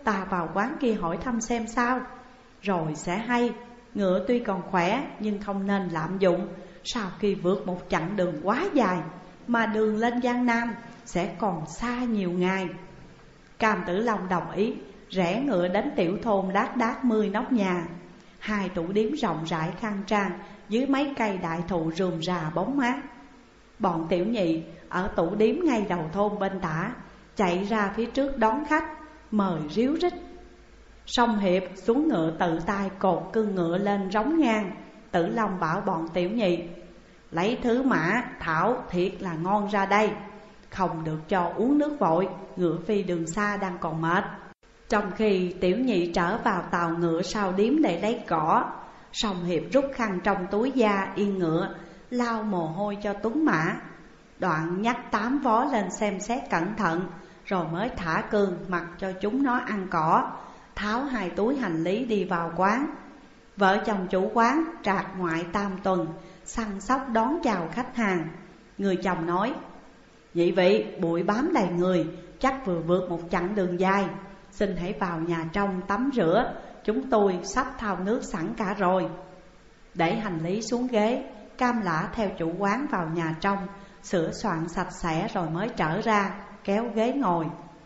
A: ta vào quán kia hỏi thăm xem sao, rồi sẽ hay. Ngựa tuy còn khỏe nhưng không nên lạm dụng. Sau khi vượt một chặng đường quá dài, mà đường lên Giang Nam sẽ còn xa nhiều ngày. Cam Tử Long đồng ý, rẽ ngựa đến tiểu thôn đát đát 10 nóc nhà. 2 tủ điếm rộng rãi khang trang dưới mấy cây đại thụ rườm rà bóng mát. Bọn tiểu nhị ở tủ điếm ngay đầu thôn bên tả chạy ra phía trước đón khách, mời ríu rít. Song Hiệp xuống ngựa tự tay cột cương ngựa lên rống ngang. Tử Long bảo bọn tiểu nhị: lấy thứ mã thảo thiệt là ngon ra đây, không được cho uống nước vội, ngựa phi đường xa đang còn mệt. Trong khi tiểu nhị trở vào tàu ngựa sau điếm để lấy cỏ, Song Hiệp rút khăn trong túi da yên ngựa, lau mồ hôi cho tuấn mã. Đoạn nhắc 8 vó lên xem xét cẩn thận, rồi mới thả cương mặc cho chúng nó ăn cỏ, tháo 2 túi hành lý đi vào quán. Vợ chồng chủ quán trạc ngoại tam tuần, săn sóc đón chào khách hàng. Người chồng nói: nhị vị bụi bám đầy người, chắc vừa vượt một chặng đường dài, xin hãy vào nhà trong tắm rửa, chúng tôi sắp thao nước sẵn cả rồi. Để hành lý xuống ghế, Cam Lã theo chủ quán vào nhà trong, sửa soạn sạch sẽ rồi mới trở ra, kéo ghế ngồi.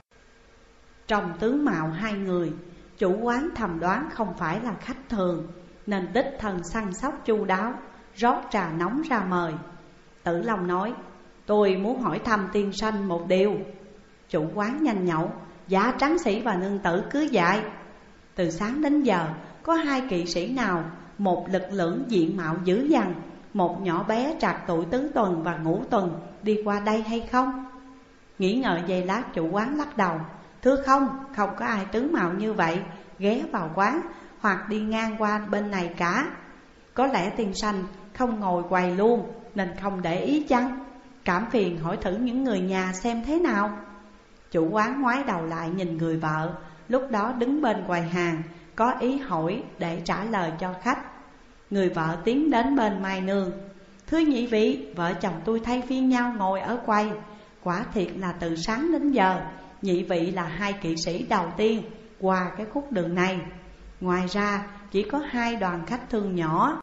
A: Trong tướng mạo 2 người, chủ quán thầm đoán không phải là khách thường, nên đích thân săn sóc chu đáo, rót trà nóng ra mời. Tử Long nói: tôi muốn hỏi thăm tiên sinh một điều. Chủ quán nhanh nhậu: dạ tráng sĩ và nương tử cứ dạy. Từ sáng đến giờ có 2 kỵ sĩ nào, một lực lưỡng diện mạo dữ dằn, một nhỏ bé trạc tuổi tứ tuần và ngũ tuần đi qua đây hay không? Nghĩ ngợi giây lát, chủ quán lắc đầu: thưa không có ai tướng mạo như vậy ghé vào quán hoặc đi ngang qua bên này cả. Có lẽ tiên sinh không ngồi quầy luôn nên không để ý chăng? Cảm phiền hỏi thử những người nhà xem thế nào. Chủ quán ngoái đầu lại nhìn người vợ, lúc đó đứng bên quầy hàng, có ý hỏi để trả lời cho khách. Người vợ tiến đến bên Mai Nương: thưa nhị vị, vợ chồng tôi thay phiên nhau ngồi ở quầy. Quả thiệt là từ sáng đến giờ, nhị vị là 2 kỵ sĩ đầu tiên qua cái khúc đường này. Ngoài ra chỉ có 2 đoàn khách thương nhỏ,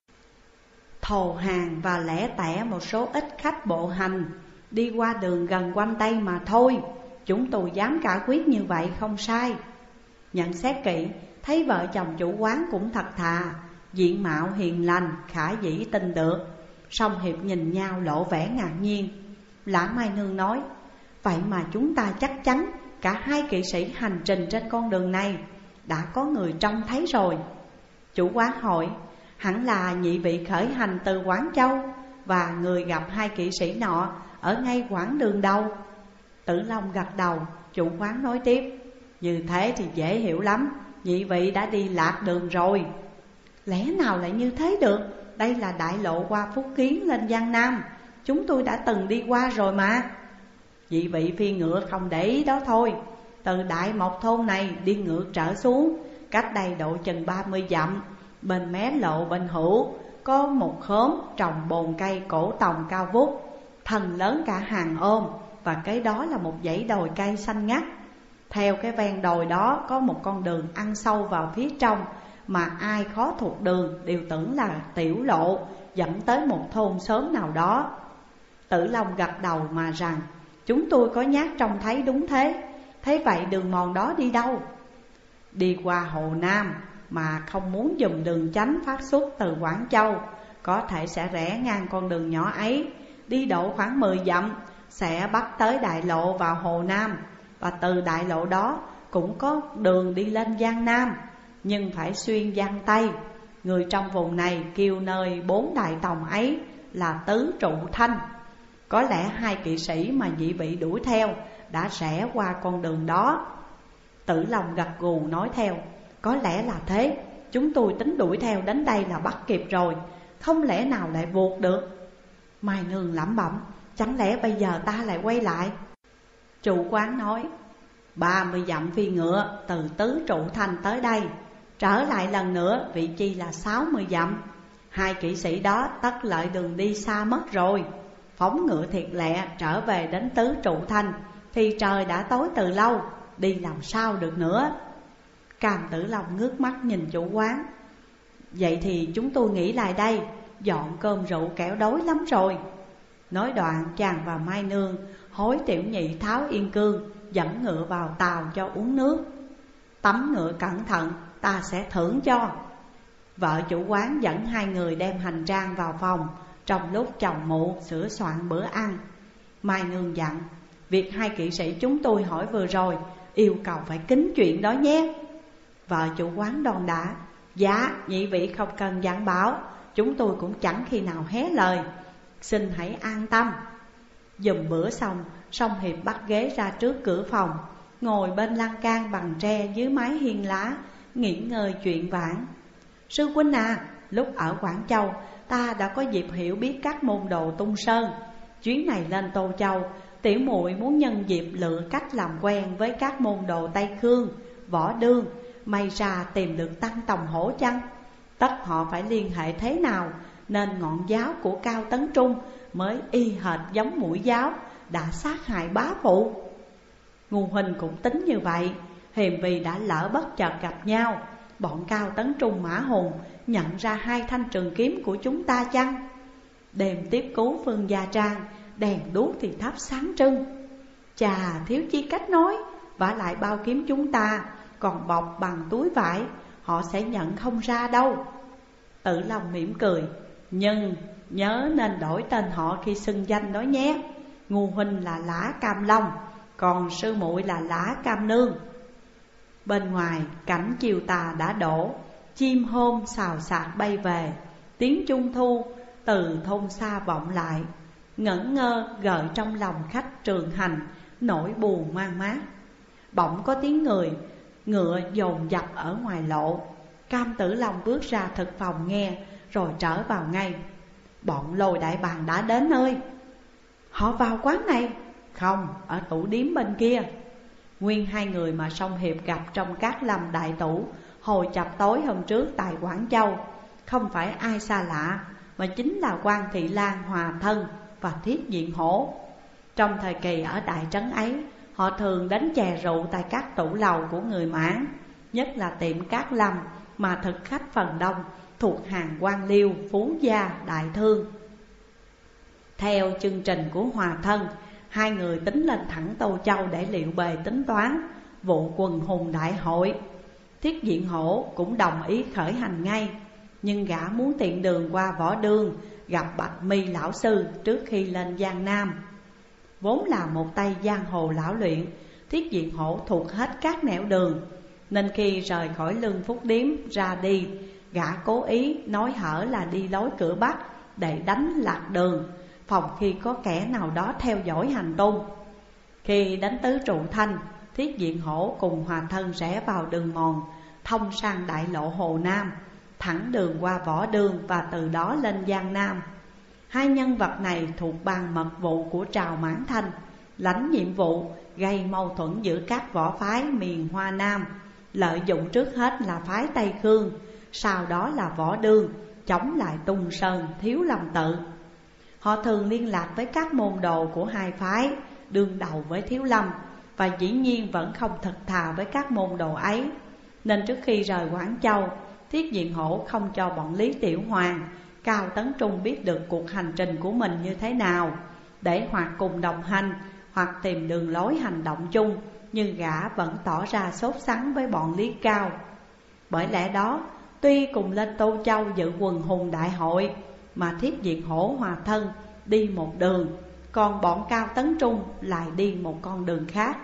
A: thồ hàng và lẻ tẻ một số ít khách bộ hành đi qua đường gần quanh đây mà thôi. Chúng tôi dám cả quyết như vậy không sai. Nhận xét kỹ, thấy vợ chồng chủ quán cũng thật thà, diện mạo hiền lành, khả dĩ tin được. Song Hiệp nhìn nhau lộ vẻ ngạc nhiên. Lã Mai Nương nói: vậy mà chúng ta chắc chắn cả 2 kỵ sĩ hành trình trên con đường này đã có người trông thấy rồi. Chủ quán hỏi: hẳn là nhị vị khởi hành từ Quảng Châu, và người gặp 2 kỵ sĩ nọ ở ngay quãng đường đầu. Tử Long gật đầu. Chủ quán nói tiếp: như thế thì dễ hiểu lắm, nhị vị đã đi lạc đường rồi. Lẽ nào lại như thế được? Đây là đại lộ qua Phúc Kiến lên Giang Nam, chúng tôi đã từng đi qua rồi mà. Nhị vị phi ngựa không để ý đó thôi. Từ Đại Mộc thôn này đi ngược trở xuống, cách đây độ chừng 30 dặm, bên mé lộ bên hữu có một khóm trồng bồn cây cổ tòng cao vút, thân lớn cả hàng ôm, và cái đó là một dãy đồi cây xanh ngắt. Theo cái ven đồi đó có một con đường ăn sâu vào phía trong, mà ai khó thuộc đường đều tưởng là tiểu lộ dẫn tới một thôn xóm nào đó. Tử Long gật đầu mà rằng: chúng tôi có nhát trông thấy đúng thế. Thế vậy đường mòn đó đi đâu? Đi qua Hồ Nam, mà không muốn dùng đường chánh phát xuất từ Quảng Châu, có thể sẽ rẽ ngang con đường nhỏ ấy, đi độ khoảng 10 dặm sẽ bắt tới đại lộ vào Hồ Nam. Và từ đại lộ đó cũng có đường đi lên Giang Nam, nhưng phải xuyên Giang Tây. Người trong vùng này kêu nơi 4 đại tòng ấy là Tứ Trụ Thanh. Có lẽ 2 kỵ sĩ mà nhị vị đuổi theo đã rẽ qua con đường đó. Tử Long gật gù nói theo: có lẽ là thế, chúng tôi tính đuổi theo đến đây là bắt kịp rồi, không lẽ nào lại vụt được. Mai Nương lẩm bẩm: chẳng lẽ bây giờ ta lại quay lại? Chủ quán nói: 30 dặm phi ngựa từ Tứ Trụ Thanh tới đây, trở lại lần nữa vị chi là 60 dặm. 2 kỵ sĩ đó tất lợi đường đi xa mất rồi. Phóng ngựa thiệt lẹ trở về đến Tứ Trụ Thanh thì trời đã tối từ lâu, đi làm sao được nữa. Cam Tử Long ngước mắt nhìn chủ quán. Vậy thì chúng tôi nghĩ lại đây, dọn cơm rượu kẻo đói lắm rồi. Nói đoạn chàng và Mai Nương hối Tiểu Nhị tháo yên cương, dẫn ngựa vào tàu cho uống nước. Tắm ngựa cẩn thận, ta sẽ thưởng cho. Vợ chủ quán dẫn hai người đem hành trang vào phòng. Trong lúc chồng mụ sửa soạn bữa ăn, Mai Nương dặn: việc hai kỵ sĩ chúng tôi hỏi vừa rồi, yêu cầu phải kính chuyện đó nhé. Vợ chủ quán đòn đả: dạ, nhị vị không cần dặn bảo, chúng tôi cũng chẳng khi nào hé lời, xin hãy an tâm. Dùm bữa xong, Song Hiệp bắt ghế ra trước cửa phòng, ngồi bên lan can bằng tre dưới mái hiên lá, nghỉ ngơi chuyện vãn. Sư huynh à, lúc ở Quảng Châu, ta đã có dịp hiểu biết các môn đồ tung sơn. Chuyến này lên Tô Châu, tiểu muội muốn nhân dịp lựa cách làm quen với các môn đồ Tây Khương, Võ Đương, may ra tìm được Tăng Tòng Hổ chăng? Tất họ phải liên hệ thế nào nên ngọn giáo của Cao Tấn Trung mới y hệt giống mũi giáo đã sát hại bá phụ? Ngu huynh cũng tính như vậy, hiềm vì đã lỡ bất chợt gặp nhau, bọn Cao Tấn Trung Mã Hùng nhận ra hai thanh trường kiếm của chúng ta chăng? Đêm tiếp cứu Phương Gia Trang, đèn đuốc thì thắp sáng trưng. Chà, thiếu chi cách nói, vả lại bao kiếm chúng ta còn bọc bằng túi vải, họ sẽ nhận không ra đâu. Tử Long mỉm cười: nhưng nhớ nên đổi tên họ khi xưng danh đó nhé. Ngu huynh là Lã Cam Long, còn sư muội là Lã Cam Nương. Bên ngoài cảnh chiều tà đã đổ, chim hôm xào xạc bay về, tiếng trung thu từ thôn xa vọng lại, ngẩn ngơ gợi trong lòng khách Trường Hành nỗi buồn man mác. Bỗng có tiếng ngựa dồn dập ở ngoài lộ. Cam Tử Long bước ra thực phòng nghe, rồi trở vào ngay. Bọn Lôi Đại Bàng đã đến ơi. Họ vào quán này? Không, ở tủ điếm bên kia. Nguyên hai người mà Song Hiệp gặp trong Cát Lâm đại tủ hồi chập tối hôm trước tại Quảng Châu, không phải ai xa lạ, mà chính là Quan Thị Lan Hòa Thân và Thiết Diện Hổ. Trong thời kỳ ở đại trấn ấy, họ thường đánh chè rượu tại các tủ lầu của người Mãn, nhất là tiệm Cát Lâm mà thực khách phần đông thuộc hàng quan liêu, phú gia, đại thương. Theo chương trình của Hòa Thân, hai người tính lên thẳng Tô Châu để liệu bề tính toán vụ quần hùng đại hội. Thiết Diện Hổ cũng đồng ý khởi hành ngay, nhưng gã muốn tiện đường qua Võ Đương gặp Bạch Mi lão sư trước khi lên Giang Nam. Vốn là một tay giang hồ lão luyện, Thiết Diện Hổ thuộc hết các nẻo đường, nên khi rời khỏi Lương Phúc Điếm ra đi, gã cố ý nói hở là đi lối cửa Bắc để đánh lạc đường, phòng khi có kẻ nào đó theo dõi hành tung. Khi đến Tứ Trụ Thanh, Thiết Diện Hổ cùng Hòa Thân rẽ vào đường mòn thông sang đại lộ Hồ Nam, thẳng đường qua Võ Đương và từ đó lên Giang Nam. Hai nhân vật này thuộc ban mật vụ của Trào Mãn Thanh, lãnh nhiệm vụ gây mâu thuẫn giữa các võ phái miền Hoa Nam, lợi dụng trước hết là phái Tây Khương, sau đó là Võ Đương, chống lại Tung Sơn, Thiếu Lâm Tự. Họ thường liên lạc với các môn đồ của hai phái, đương đầu với Thiếu Lâm, và dĩ nhiên vẫn không thật thà với các môn đồ ấy. Nên trước khi rời Quảng Châu, Thiết Diện Hổ không cho bọn Lý Tiểu Hoàng, Cao Tấn Trung biết được cuộc hành trình của mình như thế nào, để hoặc cùng đồng hành, hoặc tìm đường lối hành động chung. Nhưng gã vẫn tỏ ra sốt sắng với bọn Lý Cao. Bởi lẽ đó, tuy cùng lên Tô Châu dự quần hùng đại hội, mà Thiết Diện Hổ Hòa Thân đi một đường, còn bọn Cao Tấn Trung lại đi một con đường khác.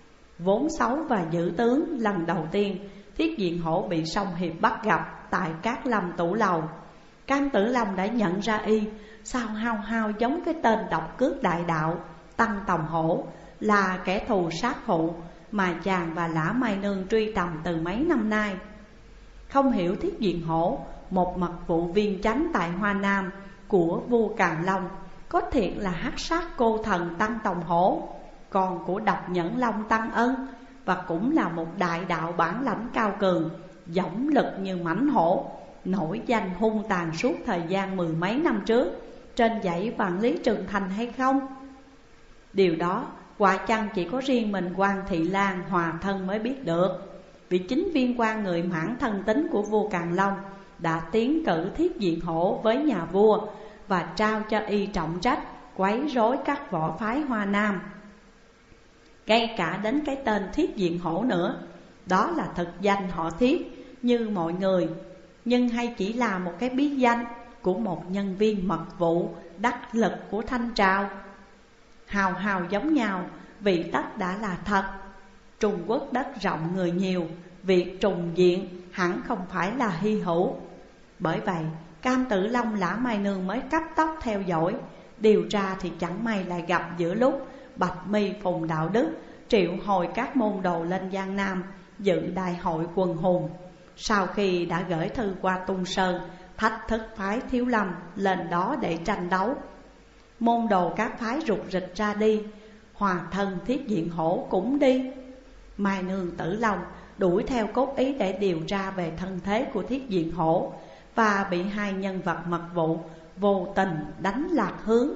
A: Vốn xấu và dữ tướng, lần đầu tiên Thiết Diện Hổ bị Song Hiệp bắt gặp tại Cát Lâm tủ lầu. Cam Tử Long đã nhận ra y sao hao hao giống cái tên độc cước đại đạo Tăng Tòng Hổ, là kẻ thù sát phụ mà chàng và Lã Mai Nương truy tầm từ mấy năm nay. Không hiểu Thiết Diện Hổ, một mật vụ viên chánh tại Hoa Nam của vua Càn Long, có thiệt là hắc sát cô thần Tăng Tòng Hổ, con của độc nhẫn Long Tăng Ân, và cũng là một đại đạo bản lãnh cao cường, dõng lực như mãnh hổ, nổi danh hung tàn suốt thời gian mười mấy năm trước trên dãy Vạn Lý Trường Thành hay không? Điều đó quả chăng chỉ có riêng mình Quan Thị Lan Hòa Thân mới biết được. vị chính viên quan người Mãn thân tín của vua Càn Long đã tiến cử Thiết Diện Hổ với nhà vua và trao cho y trọng trách quấy rối các võ phái Hoa Nam. Ngay cả đến cái tên Thiết Diện Hổ nữa, đó là thực danh họ Thiết như mọi người, nhưng hay chỉ là một cái bí danh của một nhân viên mật vụ đắc lực của thanh trào. Hào hào giống nhau, vị tất đã là thật. Trung Quốc đất rộng người nhiều, việc trùng diện hẳn không phải là hy hữu. Bởi vậy Cam Tử Long Lã Mai Nương mới cấp tốc theo dõi. Điều tra thì chẳng may lại gặp giữa lúc Bạch Mi Phùng Đạo Đức triệu hồi các môn đồ lên Giang Nam dự đại hội quần hùng. Sau khi đã gửi thư qua Tung Sơn thách thức phái Thiếu Lâm lên đó để tranh đấu, môn đồ các phái rục rịch ra đi, hòa thân Thiết Diện Hổ cũng đi. Mai Nương Tử Long đuổi theo cốt ý để điều tra về thân thế của Thiết Diện Hổ và bị hai nhân vật mật vụ vô tình đánh lạc hướng.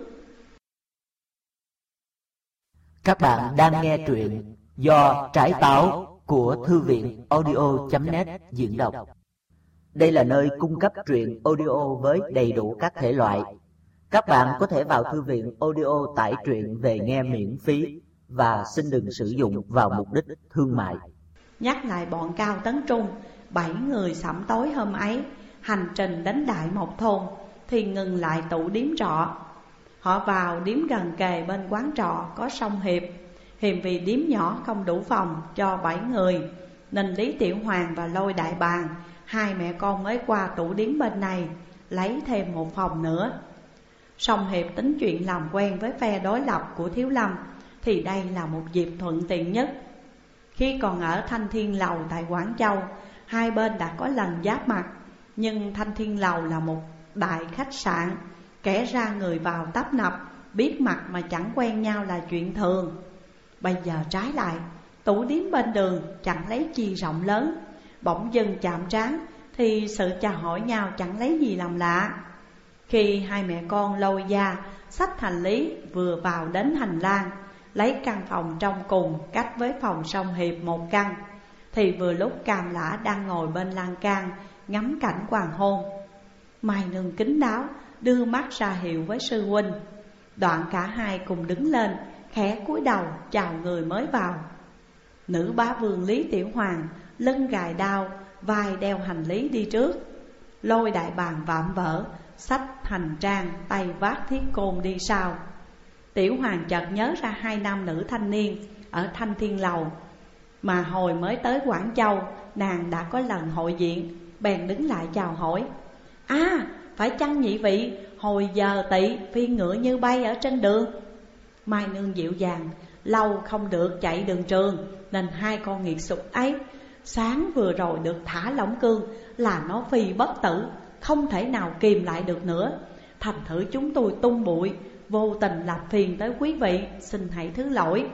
B: Các bạn đang nghe truyện do Trái Táo của Thư viện audio.net diễn đọc. Đây là nơi cung cấp truyện audio với đầy đủ các thể loại. Các bạn có thể vào thư viện audio tải truyện về nghe miễn phí và xin đừng sử dụng vào mục đích thương mại.
A: Nhắc lại bọn Cao Tấn Trung 7 người sẩm tối hôm ấy hành trình đến Đại Mộc Thôn thì ngừng lại tụ điếm trọ. Họ vào điếm gần kề bên quán trọ có sông Hiệp. Hiềm vì điếm nhỏ không đủ phòng cho 7 người, nên Lý Tiểu Hoàng và Lôi Đại Bàng, hai mẹ con mới qua tủ điếm bên này lấy thêm một phòng nữa. Sông Hiệp tính chuyện làm quen với phe đối lập của Thiếu Lâm thì đây là một dịp thuận tiện nhất. Khi còn ở Thanh Thiên Lầu tại Quảng Châu, hai bên đã có lần giáp mặt, nhưng Thanh Thiên Lầu là một đại khách sạn, kẻ ra người vào tấp nập, biết mặt mà chẳng quen nhau là chuyện thường. Bây giờ trái lại, tủ điếm bên đường chẳng lấy chi rộng lớn, bỗng dưng chạm trán thì sự chào hỏi nhau chẳng lấy gì làm lạ. Khi hai mẹ con Lôi Gia xách hành lý vừa vào đến hành lang, lấy căn phòng trong cùng cách với phòng sông Hiệp một căn, thì vừa lúc Cam Lã đang ngồi bên lan can ngắm cảnh hoàng hôn. Mai Nương kín đáo đưa mắt ra hiệu với sư huynh. Đoạn cả hai cùng đứng lên, khẽ cúi đầu chào người mới vào. Nữ bá vương Lý Tiểu Hoàng lưng gài đao, vai đeo hành lý đi trước. Lôi Đại Bàng vạm vỡ xách hành trang, tay vác thiết côn đi sau. Tiểu Hoàng chợt nhớ ra hai nam nữ thanh niên ở Thanh Thiên Lầu mà hồi mới tới Quảng Châu nàng đã có lần hội diện, bèn đứng lại chào hỏi. Phải chăng nhị vị hồi giờ Tỵ phi ngựa như bay ở trên đường? Mai Nương dịu dàng, lâu không được chạy đường trường nên hai con nghiệt sục ấy sáng vừa rồi được thả lỏng cương là nó phi bất tử, không thể nào kìm lại được nữa. Thành thử chúng tôi tung bụi, vô tình làm phiền tới quý vị, xin hãy thứ lỗi.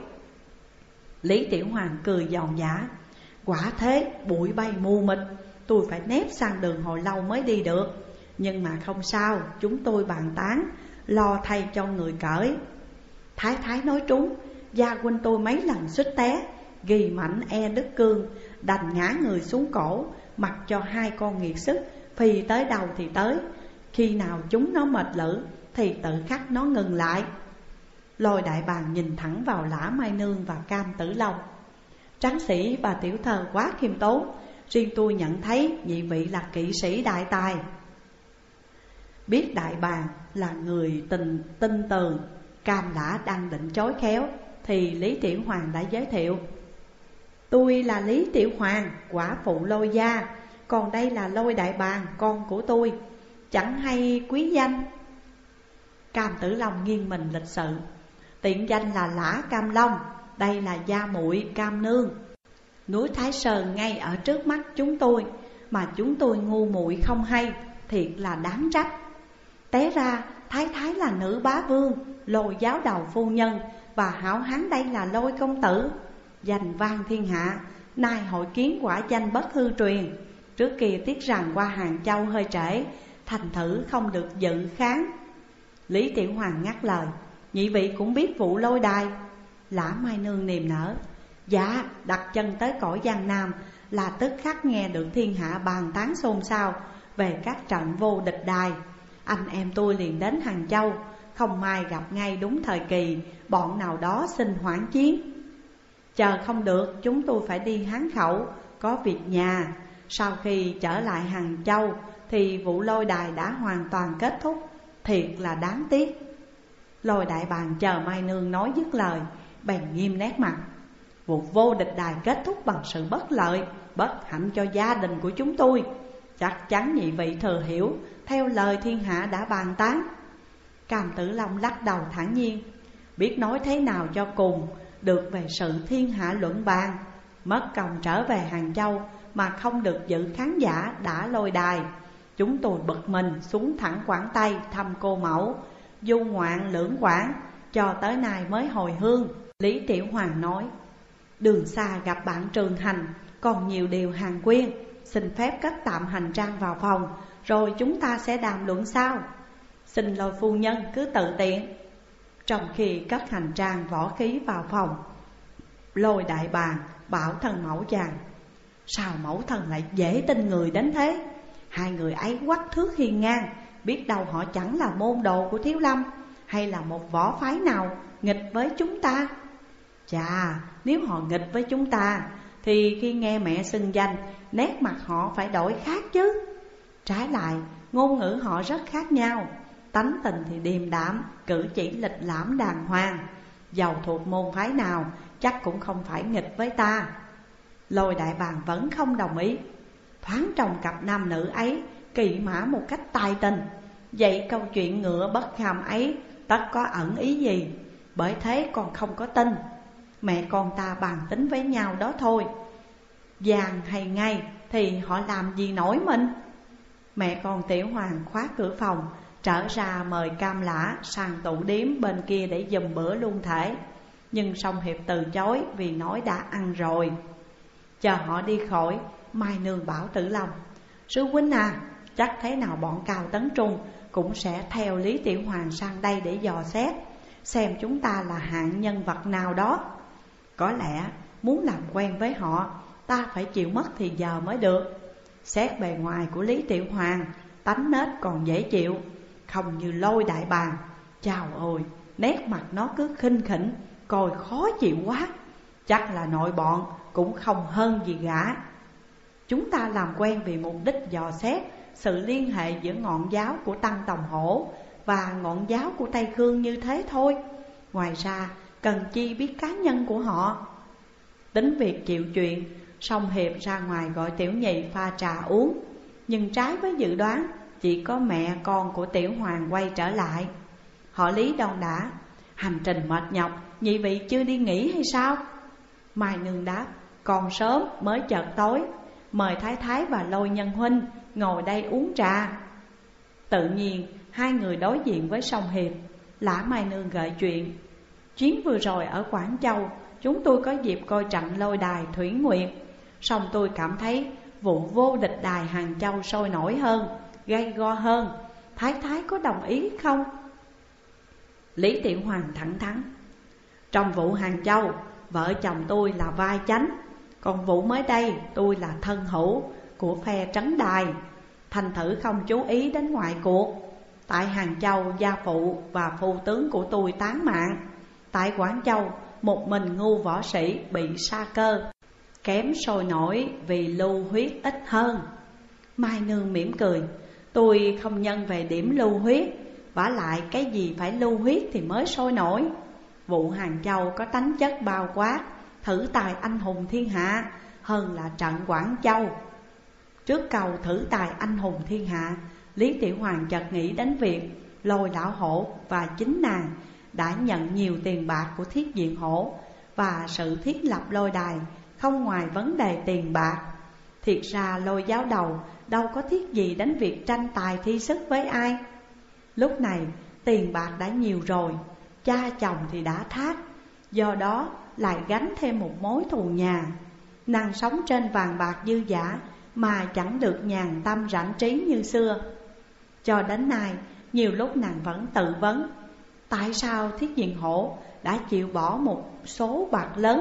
A: Lý Tiểu Hoàng cười giòn giả. Quả thế, bụi bay mù mịt, tôi phải nép sang đường hồi lâu mới đi được. Nhưng mà không sao, chúng tôi bàn tán, lo thay cho người cởi. Thái thái nói trúng, gia huynh tôi mấy lần suýt té, ghi mảnh e đứt cương, đành ngã người xuống cổ, mặc cho hai con nghiệt sức phi tới đâu thì tới. Khi nào chúng nó mệt lử thì tự khắc nó ngừng lại. Lôi Đại Bàng nhìn thẳng vào Lã Mai Nương và Cam Tử Long. Tráng sĩ và tiểu thơ quá khiêm tốn, riêng tôi nhận thấy nhị vị là kỵ sĩ đại tài. Biết Đại Bàng là người tin tường, Cam Lã đang định chối khéo thì Lý Tiểu Hoàng đã giới thiệu. Tôi là Lý Tiểu Hoàng, quả phụ Lôi Gia, còn đây là Lôi Đại Bàng, con của tôi, chẳng hay quý danh. Cam Tử Long nghiêng mình lịch sự. Tiện danh là Lã Cam Long, đây là gia muội Cam Nương. Núi Thái Sơn ngay ở trước mắt chúng tôi, mà chúng tôi ngu muội không hay, thiệt là đáng trách. Té ra Thái thái là nữ bá vương, Lôi giáo đầu phu nhân, và hảo hán đây là Lôi công tử, danh vang thiên hạ. Nay hội kiến quả danh bất hư truyền. Trước kia tiếc rằng qua Hàng Châu hơi trễ, thành thử không được dự kháng. Lý Tiểu Hoàng ngắt lời. Nhị vị cũng biết vụ Lôi đài? Lã Mai Nương niềm nở. Dạ, đặt chân tới cõi Giang Nam là tức khắc nghe được thiên hạ bàn tán xôn xao về các trận vô địch đài. Anh em tôi liền đến Hàng Châu, không may gặp ngay đúng thời kỳ bọn nào đó xin hoãn chiến. Chờ không được, chúng tôi phải đi Hán Khẩu, có việc nhà. Sau khi trở lại Hàng Châu thì vụ lôi đài đã hoàn toàn kết thúc, thiệt là đáng tiếc. Lôi đại bàng chờ Mai Nương nói dứt lời, bèn nghiêm nét mặt. Vụ vô địch đài kết thúc bằng sự bất lợi, bất hạnh cho gia đình của chúng tôi. Chắc chắn nhị vị thừa hiểu theo lời thiên hạ đã bàn tán. Cam Tử Long lắc đầu thản nhiên, biết nói thế nào cho cùng được về sự thiên hạ luận bàn. Mất công trở về Hàng Châu mà không được dự khán giả đã lôi đài. Chúng tôi bực mình xuống thẳng Quảng Tây thăm cô mẫu, du ngoạn lưỡng quảng, cho tới nay mới hồi hương. Lý Tiểu Hoàng nói, đường xa gặp bạn trường hành, còn nhiều điều hàng quyên. Xin phép cất tạm hành trang vào phòng, rồi chúng ta sẽ đàm luận sau. Xin Lôi phu nhân cứ tự tiện. Trong khi cất hành trang võ khí vào phòng, Lôi đại bàng bảo thân mẫu chàng, sao mẫu thân lại dễ tin người đến thế? Hai người ấy quắc thước hiên ngang, biết đâu họ chẳng là môn đồ của Thiếu Lâm, hay là một võ phái nào nghịch với chúng ta. Chà, nếu họ nghịch với chúng ta thì khi nghe mẹ xưng danh, nét mặt họ phải đổi khác chứ. Trái lại, ngôn ngữ họ rất khác nhau. Tánh tình thì điềm đạm, cử chỉ lịch lãm đàng hoàng. Dầu thuộc môn phái nào, chắc cũng không phải nghịch với ta. Lôi đại bàng vẫn không đồng ý. Thoáng trong cặp nam nữ ấy kỵ mã một cách tài tình, vậy câu chuyện ngựa bất kham ấy tất có ẩn ý gì? Bởi thế con không có tin. Mẹ con ta bàn tính với nhau đó thôi. Vàng hay ngay thì họ làm gì nổi mình. Mẹ con Tiểu Hoàng khóa cửa phòng, trở ra mời Cam Lã sang tủ điếm bên kia để giùm bữa luôn thể. Nhưng Song Hiệp từ chối vì nói đã ăn rồi. Chờ họ đi khỏi, Mai Nương bảo Tử Long, sư huynh à, chắc thế nào bọn Cao Tấn Trung cũng sẽ theo Lý Tiểu Hoàng sang đây để dò xét, xem chúng ta là hạng nhân vật nào đó. Có lẽ muốn làm quen với họ, ta phải chịu mất thì giờ mới được. Xét bề ngoài của Lý Tiểu Hoàng, tánh nết còn dễ chịu, không như Lôi đại bàng. Chào ôi, nét mặt nó cứ khinh khỉnh, coi khó chịu quá. Chắc là nội bọn cũng không hơn gì gã. Chúng ta làm quen vì mục đích dò xét sự liên hệ giữa ngọn giáo của Tăng Tòng Hổ và ngọn giáo của Tây Khương như thế thôi. Ngoài ra cần chi biết cá nhân của họ. Tính việc chịu chuyện, Song Hiệp ra ngoài gọi Tiểu Nhị pha trà uống. Nhưng trái với dự đoán, chỉ có mẹ con của Tiểu Hoàng quay trở lại. Họ Lý đon đả, hành trình mệt nhọc, nhị vị chưa đi nghỉ hay sao? Mai Nương đáp, còn sớm mới chợt tối, mời Thái Thái và Lôi nhân huynh ngồi đây uống trà. Tự nhiên hai người đối diện với Song Hiệp. Lã Mai Nương gợi chuyện, chuyến vừa rồi ở Quảng Châu, chúng tôi có dịp coi trận lôi đài Thủy Nguyệt. Song tôi cảm thấy vụ vô địch đài Hàng Châu sôi nổi hơn, gay go hơn. Thái Thái có đồng ý không? Lý Tiểu Hoàng thẳng thắn, trong vụ Hàng Châu, vợ chồng tôi là vai chánh, còn vụ mới đây tôi là thân hữu của phe trấn đài. Thành thử không chú ý đến ngoại cuộc. Tại Hàng Châu, gia phụ và phu tướng của tôi tán mạng. Tại Quảng Châu, một mình ngu võ sĩ bị sa cơ, kém sôi nổi vì lưu huyết ít hơn. Mai Nương mỉm cười, tôi không nhân về điểm lưu huyết, vả lại cái gì phải lưu huyết thì mới sôi nổi. Vụ Hàng Châu có tánh chất bao quát, thử tài anh hùng thiên hạ hơn là trận Quảng Châu. Trước câu thử tài anh hùng thiên hạ, Lý Tiểu Hoàng chợt nghĩ đến việc Lôi lão hổ và chính nàng đã nhận nhiều tiền bạc của Thiết Diện Hổ, và sự thiết lập lôi đài không ngoài vấn đề tiền bạc. Thiệt ra Lôi giáo đầu đâu có thiết gì đến việc tranh tài thi sức với ai. Lúc này tiền bạc đã nhiều rồi, cha chồng thì đã thác, do đó lại gánh thêm một mối thù nhà. Nàng sống trên vàng bạc dư dả mà chẳng được nhàn tâm rảnh trí như xưa. Cho đến nay, nhiều lúc nàng vẫn tự vấn, tại sao Thiết Diện Hổ đã chịu bỏ một số bạc lớn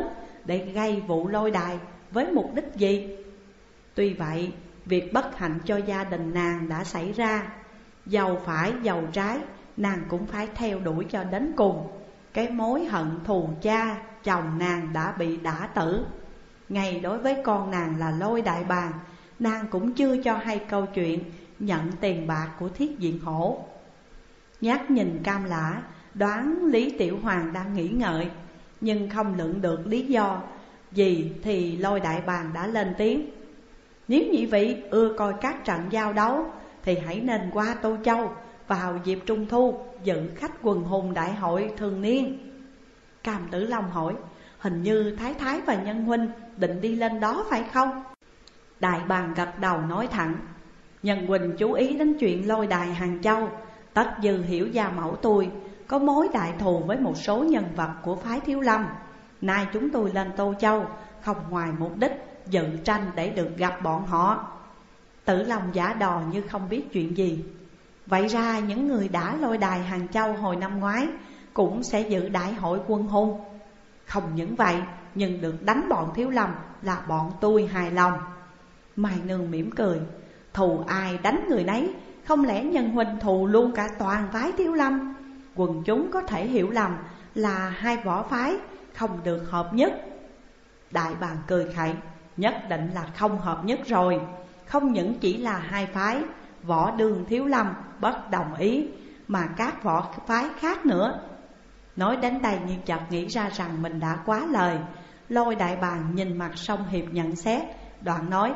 A: để gây vụ lôi đài với mục đích gì? Tuy vậy, việc bất hạnh cho gia đình nàng đã xảy ra. Dầu phải dầu trái, nàng cũng phải theo đuổi cho đến cùng. Cái mối hận thù cha, chồng nàng đã bị đả tử. Ngay đối với con nàng là Lôi Đại Bàng, nàng cũng chưa cho hay câu chuyện nhận tiền bạc của Thiết Diện Hổ. Nhát nhìn Cam Lã, đoán Lý Tiểu Hoàng đang nghĩ ngợi, nhưng không lượng được lý do gì thì Lôi Đại Bàng đã lên tiếng. Nếu nhị vị ưa coi các trận giao đấu thì hãy nên qua Tô Châu vào dịp Trung Thu dự khách quần hùng đại hội thường niên. Cam Tử Long hỏi, hình như Thái Thái và Nhân huynh định đi lên đó phải không? Đại Bàng gật đầu nói thẳng, Nhân huynh chú ý đến chuyện lôi đài Hàng Châu. Tất Dư hiểu gia mẫu tôi có mối đại thù với một số nhân vật của phái Thiếu Lâm. Nay chúng tôi lên Tô Châu không ngoài mục đích dự tranh để được gặp bọn họ. Tử Long giả đò như không biết chuyện gì. Vậy ra những người đã lôi đài Hàng Châu hồi năm ngoái cũng sẽ dự đại hội quân hùng. Không những vậy, nhưng được đánh bọn Thiếu Lâm là bọn tôi hài lòng. Mai Nương mỉm cười, thù ai đánh người nấy, không lẽ Nhân huynh thù luôn cả toàn phái Thiếu Lâm? Quần chúng có thể hiểu lầm là hai võ phái không được hợp nhất. Đại Bàng cười khẩy, nhất định là không hợp nhất rồi. Không những chỉ là hai phái, Võ Đường Thiếu Lâm bất đồng ý, mà các võ phái khác nữa. Nói đến đây nhưng chợt nghĩ ra rằng mình đã quá lời. Lôi Đại Bàng nhìn mặt Song Hiệp nhận xét, đoạn nói,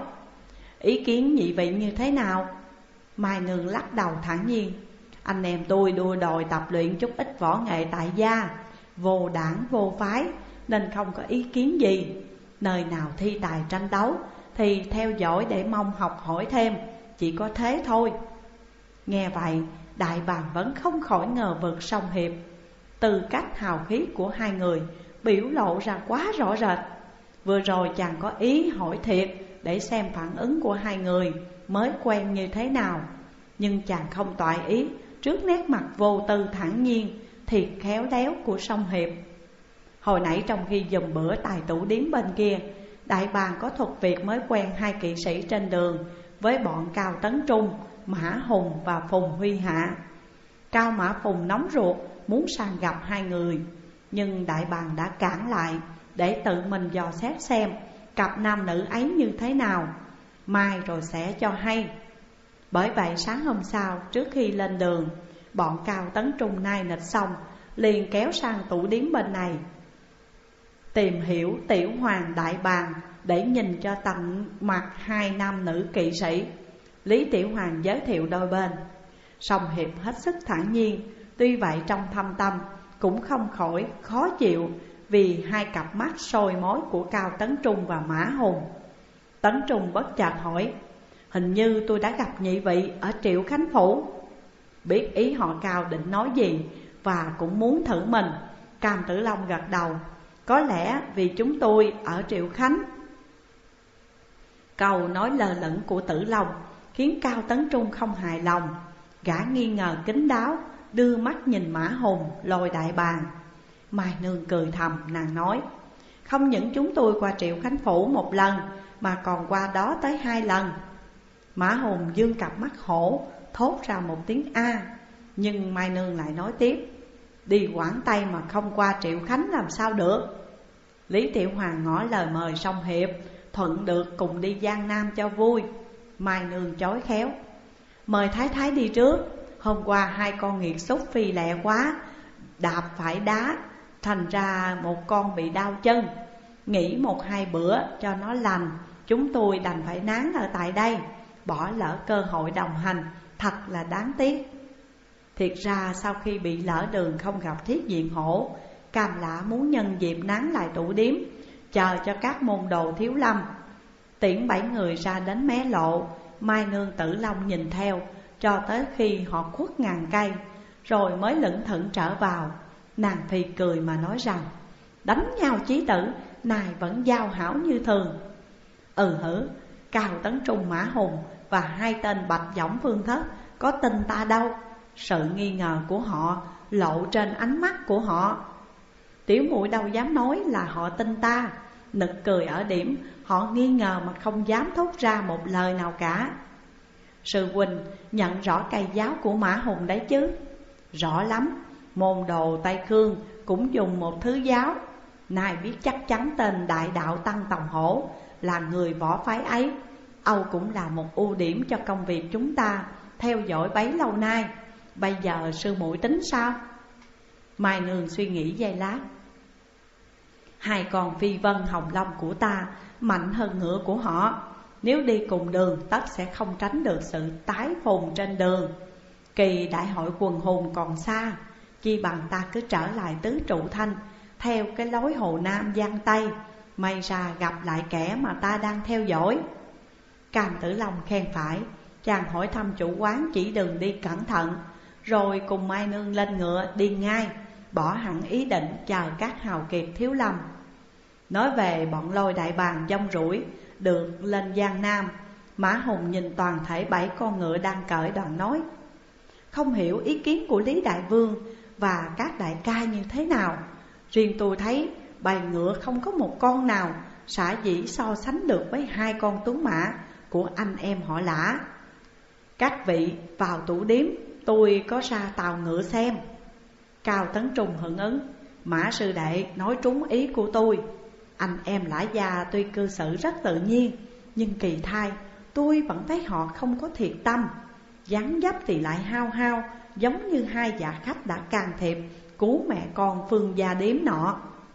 A: ý kiến nhị vị như thế nào? Mai Nương lắc đầu thản nhiên, anh em tôi đua đòi tập luyện chút ít võ nghệ tại gia, vô đảng vô phái, nên không có ý kiến gì. Nơi nào thi tài tranh đấu thì theo dõi để mong học hỏi thêm, chỉ có thế thôi. Nghe vậy, Đại Bàng vẫn không khỏi ngờ vực Song Hiệp. Từ cách hào khí của hai người biểu lộ ra quá rõ rệt. Vừa rồi chàng có ý hỏi thiệt để xem phản ứng của hai người mới quen như thế nào, nhưng chàng không toại ý trước nét mặt vô tư thản nhiên thiệt khéo léo của Song Hiệp. Hồi nãy trong khi dùm bữa tại tủ điếm bên kia, Đại Bàng có thuật việc mới quen hai kỵ sĩ trên đường với bọn Cao Tấn Trung, Mã Hùng và Phùng Huy Hạ. Cao Mã Phùng nóng ruột muốn sang gặp hai người, nhưng Đại Bàng đã cản lại để tự mình dò xét xem cặp nam nữ ấy như thế nào, mai rồi sẽ cho hay. Bởi vậy sáng hôm sau, trước khi lên đường, bọn Cao Tấn Trung nai nịch xong liền kéo sang tủ điếm bên này tìm hiểu Tiểu Hoàng Đại Bàng để nhìn cho tận mặt hai nam nữ kỵ sĩ. Lý Tiểu Hoàng giới thiệu đôi bên. Song Hiệp hết sức thản nhiên, tuy vậy trong thâm tâm cũng không khỏi khó chịu vì hai cặp mắt soi mói của Cao Tấn Trung và Mã Hùng. Tấn Trung bất chợt hỏi, hình như tôi đã gặp nhị vị ở Triệu Khánh Phủ. Biết ý họ Cao định nói gì và cũng muốn thử mình, Cam Tử Long gật đầu, có lẽ vì chúng tôi ở Triệu Khánh. Câu nói lơ lửng của Tử Long khiến Cao Tấn Trung không hài lòng. Gã nghi ngờ kín đáo, đưa mắt nhìn Mã Hùng, Lôi Đại Bàng. Mai Nương cười thầm, nàng nói, không những chúng tôi qua Triệu Khánh Phủ một lần, mà còn qua đó tới 2 lần. Mã Hùng dương cặp mắt hổ, thốt ra một tiếng A. Nhưng Mai Nương lại nói tiếp, đi Quảng Tây mà không qua Triệu Khánh làm sao được. Lý Tiểu Hoàng ngỏ lời mời Song Hiệp thuận được cùng đi Giang Nam cho vui. Mai Nương chối khéo, mời Thái Thái đi trước. Hôm qua hai con nghiệt xúc phi lẹ quá, đạp phải đá, thành ra một con bị đau chân. Nghỉ 1-2 bữa cho nó lành, chúng tôi đành phải nán ở tại đây. Bỏ lỡ cơ hội đồng hành, thật là đáng tiếc. Thiệt ra sau khi bị lỡ đường không gặp Thiết Diện Hổ, Cam Lã muốn nhân dịp nán lại tủ điếm, chờ cho các môn đồ Thiếu Lâm. Tiễn 7 người ra đến mé lộ, Mai Nương Tử Long nhìn theo cho tới khi họ khuất ngàn cây, rồi mới lững thững trở vào. Nàng thì cười mà nói rằng, đánh nhau chí tử, nài vẫn giao hảo như thường. Hử, Cao Tấn Trung Mã Hùng và 2 tên Bạch Võng Phương Thất có tin ta đâu. Sự nghi ngờ của họ lộ trên ánh mắt của họ. Tiểu muội đâu dám nói là họ tin ta, nực cười ở điểm họ nghi ngờ mà không dám thốt ra một lời nào cả. Sư huynh nhận rõ cây giáo của Mã Hùng đấy chứ? Rõ lắm, môn đồ Tây Khương cũng dùng một thứ giáo. Nay biết chắc chắn tên đại đạo Tăng Tòng Hổ là người võ phái ấy. Âu cũng là một ưu điểm cho công việc chúng ta theo dõi bấy lâu nay. Bây giờ sư muội tính sao? Mai Nương suy nghĩ giây lát. Hai con phi vân hồng long của ta mạnh hơn ngựa của họ. Nếu đi cùng đường tất sẽ không tránh được sự tái phùng trên đường. Kỳ đại hội quần hùng còn xa, chi bằng ta cứ trở lại Tứ Trụ Thanh theo cái lối Hồ Nam Giang Tây, may ra gặp lại kẻ mà ta đang theo dõi. Cam Tử Long khen phải, chàng hỏi thăm chủ quán chỉ đường đi cẩn thận, rồi cùng Mai Nương lên ngựa đi ngay, bỏ hẳn ý định chờ các hào kiệt Thiếu Lâm. Nói về bọn Lôi Đại Bàng dông rủi được lên Giang Nam, Mã Hùng nhìn toàn thể 7 con ngựa đang cởi đoàn nói: không hiểu ý kiến của Lý Đại Vương và các đại ca như thế nào. Riêng tôi thấy bầy ngựa không có một con nào xả dĩ so sánh được với 2 con tuấn mã của anh em họ Lã. Các vị vào tủ điếm, tôi có ra tàu ngựa xem. Cao Tấn Trung hưởng ứng: Mã sư đệ nói trúng ý của tôi. Anh em Lã gia tuy cư xử rất tự nhiên, nhưng kỳ thai tôi vẫn thấy họ không có thiệt tâm. Dáng dấp thì lại hao hao, giống như 2 dạ khách đã can thiệp cứu mẹ con Phương gia điếm nọ.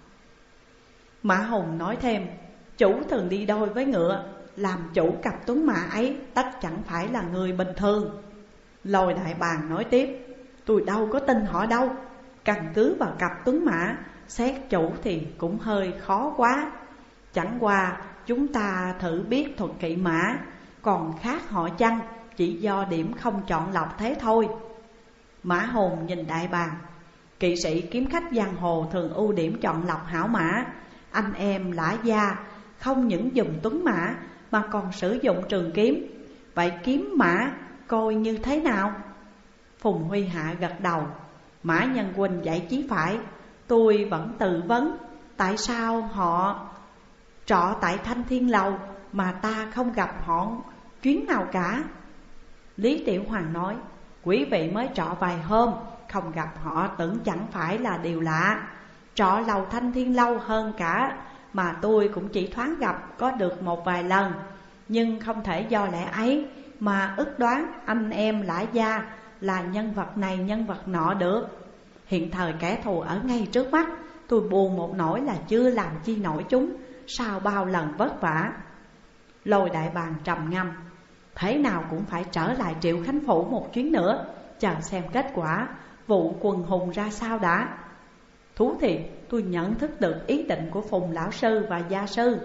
A: Mã Hùng nói thêm: chủ thường đi đôi với ngựa, làm chủ cặp tuấn mã ấy tất chẳng phải là người bình thường. Lôi Đại Bàng nói tiếp: tôi đâu có tin họ đâu. Căn cứ vào cặp tuấn mã xét chủ thì cũng hơi khó quá. Chẳng qua chúng ta thử biết thuật kỵ mã, còn khác họ chăng chỉ do điểm không chọn lọc thế thôi. Mã Hùng nhìn Đại Bàng: kỵ sĩ kiếm khách giang hồ thường ưu điểm chọn lọc hảo mã. Anh em Lã gia không những dùng tuấn mã mà còn sử dụng trường kiếm. Vậy kiếm mã coi như thế nào? Phùng Huy Hạ gật đầu: Mã nhân huynh dạy chí phải. Tôi vẫn tự vấn tại sao họ trọ tại Thanh Thiên Lầu mà ta không gặp họ chuyến nào cả. Lý Tiểu Hoàng nói: quý vị mới trọ vài hôm, không gặp họ tưởng chẳng phải là điều lạ. Trọ lầu Thanh Thiên Lâu hơn cả mà tôi cũng chỉ thoáng gặp có được một vài lần. Nhưng không thể do lẽ ấy mà ước đoán anh em Lã gia là nhân vật này nhân vật nọ được. Hiện thời kẻ thù ở ngay trước mắt, tôi buồn một nỗi là chưa làm chi nổi chúng sau bao lần vất vả. Lôi Đại Bàng trầm ngâm: thế nào cũng phải trở lại Triệu Khánh Phủ một chuyến nữa, chờ xem kết quả vụ quần hùng ra sao đã. Thú thiệt tôi nhận thức được ý định của Phùng lão sư và gia sư.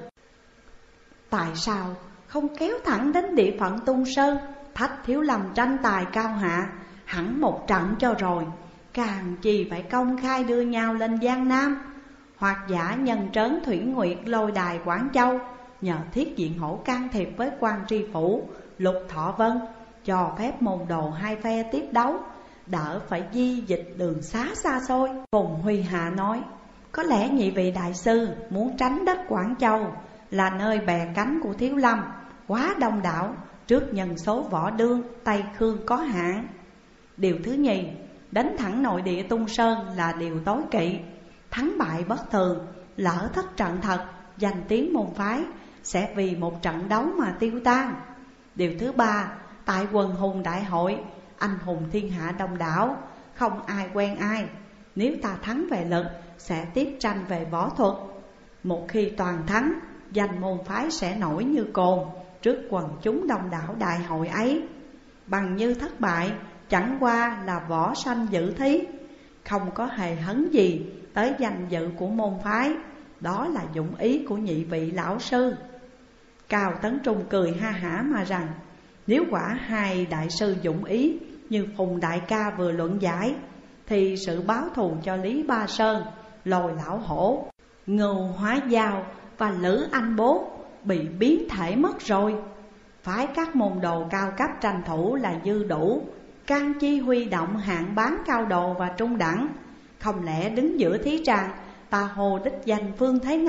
A: Tại sao không kéo thẳng đến địa phận Tung Sơn, thách Thiếu Lâm tranh tài cao hạ hẳn một trận cho rồi, càng chi phải công khai đưa nhau lên Giang Nam. Hoặc giả nhân trớn Thủy Nguyệt Lôi Đài Quảng Châu, nhờ Thiết Diện Hổ can thiệp với Quan Tri Phủ Lục Thọ Vân, cho phép môn đồ hai phe tiếp đấu, đỡ phải di dịch đường xá xa xôi. Phùng Huy Hạ nói: có lẽ nhị vị đại sư muốn tránh đất Quảng Châu là nơi bè cánh của Thiếu Lâm quá đông đảo, trước nhân số võ đương Tây Khương có hạn. Điều thứ nhì, đánh thẳng nội địa Tung Sơn là điều tối kỵ. Thắng bại bất thường, lỡ thất trận thật, danh tiếng môn phái sẽ vì một trận đấu mà tiêu tan. Điều thứ ba, tại quần hùng đại hội, anh hùng thiên hạ đông đảo, không ai quen ai. Nếu ta thắng về lực, sẽ tiếp tranh về võ thuật. Một khi toàn thắng, danh môn phái sẽ nổi như cồn trước quần chúng đông đảo đại hội ấy. Bằng như thất bại, chẳng qua là võ sanh dự thí, không có hề hấn gì tới danh dự của môn phái. Đó là dụng ý của nhị vị lão sư. Cao Tấn Trung cười ha hả mà rằng: nếu quả hai đại sư dụng ý như Phùng đại ca vừa luận giải, thì sự báo thù cho Lý Ba Sơn, Lôi Lão Hổ, Ngưu Hóa Giao và Lữ Anh Bố bị biến thể mất rồi. Phái các môn đồ cao cấp tranh thủ là dư đủ, can chi huy động hạng bán cao đồ và trung đẳng. Không lẽ đứng giữa thí tràng, ta hồ đích danh Phương Thế Ngọc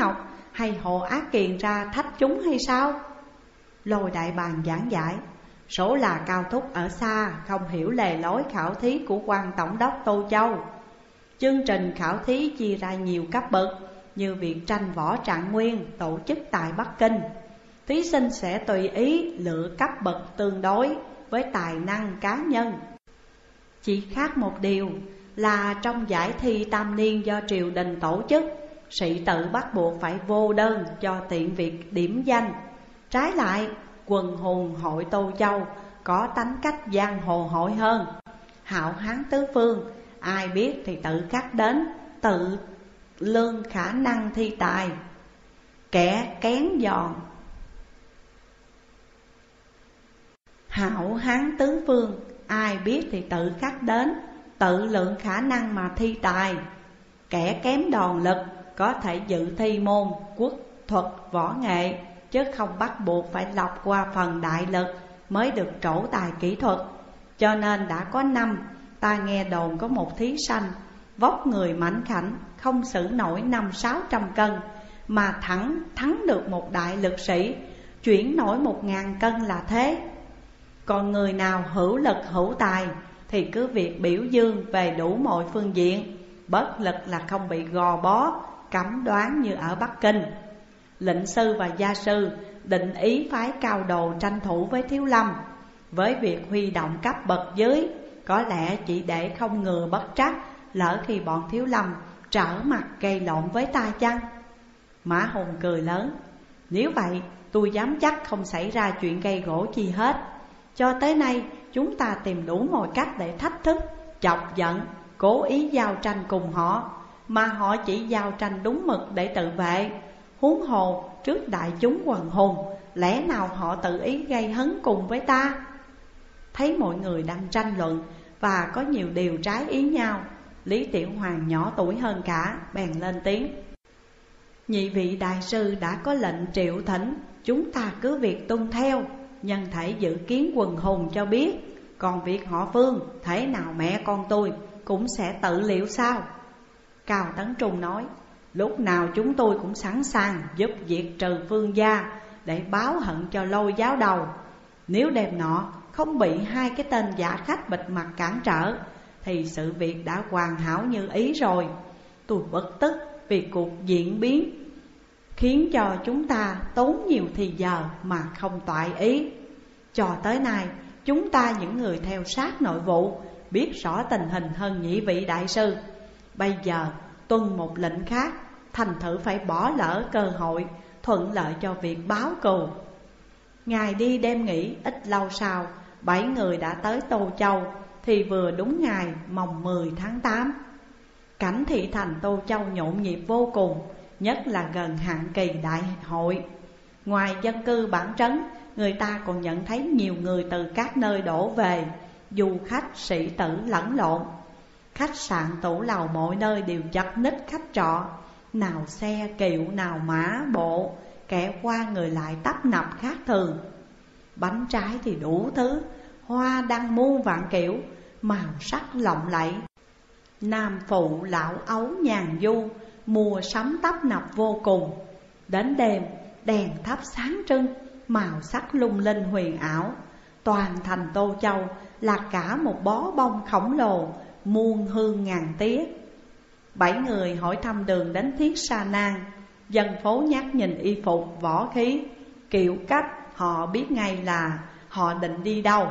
A: hay Hồ Á Kiền ra thách chúng hay sao? Lôi Đại Bàng giảng giải: số là Cao Thúc ở xa, không hiểu lề lối khảo thí của quan tổng đốc Tô Châu. Chương trình khảo thí chia ra nhiều cấp bậc, như việc tranh võ trạng nguyên tổ chức tại Bắc Kinh. Thí sinh sẽ tùy ý lựa cấp bậc tương đối với tài năng cá nhân. Chỉ khác một điều là trong giải thi tam niên do triều đình tổ chức, sĩ tử bắt buộc phải vô đơn cho tiện việc điểm danh. Trái lại, quần hùng hội Tô Châu có tánh cách giang hồ hội hơn. Hạo hán tứ phương, ai biết thì tự khắc đến, tự lương khả năng thi tài. Kẻ kén giòn. Hạo hán tứ phương, ai biết thì tự khắc đến, tự lượng khả năng mà thi tài. Kẻ kém đòn lực có thể dự thi môn quốc thuật võ nghệ, chứ không bắt buộc phải lọc qua phần đại lực mới được trổ tài kỹ thuật. Cho nên đã có năm ta nghe đồn có một thí sanh vóc người mảnh khảnh, không xử nổi 500-600 cân, mà thắng được một đại lực sĩ chuyển nổi 1000 cân là thế. Còn người nào hữu lực hữu tài thì cứ việc biểu dương về đủ mọi phương diện, bất lực là không bị gò bó, cấm đoán như ở Bắc Kinh. Lệnh sư và gia sư định ý phái Cao Đồ tranh thủ với Thiếu Lâm. Với việc huy động cấp bậc dưới, có lẽ chỉ để không ngừa bất trắc, lỡ khi bọn Thiếu Lâm trở mặt gây lộn với ta chăng? Mã Hùng cười lớn: nếu vậy tôi dám chắc không xảy ra chuyện gây gổ chi hết. Cho tới nay chúng ta tìm đủ mọi cách để thách thức, chọc giận, cố ý giao tranh cùng họ, mà họ chỉ giao tranh đúng mực để tự vệ. Huống hồ trước đại chúng quần hùng, lẽ nào họ tự ý gây hấn cùng với ta? Thấy mọi người đang tranh luận và có nhiều điều trái ý nhau, Lý Tiểu Hoàng nhỏ tuổi hơn cả bèn lên tiếng: nhị vị đại sư đã có lệnh triệu thỉnh, chúng ta cứ việc tuân theo. Nhân thể dự kiến quần hùng cho biết, còn việc họ Phương, thế nào mẹ con tôi cũng sẽ tự liệu sao? Cao Tấn Trung nói: lúc nào chúng tôi cũng sẵn sàng giúp diệt trừ Phương gia để báo hận cho Lôi giáo đầu. Nếu đêm nọ không bị hai cái tên giả khách bịt mặt cản trở thì sự việc đã hoàn hảo như ý rồi. Tôi bực tức vì cuộc diễn biến khiến cho chúng ta tốn nhiều thì giờ mà không toại ý. Cho tới nay chúng ta những người theo sát nội vụ biết rõ tình hình hơn nhị vị đại sư. Bây giờ tuân một lệnh khác, thành thử phải bỏ lỡ cơ hội thuận lợi cho việc báo cù. Ngày đi đêm nghỉ, ít lâu sau 7 người đã tới Tô Châu, thì vừa đúng ngày mồng 10 tháng 8. Cảnh thị thành Tô Châu nhộn nhịp vô cùng, nhất là gần hạn kỳ đại hội. Ngoài dân cư bản trấn, người ta còn nhận thấy nhiều người từ các nơi đổ về, du khách, sĩ tử lẫn lộn. Khách sạn tủ lầu mọi nơi đều chật ních khách trọ, nào xe kiệu nào mã bộ, kẻ qua người lại tấp nập khác thường. Bánh trái thì đủ thứ, hoa đăng muôn vạn kiểu, màu sắc lộng lẫy. Nam phụ lão ấu nhàn du, mùa sắm tấp nập vô cùng. Đến đêm đèn thắp sáng trưng, màu sắc lung linh huyền ảo. Toàn thành Tô Châu là cả một bó bông khổng lồ, muôn hương ngàn tía. 7 người hỏi thăm đường đến Thiết Sa Nan. Dân phố nhắc nhìn y phục võ khí, kiểu cách, họ biết ngay là họ định đi đâu.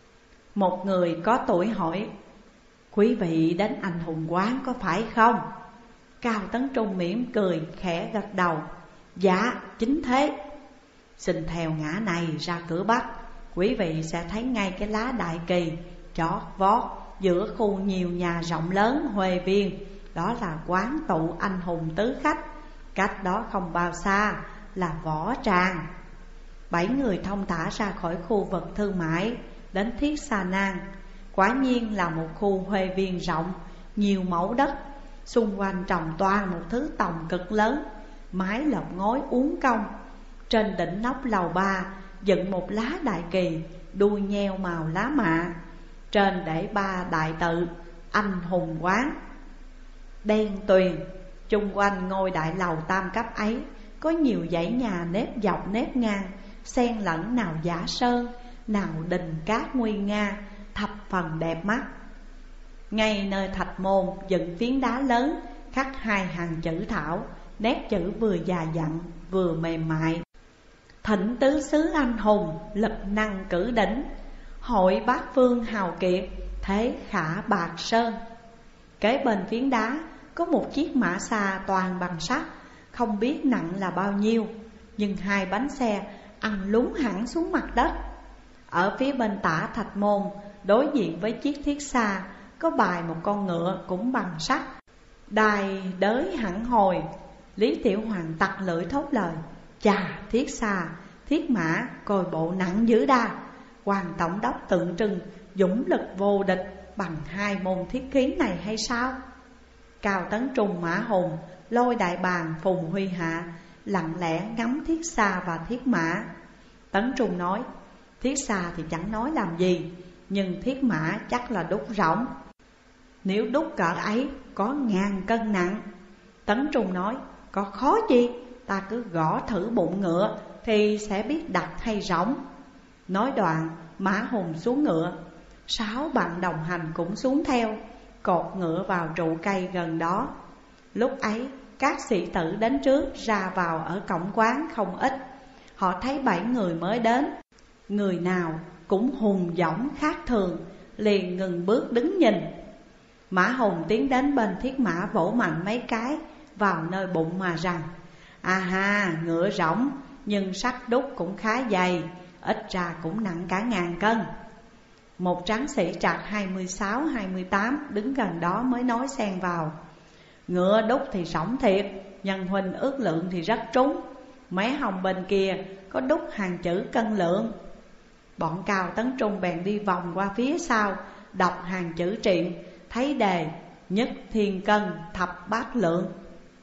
A: Một người có tuổi hỏi: quý vị đến Anh Hùng Quán có phải không? Cao Tấn Trung mỉm cười khẽ gật đầu: dạ chính thế. Xin theo ngã này ra cửa Bắc, quý vị sẽ thấy ngay cái lá đại kỳ chót vót giữa khu nhiều nhà rộng lớn Huệ Viên. Đó là quán tụ anh hùng tứ khách. Cách đó không bao xa là võ tràng. 7 người thông thả ra khỏi khu vực thương mại, đến Thiết Sa Nan. Quả nhiên là một khu Huệ Viên rộng, nhiều mẫu đất. Xung quanh trồng toàn một thứ tòng cực lớn, mái lợp ngói uốn cong. Trên đỉnh nóc lầu 3 dựng một lá đại kỳ, đuôi nheo màu lá mạ. Trên để 3 đại tự Anh Hùng Quán. Đen tuyền chung quanh ngôi đại lầu tam cấp ấy có nhiều dãy nhà nếp dọc nếp ngang, xen lẫn nào giả sơn, nào đình cát nguy nga, thập phần đẹp mắt. Ngay nơi thạch môn dựng phiến đá lớn, khắc hai hàng chữ thảo, nét chữ vừa già dặn vừa mềm mại. Thịnh tứ xứ anh hùng, lực năng cử đỉnh, hội bát phương hào kiệt, thế khả bạc sơn. Kế bên phiến đá có một chiếc mã xa toàn bằng sắt, không biết nặng là bao nhiêu, nhưng hai bánh xe ăn lún hẳn xuống mặt đất. Ở phía bên tả thạch môn, đối diện với chiếc thiết xa, có bài một con ngựa cũng bằng sắt, đài đới hẳn hồi. Lý Tiểu Hoàng tặc lưỡi thốt lời: chà, thiết xa, thiết mã, coi bộ nặng dữ đa. Hoàng tổng đốc tượng trưng dũng lực vô địch bằng hai môn thiết khí này hay sao? Cao Tấn Trung, Mã Hùng, Lôi Đại Bàng, Phùng Huy Hạ lặng lẽ ngắm thiết xa và thiết mã. Tấn Trung nói: thiết xa thì chẳng nói làm gì, nhưng thiết mã chắc là đúc rỗng. Nếu đúc cỡ ấy có 1000 cân nặng. Tấn Trung nói: có khó gì, ta cứ gõ thử bụng ngựa thì sẽ biết đặt hay rỗng. Nói đoạn, Mã Hùng xuống ngựa, 6 bạn đồng hành cũng xuống theo, cột ngựa vào trụ cây gần đó. Lúc ấy các sĩ tử đến trước ra vào ở cổng quán không ít. Họ thấy 7 người mới đến, người nào cũng hùng dõng khác thường, liền ngừng bước đứng nhìn. Mã Hùng tiến đến bên thiết mã, vỗ mạnh mấy cái vào nơi bụng mà rằng: à ha, ngựa rỗng nhưng sắt đúc cũng khá dày, ít ra cũng nặng cả 1000 cân. Một tráng sĩ trạc 26-28 đứng gần đó mới nói xen vào: ngựa đúc thì rỗng thiệt, nhân huynh ước lượng thì rất trúng. Mé hông bên kia có đúc hàng chữ cân lượng. Bọn Cao Tấn Trung bèn đi vòng qua phía sau, đọc hàng chữ triện, thấy đề nhất thiên cân thập bát lượng.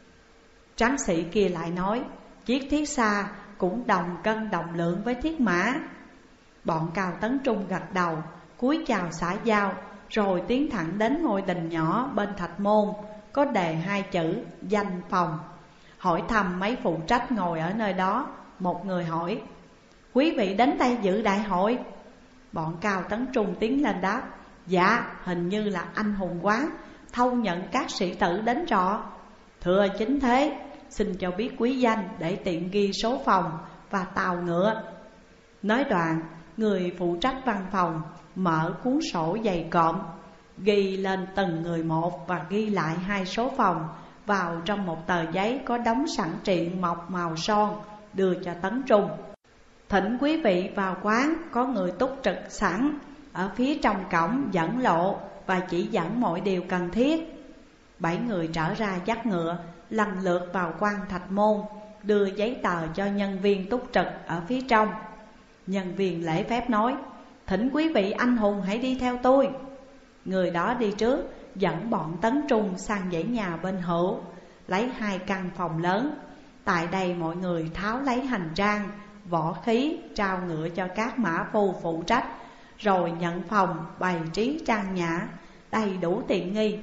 A: Tráng sĩ kia lại nói: chiếc thiết xa cũng đồng cân đồng lượng với thiết mã. Bọn Cao Tấn Trung gật đầu, cúi chào xã giao, rồi tiến thẳng đến ngôi đình nhỏ bên thạch môn, có đề 2 chữ danh phòng. Hỏi thăm mấy phụ trách ngồi ở nơi đó. Một người hỏi: quý vị đến đây dự đại hội? Bọn Cao Tấn Trung tiến lên đáp: dạ, hình như là anh hùng quán thâu nhận các sĩ tử đến trọ. Thưa chính thế, xin cho biết quý danh để tiện ghi số phòng và tàu ngựa. Nói đoạn, người phụ trách văn phòng mở cuốn sổ dày cộm, ghi lên từng người một và ghi lại 2 số phòng vào trong một tờ giấy có đóng sẵn triện mộc màu son, đưa cho Tấn Trung. Thỉnh quý vị vào quán, có người túc trực sẵn ở phía trong cổng dẫn lộ và chỉ dẫn mọi điều cần thiết. 7 người trở ra dắt ngựa, lần lượt vào quan thạch môn, đưa giấy tờ cho nhân viên túc trực ở phía trong. Nhân viên lễ phép nói: thỉnh quý vị anh hùng hãy đi theo tôi. Người đó đi trước, dẫn bọn Tấn Trung sang dãy nhà bên hữu, lấy 2 căn phòng lớn. Tại đây mọi người tháo lấy hành trang, võ khí, trao ngựa cho các mã phu phụ trách, rồi nhận phòng bày trí trang nhã, đầy đủ tiện nghi.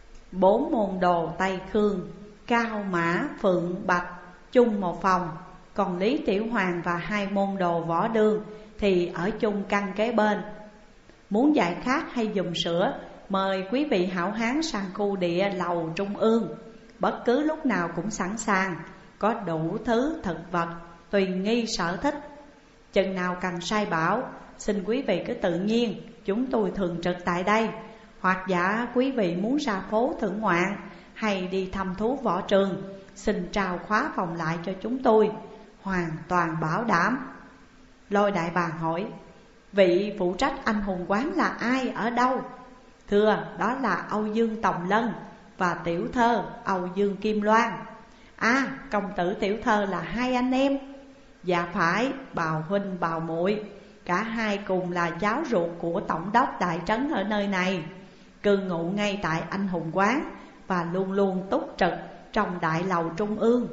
A: 4 môn đồ Tây Khương, Cao Mã, Phượng, Bạch chung một phòng. Còn Lý Tiểu Hoàng và 2 môn đồ võ đương thì ở chung căn kế bên. Muốn giải khát hay dùng sữa, mời quý vị hảo hán sang khu địa lầu trung ương. Bất cứ lúc nào cũng sẵn sàng, có đủ thứ thực vật tùy nghi sở thích. Chừng nào cần sai bảo, xin quý vị cứ tự nhiên, chúng tôi thường trực tại đây. Hoặc giả quý vị muốn ra phố thưởng ngoạn hay đi thăm thú võ trường, xin trao khóa phòng lại cho chúng tôi, hoàn toàn bảo đảm. Lôi Đại Bàng hỏi: vị phụ trách anh hùng quán là ai, ở đâu? Thưa, đó là Âu Dương Tòng Lân và tiểu thơ Âu Dương Kim Loan. À, công tử tiểu thơ là 2 anh em. Dạ phải, bào huynh bào muội, cả hai cùng là cháu ruột của tổng đốc đại trấn ở nơi này, cư ngụ ngay tại anh hùng quán và luôn luôn túc trực trong đại lầu trung ương.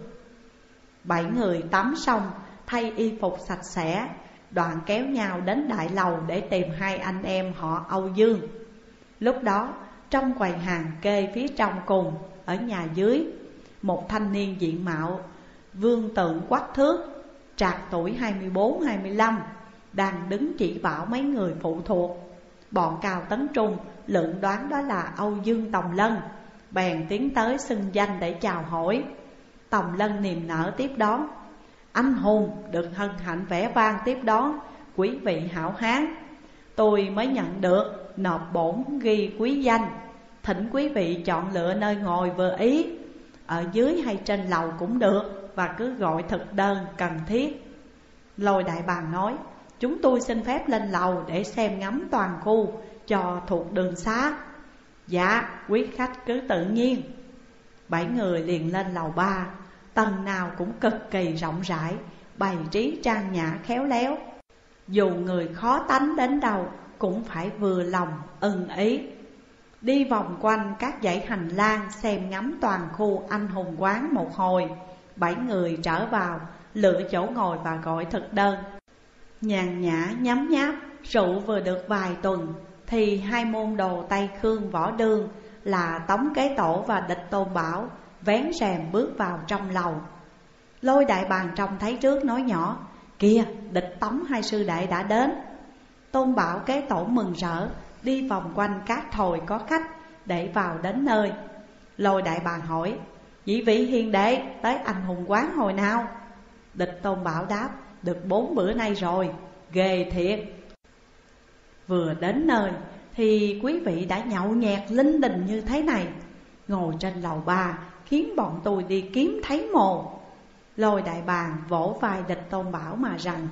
A: 7 người tắm xong, thay y phục sạch sẽ, đoạn kéo nhau đến đại lầu để tìm 2 anh em họ Âu Dương. Lúc đó, trong quầy hàng kê phía trong cùng, ở nhà dưới, một thanh niên diện mạo vương tượng quách thước, trạc tuổi 24-25, đang đứng chỉ bảo mấy người phụ thuộc. Bọn Cao Tấn Trung lượn đoán đó là Âu Dương Tòng Lân, bèn tiến tới xưng danh để chào hỏi. Tòng Lân niềm nở tiếp đón: anh hùng được hân hạnh vẻ vang tiếp đón quý vị hảo hán. Tôi mới nhận được nộp bổn ghi quý danh, thỉnh quý vị chọn lựa nơi ngồi vừa ý, ở dưới hay trên lầu cũng được, và cứ gọi thực đơn cần thiết. Lôi Đại Bàng nói: chúng tôi xin phép lên lầu để xem ngắm toàn khu cho thuộc đường xá. Dạ, quý khách cứ tự nhiên. 7 người liền lên lầu 3. Tầng nào cũng cực kỳ rộng rãi, bày trí trang nhã khéo léo. Dù người khó tánh đến đâu cũng phải vừa lòng ưng ý. Đi vòng quanh các dãy hành lang xem ngắm toàn khu anh hùng quán một hồi, 7 người trở vào lựa chỗ ngồi và gọi thực đơn. Nhàn nhã nhấm nháp, rượu vừa được vài tuần thì hai môn đồ Tây Khương Võ Đương là Tống Kế Tổ và Địch Tôn Bảo vén rèm bước vào trong lầu. Lôi Đại Bàng trông thấy trước nói nhỏ: kìa, Địch Tống hai sư đệ đã đến. Tôn Bảo Kế Tổ mừng rỡ đi vòng quanh các thồi có khách để vào đến nơi. Lôi Đại Bàng hỏi: vị vị hiền đệ tới anh hùng quán hồi nào? Địch Tôn Bảo đáp: được 4 bữa nay rồi, ghê thiệt. Vừa đến nơi thì quý vị đã nhậu nhẹt linh đình như thế này, ngồi trên lầu 3 khiến bọn tôi đi kiếm thấy mồ. Lôi Đại Bàng vỗ vai Địch Tôn Bảo mà rằng: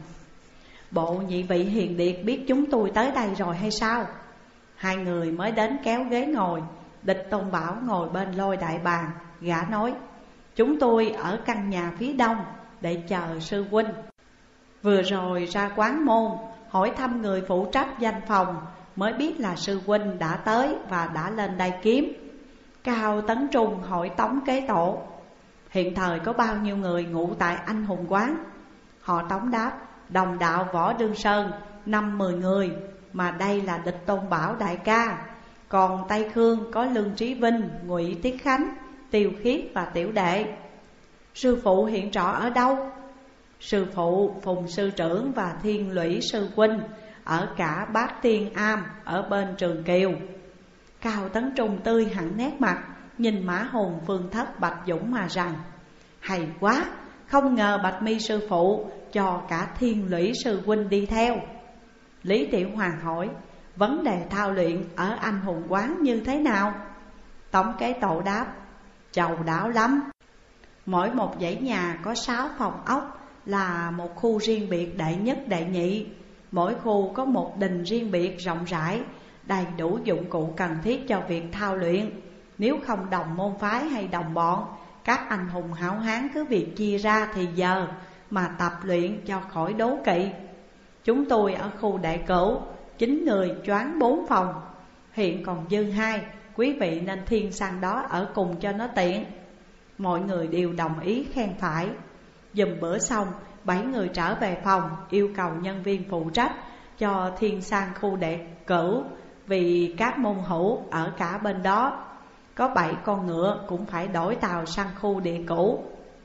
A: bộ nhị vị hiền điệt biết chúng tôi tới đây rồi hay sao? Hai người mới đến kéo ghế ngồi. Địch Tôn Bảo ngồi bên Lôi Đại Bàng. Gã nói: chúng tôi ở căn nhà phía đông để chờ sư huynh. Vừa rồi ra quán môn hỏi thăm người phụ trách danh phòng, mới biết là sư huynh đã tới và đã lên đây kiếm. Cao Tấn Trung hỏi Tống Kế Tổ: hiện thời có bao nhiêu người ngụ tại anh hùng quán? Họ Tống đáp: đồng đạo Võ Đương Sơn 5-10 người, mà đây là Địch Tôn Bảo đại ca. Còn Tây Khương có Lương Trí Vinh, Ngụy Tiết Khánh, Tiêu Khiết và Tiểu Đệ. Sư phụ hiện trọ ở đâu? Sư phụ Phùng sư trưởng và Thiên Lũy sư huynh ở cả Bát Tiên Am ở bên Trường Kiều. Cao Tấn Trung tươi hẳn nét mặt, nhìn Mã Hùng, Phương Thất, Bạch Dũng mà rằng: hay quá, không ngờ Bạch Mi sư phụ cho cả Thiên Lũy sư huynh đi theo. Lý Tiểu Hoàng hỏi: vấn đề thao luyện ở anh hùng quán như thế nào? Tống Kế Tổ đáp: chầu đảo lắm. Mỗi một dãy nhà có 6 phòng ốc, là một khu riêng biệt đệ nhất đệ nhị. Mỗi khu có một đình riêng biệt rộng rãi, đầy đủ dụng cụ cần thiết cho việc thao luyện. Nếu không đồng môn phái hay đồng bọn, các anh hùng hảo hán cứ việc chia ra thì giờ mà tập luyện cho khỏi đố kỵ. Chúng tôi ở khu đệ cửu 9 người choán 4 phòng, hiện còn dư 2, quý vị nên thiên sang đó ở cùng cho nó tiện. Mọi người đều đồng ý khen phải. Dùm bữa xong, 7 người trở về phòng, yêu cầu nhân viên phụ trách cho thiên sang khu đệ cửu, vì các môn hữu ở cả bên đó. Có 7 con ngựa cũng phải đổi tàu sang khu địa cửu.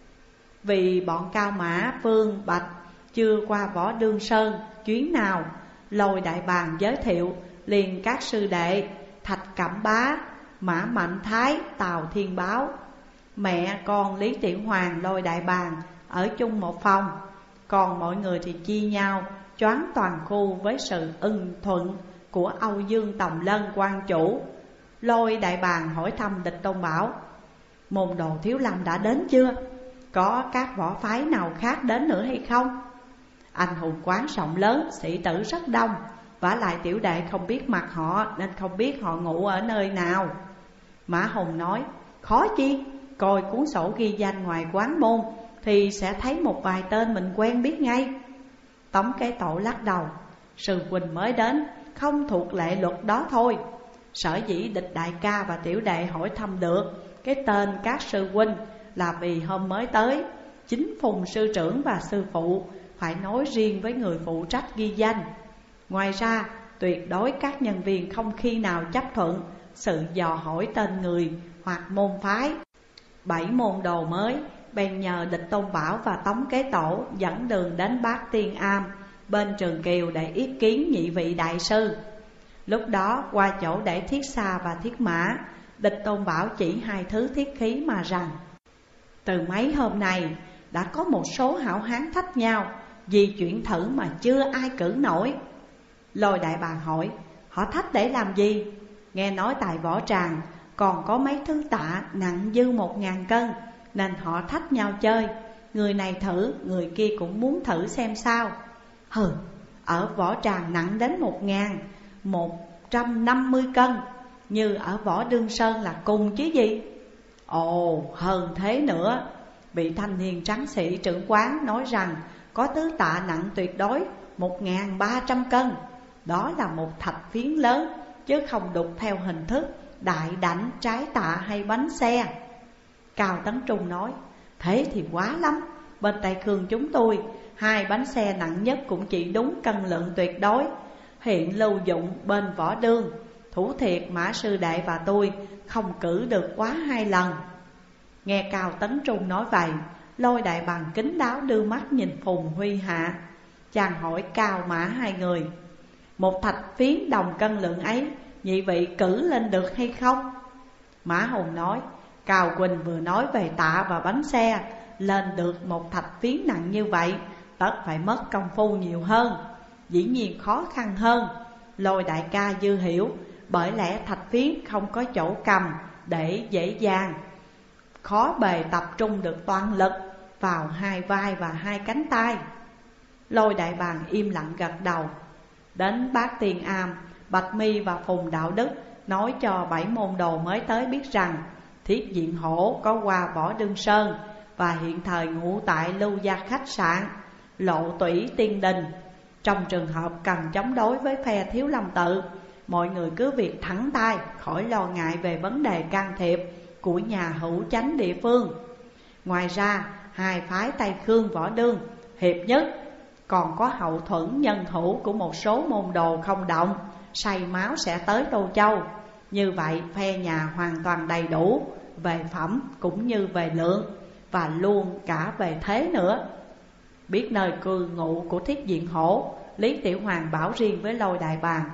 A: Vì bọn Cao Mã, Phương, Bạch chưa qua Võ Đương Sơn chuyến nào, Lôi Đại Bàng giới thiệu liền các sư đệ Thạch Cẩm Bá, Mã Mạnh Thái, Tào Thiên Báo. Mẹ con Lý Tiểu Hoàng, Lôi Đại Bàng ở chung một phòng, còn mọi người thì chia nhau choán toàn khu với sự ưng thuận của Âu Dương Tòng Lân quan chủ. Lôi Đại Bàng hỏi thăm Địch Tôn Bảo: môn đồ Thiếu Lâm đã đến chưa? Có các võ phái nào khác đến nữa hay không? Anh hùng quán rộng lớn, sĩ tử rất đông, vả lại tiểu đệ không biết mặt họ nên không biết họ ngủ ở nơi nào. Mã Hùng nói: khó chi, coi cuốn sổ ghi danh ngoài quán môn thì sẽ thấy một vài tên mình quen biết ngay. Tống Kế Tổ lắc đầu: sư huynh mới đến, không thuộc lệ luật đó thôi. Sở dĩ Địch đại ca và tiểu đệ hỏi thăm được cái tên các sư huynh là vì hôm mới tới, chính Phùng sư trưởng và sư phụ phải nói riêng với người phụ trách ghi danh. Ngoài ra, tuyệt đối các nhân viên không khi nào chấp thuận sự dò hỏi tên người hoặc môn phái. 7 môn đồ mới bèn nhờ Địch Tôn Bảo và Tống Kế Tổ dẫn đường đến Bát Tiên Am bên Trường Kiều để yết kiến nhị vị đại sư. Lúc đó qua chỗ để thiết xa và thiết mã, Địch Tôn Bảo chỉ hai thứ thiết khí mà rằng: từ mấy hôm nay đã có một số hảo hán thách nhau, vì chuyện thử mà chưa ai cử nổi. Lôi Đại Bàng hỏi: họ thách để làm gì? Nghe nói tại võ tràng còn có mấy thứ tạ nặng dư 1000 cân, nên họ thách nhau chơi. Người này thử, người kia cũng muốn thử xem sao. Hừ, ở võ tràng nặng đến 1150 cân, như ở võ Đương Sơn là cùng chứ gì. Ồ, hơn thế nữa. Vị thanh niên trắng sĩ trưởng quán nói rằng có thứ tạ nặng tuyệt đối 1300 cân. Đó là một thạch phiến lớn, chứ không đục theo hình thức đại đảnh, trái tạ hay bánh xe. Cao Tấn Trung nói: thế thì quá lắm. Bên Tây Khương chúng tôi, 2 bánh xe nặng nhất cũng chỉ đúng cân lượng tuyệt đối. Hiện lưu dụng bên Võ Đương, Thủ Thiệt, Mã Sư Đệ và tôi không cử được quá 2 lần. Nghe Cao Tấn Trung nói vậy, Lôi Đại Bàng kín đáo đưa mắt nhìn Phùng Huy Hạ. Chàng hỏi Cao Mã hai người: một thạch phiến đồng cân lượng ấy, nhị vị cử lên được hay không? Mã Hùng nói: Cao Quỳnh vừa nói về tạ và bánh xe, lên được một thạch phiến nặng như vậy tất phải mất công phu nhiều hơn, dĩ nhiên khó khăn hơn. Lôi đại ca dư hiểu, bởi lẽ thạch phiến không có chỗ cầm để dễ dàng, khó bề tập trung được toàn lực vào 2 vai và 2 cánh tay. Lôi Đại Bàng im lặng gật đầu. Đến Bát Tiên Am, Bạch Mi và Phùng Đạo Đức nói cho 7 môn đồ mới tới biết rằng Thiết Diện Hổ có qua Võ Đương Sơn và hiện thời ngụ tại Lưu Gia khách sạn Lộ Tủy Tiên Đình. Trong trường hợp cần chống đối với phe Thiếu Lâm Tự, mọi người cứ việc thẳng tay, khỏi lo ngại về vấn đề can thiệp của nhà hữu chánh địa phương. Ngoài ra, 2 phái Tây Khương Võ Đương hiệp nhất, còn có hậu thuẫn nhân hữu của một số môn đồ không động, say máu sẽ tới Tô Châu. Như vậy phe nhà hoàn toàn đầy đủ về phẩm cũng như về lượng, và luôn cả về thế nữa. Biết nơi cư ngụ của Thiết Diện Hổ, Lý Tiểu Hoàng bảo riêng với Lôi Đại Bàng: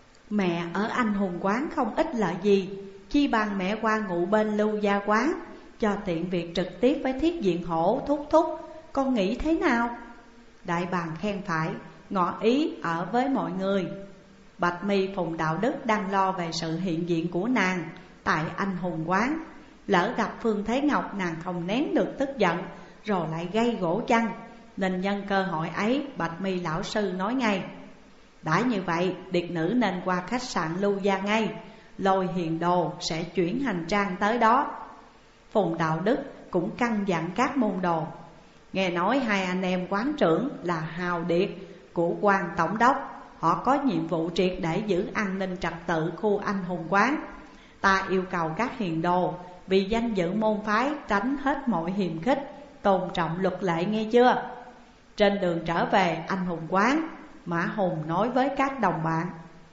A: mẹ ở Anh Hùng Quán không ít lợi gì, chi bằng mẹ qua ngụ bên Lưu Gia Quán, cho tiện việc trực tiếp với Thiết Diện Hổ thúc thúc. Con nghĩ thế nào? Đại Bàng khen phải, ngỏ ý ở với mọi người. Bạch Mi, Phùng Đạo Đức đang lo về sự hiện diện của nàng tại Anh Hùng Quán. Lỡ gặp Phương Thế Ngọc, nàng không nén được tức giận rồi lại gây gỗ chăng, nên nhân cơ hội ấy Bạch Mi lão sư nói ngay: đã như vậy, điệt nữ nên qua khách sạn Lưu Gia ngay, Lôi hiền đồ sẽ chuyển hành trang tới đó. Phùng Đạo Đức cũng căn dặn các môn đồ: nghe nói 2 anh em quán trưởng là hào điệt của quan tổng đốc, họ có nhiệm vụ triệt để giữ an ninh trật tự khu Anh Hùng Quán. Ta yêu cầu các hiền đồ vì danh dự môn phái tránh hết mọi hiềm khích, tôn trọng luật lệ, nghe chưa? Trên đường trở về Anh Hùng Quán, Mã Hùng nói với các đồng bạn: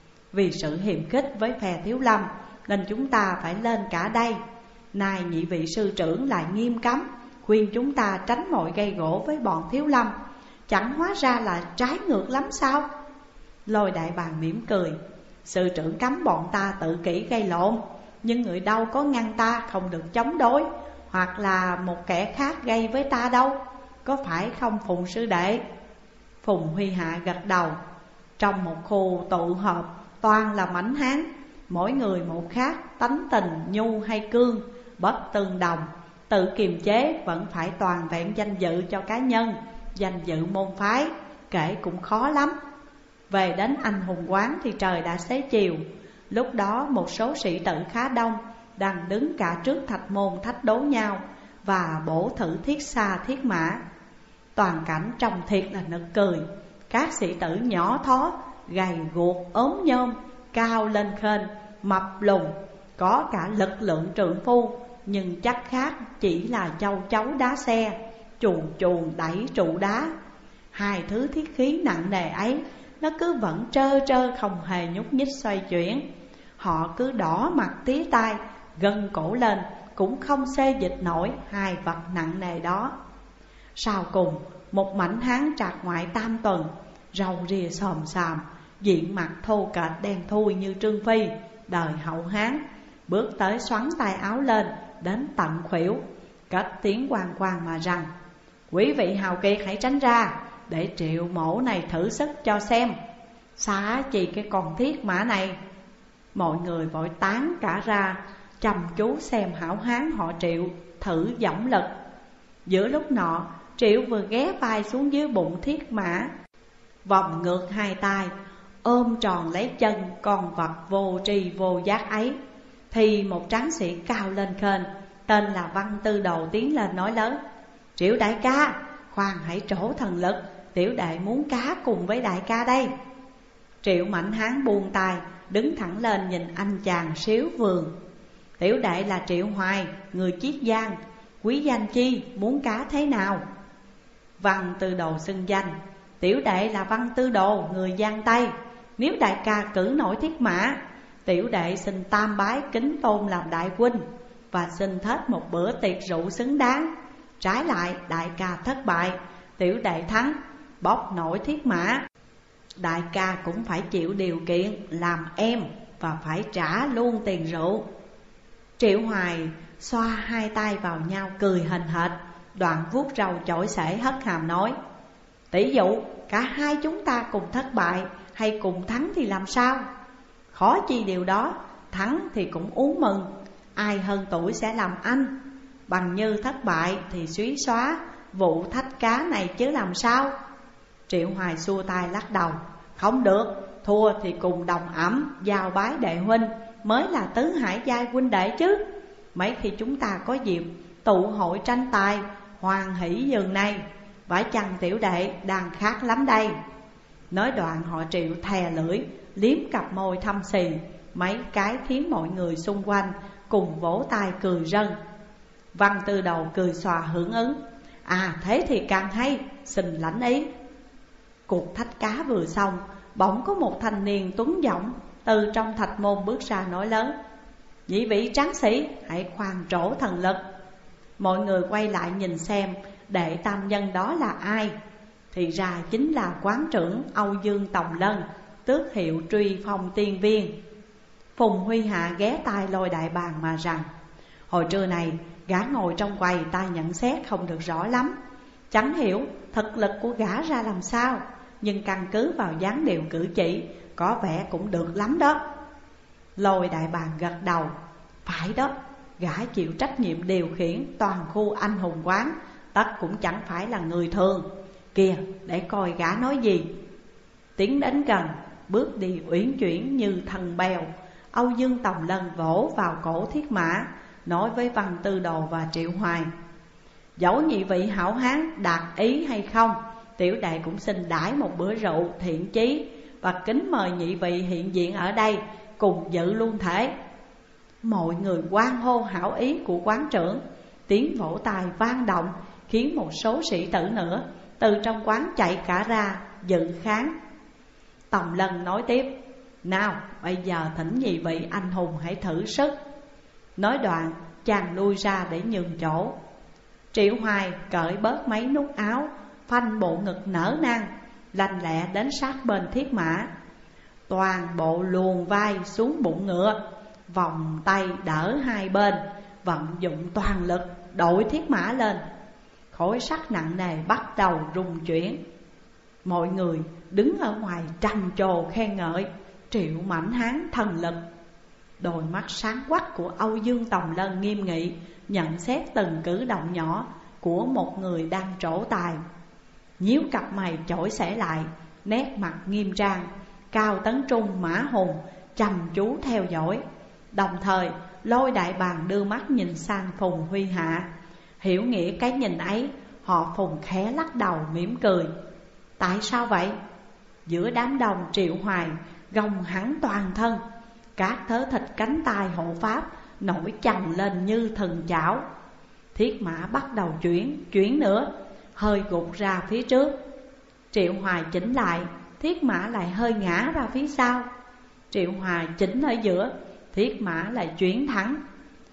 A: vì sự hiềm khích với phe Thiếu Lâm nên chúng ta phải lên cả đây. Nay nhị vị sư trưởng lại nghiêm cấm khuyên chúng ta tránh mọi gây gỗ với bọn Thiếu Lâm, chẳng hóa ra là trái ngược lắm sao? Lôi Đại Bàng mỉm cười: sư trưởng cấm bọn ta tự kỷ gây lộn, nhưng người đâu có ngăn ta không được chống đối, hoặc là một kẻ khác gây với ta đâu, có phải không Phùng sư đệ? Phùng Huy Hạ gật đầu. Trong một khu tụ họp toàn là mãnh hán, mỗi người một khác, tánh tình nhu hay cương bất tương đồng, tự kiềm chế vẫn phải toàn vẹn danh dự cho cá nhân, danh dự môn phái kể cũng khó lắm. Về đến Anh Hùng Quán thì trời đã xế chiều. Lúc đó một số sĩ tử khá đông đang đứng cả trước thạch môn thách đố nhau và bổ thử thiết xa thiết mã. Toàn cảnh trông thiệt là nực cười. Các sĩ tử nhỏ thó, gầy guộc, ốm nhôm, cao lên khênh, mập lùn, có cả lực lượng trượng phu, nhưng chắc khác chỉ là châu chấu đá xe, chuồn chuồn đẩy trụ đá. 2 thứ thiết khí nặng nề ấy nó cứ vẫn trơ trơ không hề nhúc nhích xoay chuyển. Họ cứ đỏ mặt tía tai, gân cổ lên, cũng không xê dịch nổi hai vật nặng nề đó. Sau cùng, một mảnh hán trạc ngoại tam tuần, râu ria xòm xàm, diện mặt thô kệch đen thui như Trương Phi, đời hậu Hán, bước tới xoắn tay áo lên đến tận khuỷu, cất tiếng quang quang mà rằng: quý vị hào kiệt hãy tránh ra, để Triệu mổ này thử sức cho xem, xá chi cái con thiết mã này. Mọi người vội tán cả ra, chăm chú xem hảo hán họ Triệu thử dõng lực. Giữa lúc nọ, Triệu vừa ghé vai xuống dưới bụng thiết mã, vòng ngược hai tay, ôm tròn lấy chân con vật vô tri vô giác ấy, thì một tráng sĩ cao lên khênh, tên là Văn Tư Đồ tiến lên nói lớn: Triệu đại ca, khoan hãy trổ thần lực, tiểu đệ muốn cá cùng với đại ca đây. Triệu mạnh hán buông tay, đứng thẳng lên nhìn anh chàng xíu vườn: tiểu đệ là Triệu Hoài, người Chiết Giang, quý danh chi, muốn cá thế nào? Văn Tư Đồ xưng danh: tiểu đệ là Văn Tư Đồ, người Giang Tây. Nếu đại ca cử nổi thiết mã, tiểu đệ xin tam bái kính tôn làm đại huynh, và xin thết một bữa tiệc rượu xứng đáng. Trái lại đại ca thất bại, tiểu đệ thắng, bóc nổi thiết mã, đại ca cũng phải chịu điều kiện làm em, và phải trả luôn tiền rượu. Triệu Hoài xoa hai tay vào nhau cười hềnh hệt, đoạn vuốt râu chổi xể hất hàm nói: tỷ dụ cả hai chúng ta cùng thất bại hay cùng thắng thì làm sao? Khó chi điều đó, thắng thì cũng uống mừng, ai hơn tuổi sẽ làm anh. Bằng như thất bại thì suý xóa vụ thách cá này chứ làm sao? Triệu Hoài xua tay lắc đầu: không được, thua thì cùng đồng ẩm giao bái đệ huynh, mới là tứ hải giai huynh đệ chứ. Mấy khi chúng ta có dịp tụ hội tranh tài hoan hỷ giường này, phải chăng tiểu đệ đang khát lắm đây? Nói đoạn họ Triệu thè lưỡi, liếm cặp môi thâm xì, mấy cái khiến mọi người xung quanh cùng vỗ tay cười rân. Văn Tư Đầu cười xòa hưởng ứng: à thế thì càng hay, xin lãnh ý. Cuộc thách cá vừa xong, bỗng có một thanh niên tuấn giọng từ trong thạch môn bước ra nói lớn: nhị vị tráng sĩ, hãy khoan trổ thần lực. Mọi người quay lại nhìn xem đệ tam nhân đó là ai, thì ra chính là quán trưởng Âu Dương Tòng Lân, tước hiệu Truy Phong Tiên Viên. Phùng Huy Hạ ghé tai lôi đại bàng mà rằng: hồi trưa này gã ngồi trong quầy ta nhận xét không được rõ lắm, chẳng hiểu thực lực của gã ra làm sao, nhưng căn cứ vào dáng điệu cử chỉ có vẻ cũng được lắm đó. Lôi đại bàng gật đầu: phải đó, gã chịu trách nhiệm điều khiển toàn khu anh hùng quán, tất cũng chẳng phải là người thường. Kìa, để coi gã nói gì. Tiến đến gần, bước đi uyển chuyển như thần bèo, Âu Dương Tòng Lân vỗ vào cổ thiết mã, nói với Văn Tư Đồ và Triệu Hoài: dẫu nhị vị hảo hán đạt ý hay không, tiểu đệ cũng xin đãi một bữa rượu thiện chí, và kính mời nhị vị hiện diện ở đây cùng dự luôn thể. Mọi người hoan hô hảo ý của quán trưởng, tiếng vỗ tay vang động, khiến một số sĩ tử nữa từ trong quán chạy cả ra dự kháng. Tòng Lân nói tiếp: nào bây giờ thỉnh nhị vị anh hùng hãy thử sức. Nói đoạn chàng lui ra để nhường chỗ. Triệu Hoài cởi bớt mấy nút áo, phanh bộ ngực nở nang, lanh lẹ đến sát bên thiết mã, toàn bộ luồn vai xuống bụng ngựa, vòng tay đỡ hai bên, vận dụng toàn lực đội thiết mã lên. Khối sắt nặng nề bắt đầu rung chuyển. Mọi người đứng ở ngoài trầm trồ khen ngợi Triệu mãnh hán thần lực. Đôi mắt sáng quắc của Âu Dương Tòng Lân nghiêm nghị, nhận xét từng cử động nhỏ của một người đang trổ tài. Nhíu cặp mày chổi xẻ lại, nét mặt nghiêm trang. Cao Tấn Trung, Mã Hùng chăm chú theo dõi. Đồng thời lôi đại bàng đưa mắt nhìn sang Phùng Huy Hạ. Hiểu nghĩa cái nhìn ấy, họ Phùng khẽ lắc đầu mỉm cười. Tại sao vậy? Giữa đám đông, Triệu Hoài gồng hẳn toàn thân, các thớ thịt cánh tay hộ pháp nổi chồng lên như thần chảo. Thiết mã bắt đầu chuyển nữa, hơi gục ra phía trước. Triệu Hoài chỉnh lại, thiết mã lại hơi ngã ra phía sau. Triệu Hoài chỉnh ở giữa, thiết mã lại chuyển thẳng.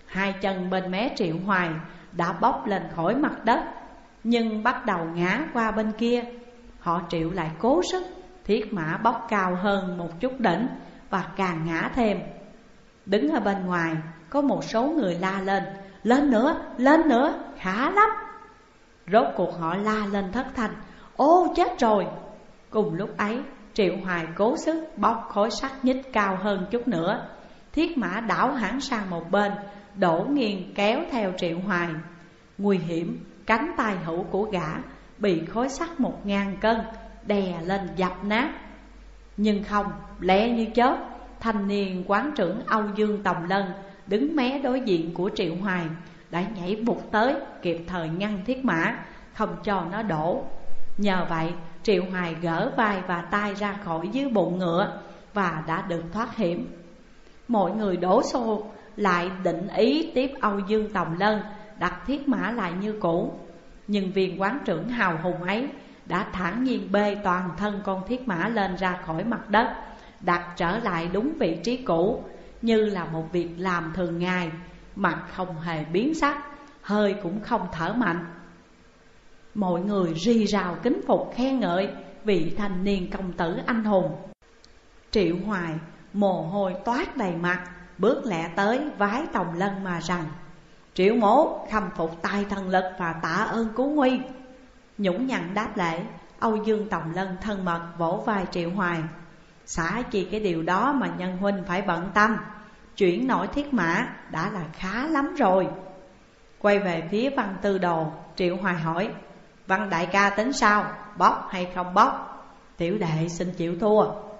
A: Hai chân bên mé Triệu Hoài đã bốc lên khỏi mặt đất, nhưng bắt đầu ngã qua bên kia. Họ Triệu lại cố sức, thiết mã bốc cao hơn một chút đỉnh và càng ngã thêm. Đứng ở bên ngoài, có một số người la lên: lên nữa, khá lắm. Rốt cuộc họ la lên thất thanh: ô chết rồi. Cùng lúc ấy, Triệu Hoài cố sức bóc khối sắt nhích cao hơn chút nữa. Thiết mã đảo hẳn sang một bên, đổ nghiêng kéo theo Triệu Hoài. Nguy hiểm, cánh tay hữu của gã bị khối sắt 1000 cân đè lên dập nát. Nhưng không, lẹ như chớp, thanh niên quán trưởng Âu Dương Tòng Lân đứng mé đối diện của Triệu Hoài đã nhảy vụt tới, kịp thời ngăn thiết mã, không cho nó đổ. Nhờ vậy, Triệu Hoài gỡ vai và tay ra khỏi dưới bụng ngựa và đã được thoát hiểm. Mọi người đổ xô lại định ý tiếp Âu Dương Tòng Lân đặt thiết mã lại như cũ. Nhưng viên quán trưởng hào hùng ấy đã thản nhiên bê toàn thân con thiết mã lên ra khỏi mặt đất, đặt trở lại đúng vị trí cũ, như là một việc làm thường ngày, mặt không hề biến sắc, hơi cũng không thở mạnh. Mọi người rì rào kính phục khen ngợi vị thanh niên công tử anh hùng. Triệu Hoài mồ hôi toát đầy mặt, bước lẹ tới vái Tòng Lân mà rằng: Triệu mỗ khâm phục tài thần lực và tạ ơn cứu nguy. Nhũng nhặn đáp lễ, Âu Dương Tòng Lân thân mật vỗ vai Triệu Hoài: xả chi cái điều đó mà nhân huynh phải bận tâm. Chuyển nổi thiết mã đã là khá lắm rồi. Quay về phía Văn Tư Đồ, Triệu Hoài hỏi: Văn đại ca tính sao, bóc hay không bóc? Tiểu đệ xin chịu thua.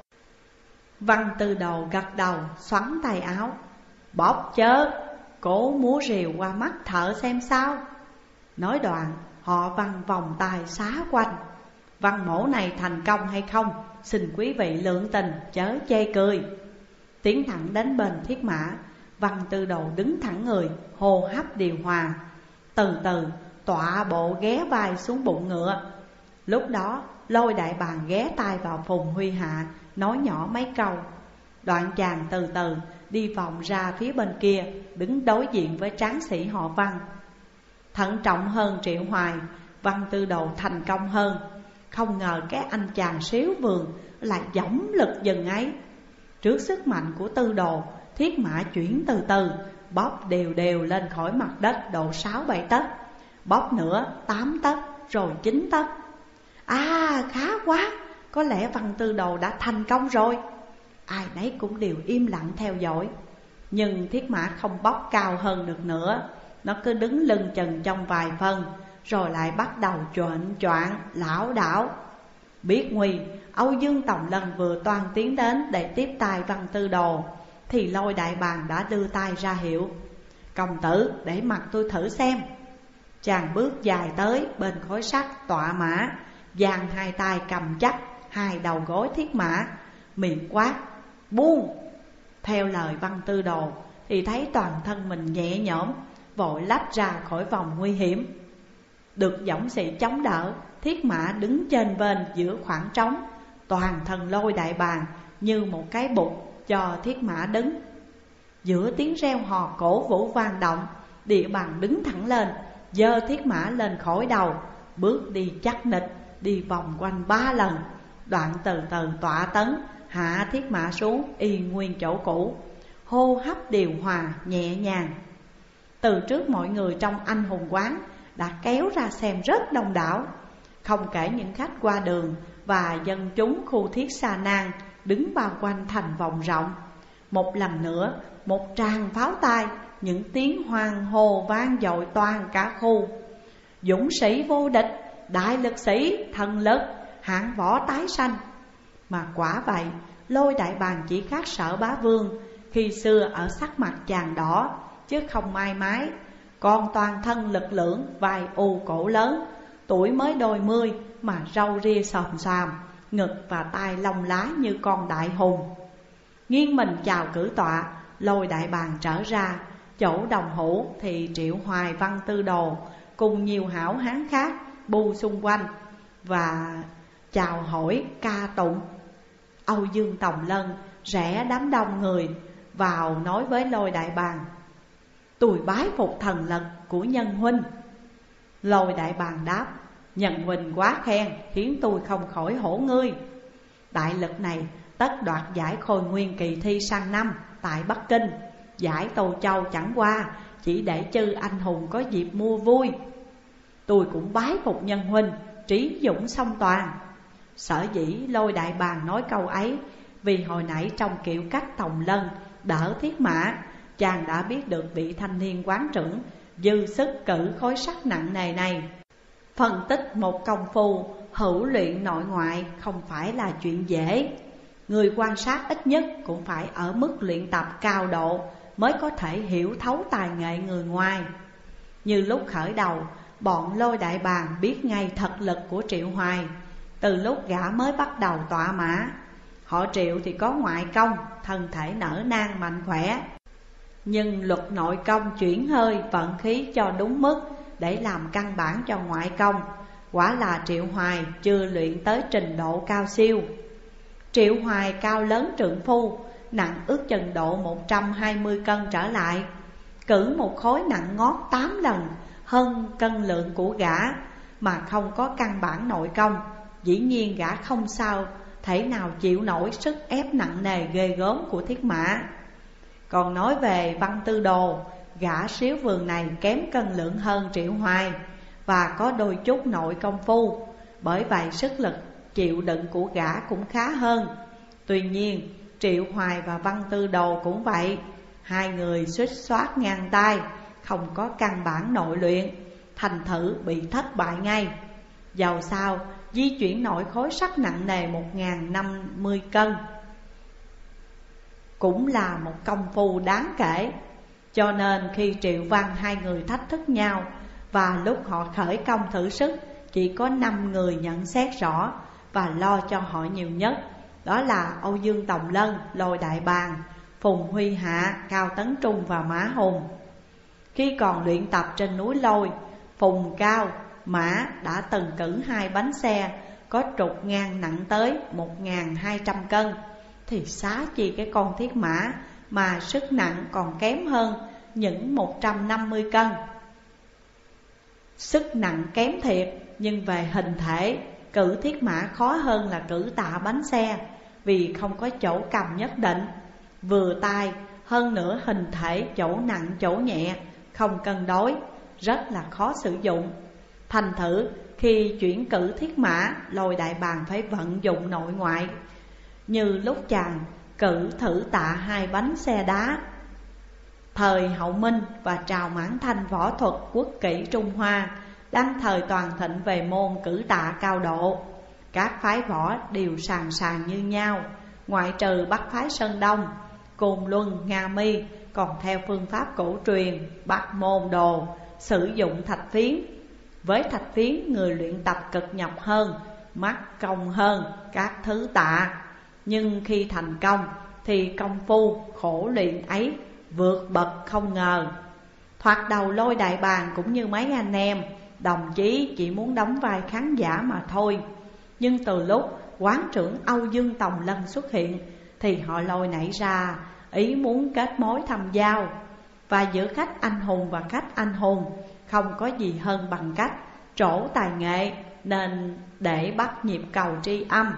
A: Văn Tư Đồ gật đầu xoắn tay áo: bóc chớ, cố múa rìu qua mắt thợ xem sao. Nói đoạn họ Văn vòng tay xá quanh. Văn mổ này thành công hay không, xin quý vị lượng tình chớ chê cười. Tiến thẳng đến bên thiết mã, Văn Tư Đồ đứng thẳng người, hô hấp điều hòa, từ từ tọa bộ ghé vai xuống bụng ngựa. Lúc đó Lôi đại bàng ghé tai vào Phùng Huy Hạ, nói nhỏ mấy câu. Đoạn chàng từ từ đi vòng ra phía bên kia, đứng đối diện với tráng sĩ họ Văn. Thận trọng hơn Triệu Hoài, Văn Tư Đồ thành công hơn. Không ngờ cái anh chàng xíu vườn lại dõng lực dừng ấy. Trước sức mạnh của Tư Đồ, thiết mã chuyển từ từ, bóp đều đều lên khỏi mặt đất độ 6-7 tấc, bóp nữa 8 tấc, rồi 9 tấc. À, khá quá, có lẽ Văn Tư Đồ đã thành công rồi. Ai nấy cũng đều im lặng theo dõi. Nhưng thiết mã không bóp cao hơn được nữa. Nó cứ đứng lưng chừng trong vài phân, rồi lại bắt đầu choạng choạng, lảo đảo. Biết nguy, Âu Dương Tòng Lân vừa toan tiến đến để tiếp tay Văn Tư Đồ, thì Lôi đại bàng đã đưa tay ra hiệu: công tử, để mặt tôi thử xem. Chàng bước dài tới bên khối sắt tọa mã, giang hai tay cầm chắc hai đầu gối thiết mã, miệng quát: buông. Theo lời Văn Tư Đồ thì thấy toàn thân mình nhẹ nhõm, vội lách ra khỏi vòng nguy hiểm. Được dũng sĩ chống đỡ, thiết mã đứng trên bên giữa khoảng trống. Toàn thân Lôi đại bàng như một cái bục cho thiết mã đứng. Giữa tiếng reo hò cổ vũ vang động, địa bàng đứng thẳng lên, giơ thiết mã lên khỏi đầu, bước đi chắc nịch, đi vòng quanh 3 lần. Đoạn từ từ tọa tấn, hạ thiết mã xuống y nguyên chỗ cũ, hô hấp điều hòa nhẹ nhàng. Từ trước mọi người trong Anh Hùng Quán đã kéo ra xem rất đông đảo, không kể những khách qua đường và dân chúng khu Thiết Sa Nang đứng bao quanh thành vòng rộng. Một lần nữa, một tràng pháo tay, những tiếng hoan hô vang dội toàn cả khu. Dũng sĩ vô địch, đại lực sĩ, thần lực, hạng võ tái sanh. Mà quả vậy, Lôi đại bàng chỉ khác Sở Bá Vương khi xưa ở sắc mặt chàng đỏ, chứ không mai mái. Còn toàn thân lực lưỡng, vai u cổ lớn, tuổi mới đôi mươi mà râu ria xòm xoàm, ngực và tai lông lá như con đại hùng. Nghiêng mình chào cử tọa, Lôi đại bàng trở ra. Chỗ đồng hữu thì Triệu Hoài, Văn Tư Đồ cùng nhiều hảo hán khác bu xung quanh và chào hỏi ca tụng. Âu Dương Tòng Lân rẽ đám đông người vào nói với Lôi đại bàng: Tôi bái phục thần lực của Nhân huynh. Lôi Đại Bàng đáp: Nhân huynh quá khen, khiến tôi không khỏi hổ ngươi. Đại lực này tất đoạt giải Khôi Nguyên kỳ thi sang năm tại Bắc Kinh. Giải Tô Châu chẳng qua chỉ để chư anh hùng có dịp mua vui. Tôi cũng bái phục Nhân huynh, trí dũng song toàn. Sở dĩ Lôi Đại Bàng nói câu ấy vì hồi nãy trong kiểu cách Tòng Lân đỡ Thiết Mã, chàng đã biết được vị thanh niên quán trưởng dư sức cử khối sắt nặng nề này. Phân tích một công phu hữu luyện nội ngoại không phải là chuyện dễ. Người quan sát ít nhất cũng phải ở mức luyện tập cao độ mới có thể hiểu thấu tài nghệ người ngoài. Như lúc khởi đầu, bọn Lôi Đại Bàng biết ngay thực lực của Triệu Hoài từ lúc gã mới bắt đầu tọa mã. Họ Triệu thì có ngoại công, thân thể nở nang mạnh khỏe, nhưng luật nội công chuyển hơi vận khí cho đúng mức để làm căn bản cho ngoại công. Quả là Triệu Hoài chưa luyện tới trình độ cao siêu. Triệu Hoài cao lớn trượng phu, nặng ước chừng độ 120 cân trở lại. Cử một khối nặng ngót 8 lần hơn cân lượng của gã mà không có căn bản nội công, dĩ nhiên gã không sao thể nào chịu nổi sức ép nặng nề ghê gớm của Thiết Mã. Còn nói về Văn Tư Đồ, gã xíu vườn này kém cân lượng hơn Triệu Hoài và có đôi chút nội công phu, bởi vậy sức lực chịu đựng của gã cũng khá hơn. Tuy nhiên Triệu Hoài và Văn Tư Đồ cũng vậy, hai người suýt soát ngang tay, không có căn bản nội luyện, thành thử bị thất bại ngay. Dầu sao di chuyển nổi khối sắt nặng nề 1050 cân cũng là một công phu đáng kể. Cho nên khi Triệu Văn hai người thách thức nhau, và lúc họ khởi công thử sức, chỉ có 5 người nhận xét rõ và lo cho họ nhiều nhất. Đó là Âu Dương Tòng Lân, Lôi Đại Bàng, Phùng Huy Hạ, Cao Tấn Trung và Mã Hùng. Khi còn luyện tập trên núi Lôi, Phùng, Cao, Mã đã từng cử 2 bánh xe có trục ngang nặng tới 1200 cân, thì xá chi cái con Thiết Mã mà sức nặng còn kém hơn những 150 cân. Sức nặng kém thiệt, nhưng về hình thể cử Thiết Mã khó hơn là cử tạ bánh xe, vì không có chỗ cầm nhất định, vừa tay, hơn nữa hình thể chỗ nặng chỗ nhẹ không cân đối, rất là khó sử dụng. Thành thử khi chuyển cử Thiết Mã, Lôi Đại Bàng phải vận dụng nội ngoại, như lúc chàng cử thử tạ 2 bánh xe đá. Thời Hậu Minh và Trào Mãn Thanh võ thuật quốc kỷ Trung Hoa đang thời toàn thịnh về môn cử tạ cao độ. Các phái võ đều sàn sàn như nhau, ngoại trừ Bắc phái Sơn Đông, Côn Luân, Nga Mi còn theo phương pháp cổ truyền Bắc Môn Đồ, sử dụng thạch phiến. Với thạch phiến, người luyện tập cực nhọc hơn, mắc công hơn các thứ tạ. Nhưng khi thành công thì công phu khổ luyện ấy vượt bậc không ngờ. Thoạt đầu Lôi Đại Bàng cũng như mấy anh em đồng chí chỉ muốn đóng vai khán giả mà thôi. Nhưng từ lúc quán trưởng Âu Dương Tòng Lân xuất hiện thì họ Lôi nảy ra ý muốn kết mối thăm giao. Và giữa khách anh hùng và khách anh hùng không có gì hơn bằng cách trổ tài nghệ, nên để bắt nhịp cầu tri âm.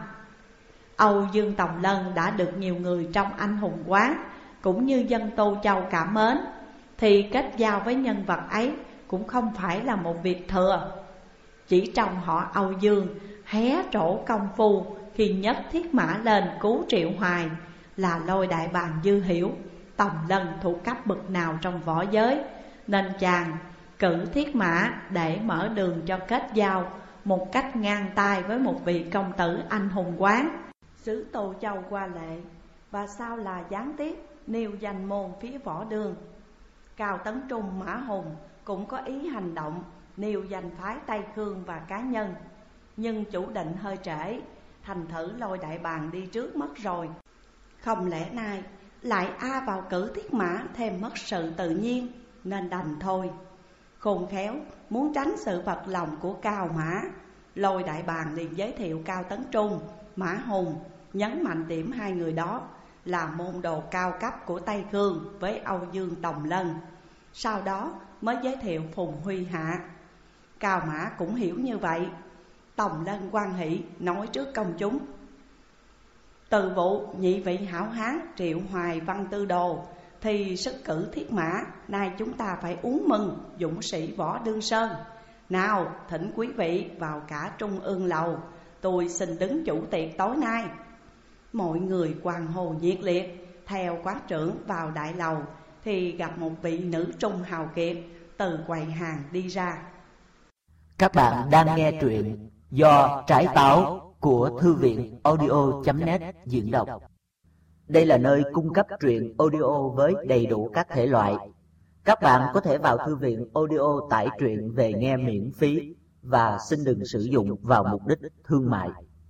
A: Âu Dương Tòng Lân đã được nhiều người trong anh hùng quán cũng như dân Tô Châu cảm mến, thì kết giao với nhân vật ấy cũng không phải là một việc thừa. Chỉ trong họ Âu Dương hé trổ công phu khi nhấc Thiết Mã lên cứu Triệu Hoài là Lôi Đại Bàng dư hiểu Tòng Lân thuộc cấp bậc nào trong võ giới, nên chàng cử Thiết Mã để mở đường cho kết giao một cách ngang tay với một vị công tử anh hùng quán xứ Tô Châu qua lệ, và sau là gián tiếp nêu danh môn phía võ đường. Cao Tấn Trung, Mã Hùng cũng có ý hành động nêu danh phái Tây Khương và cá nhân, nhưng chủ định hơi trễ, thành thử Lôi Đại Bàng đi trước mất rồi. Không lẽ nay lại vào cử Thiết Mã thêm mất sự tự nhiên, nên đành thôi. Khôn khéo muốn tránh sự phật lòng của Cao Mã, Lôi Đại Bàng liền giới thiệu Cao Tấn Trung, Mã Hùng, nhấn mạnh điểm hai người đó là môn đồ cao cấp của Tây Khương với Âu Dương Tòng Lân. sau đó mới giới thiệu Phùng Huy Hạ. Cao Mã cũng hiểu như vậy, tòng lên hoan hỷ nói trước công chúng: từ vụ nhị vị hảo hán Triệu Hoài Văn Tư Đồ thì sức cử thiết mã, nay chúng ta phải uống mừng dũng sĩ Võ Đương Sơn. Nào thỉnh quý vị vào cả Trung Ương Lầu, tôi xin đứng chủ tiệc tối nay. Mọi người hoan hô nhiệt liệt. Theo quán trưởng vào đại lầu thì gặp một vị nữ trung hào kiệt từ quầy hàng đi ra.
B: Các bạn đang nghe truyện do Trái Táo của Thư viện audio.net diễn đọc. Đây là nơi cung cấp truyện audio với đầy đủ các thể loại. Các bạn có thể vào thư viện audio tải truyện về nghe miễn phí và xin đừng sử dụng vào mục đích thương mại.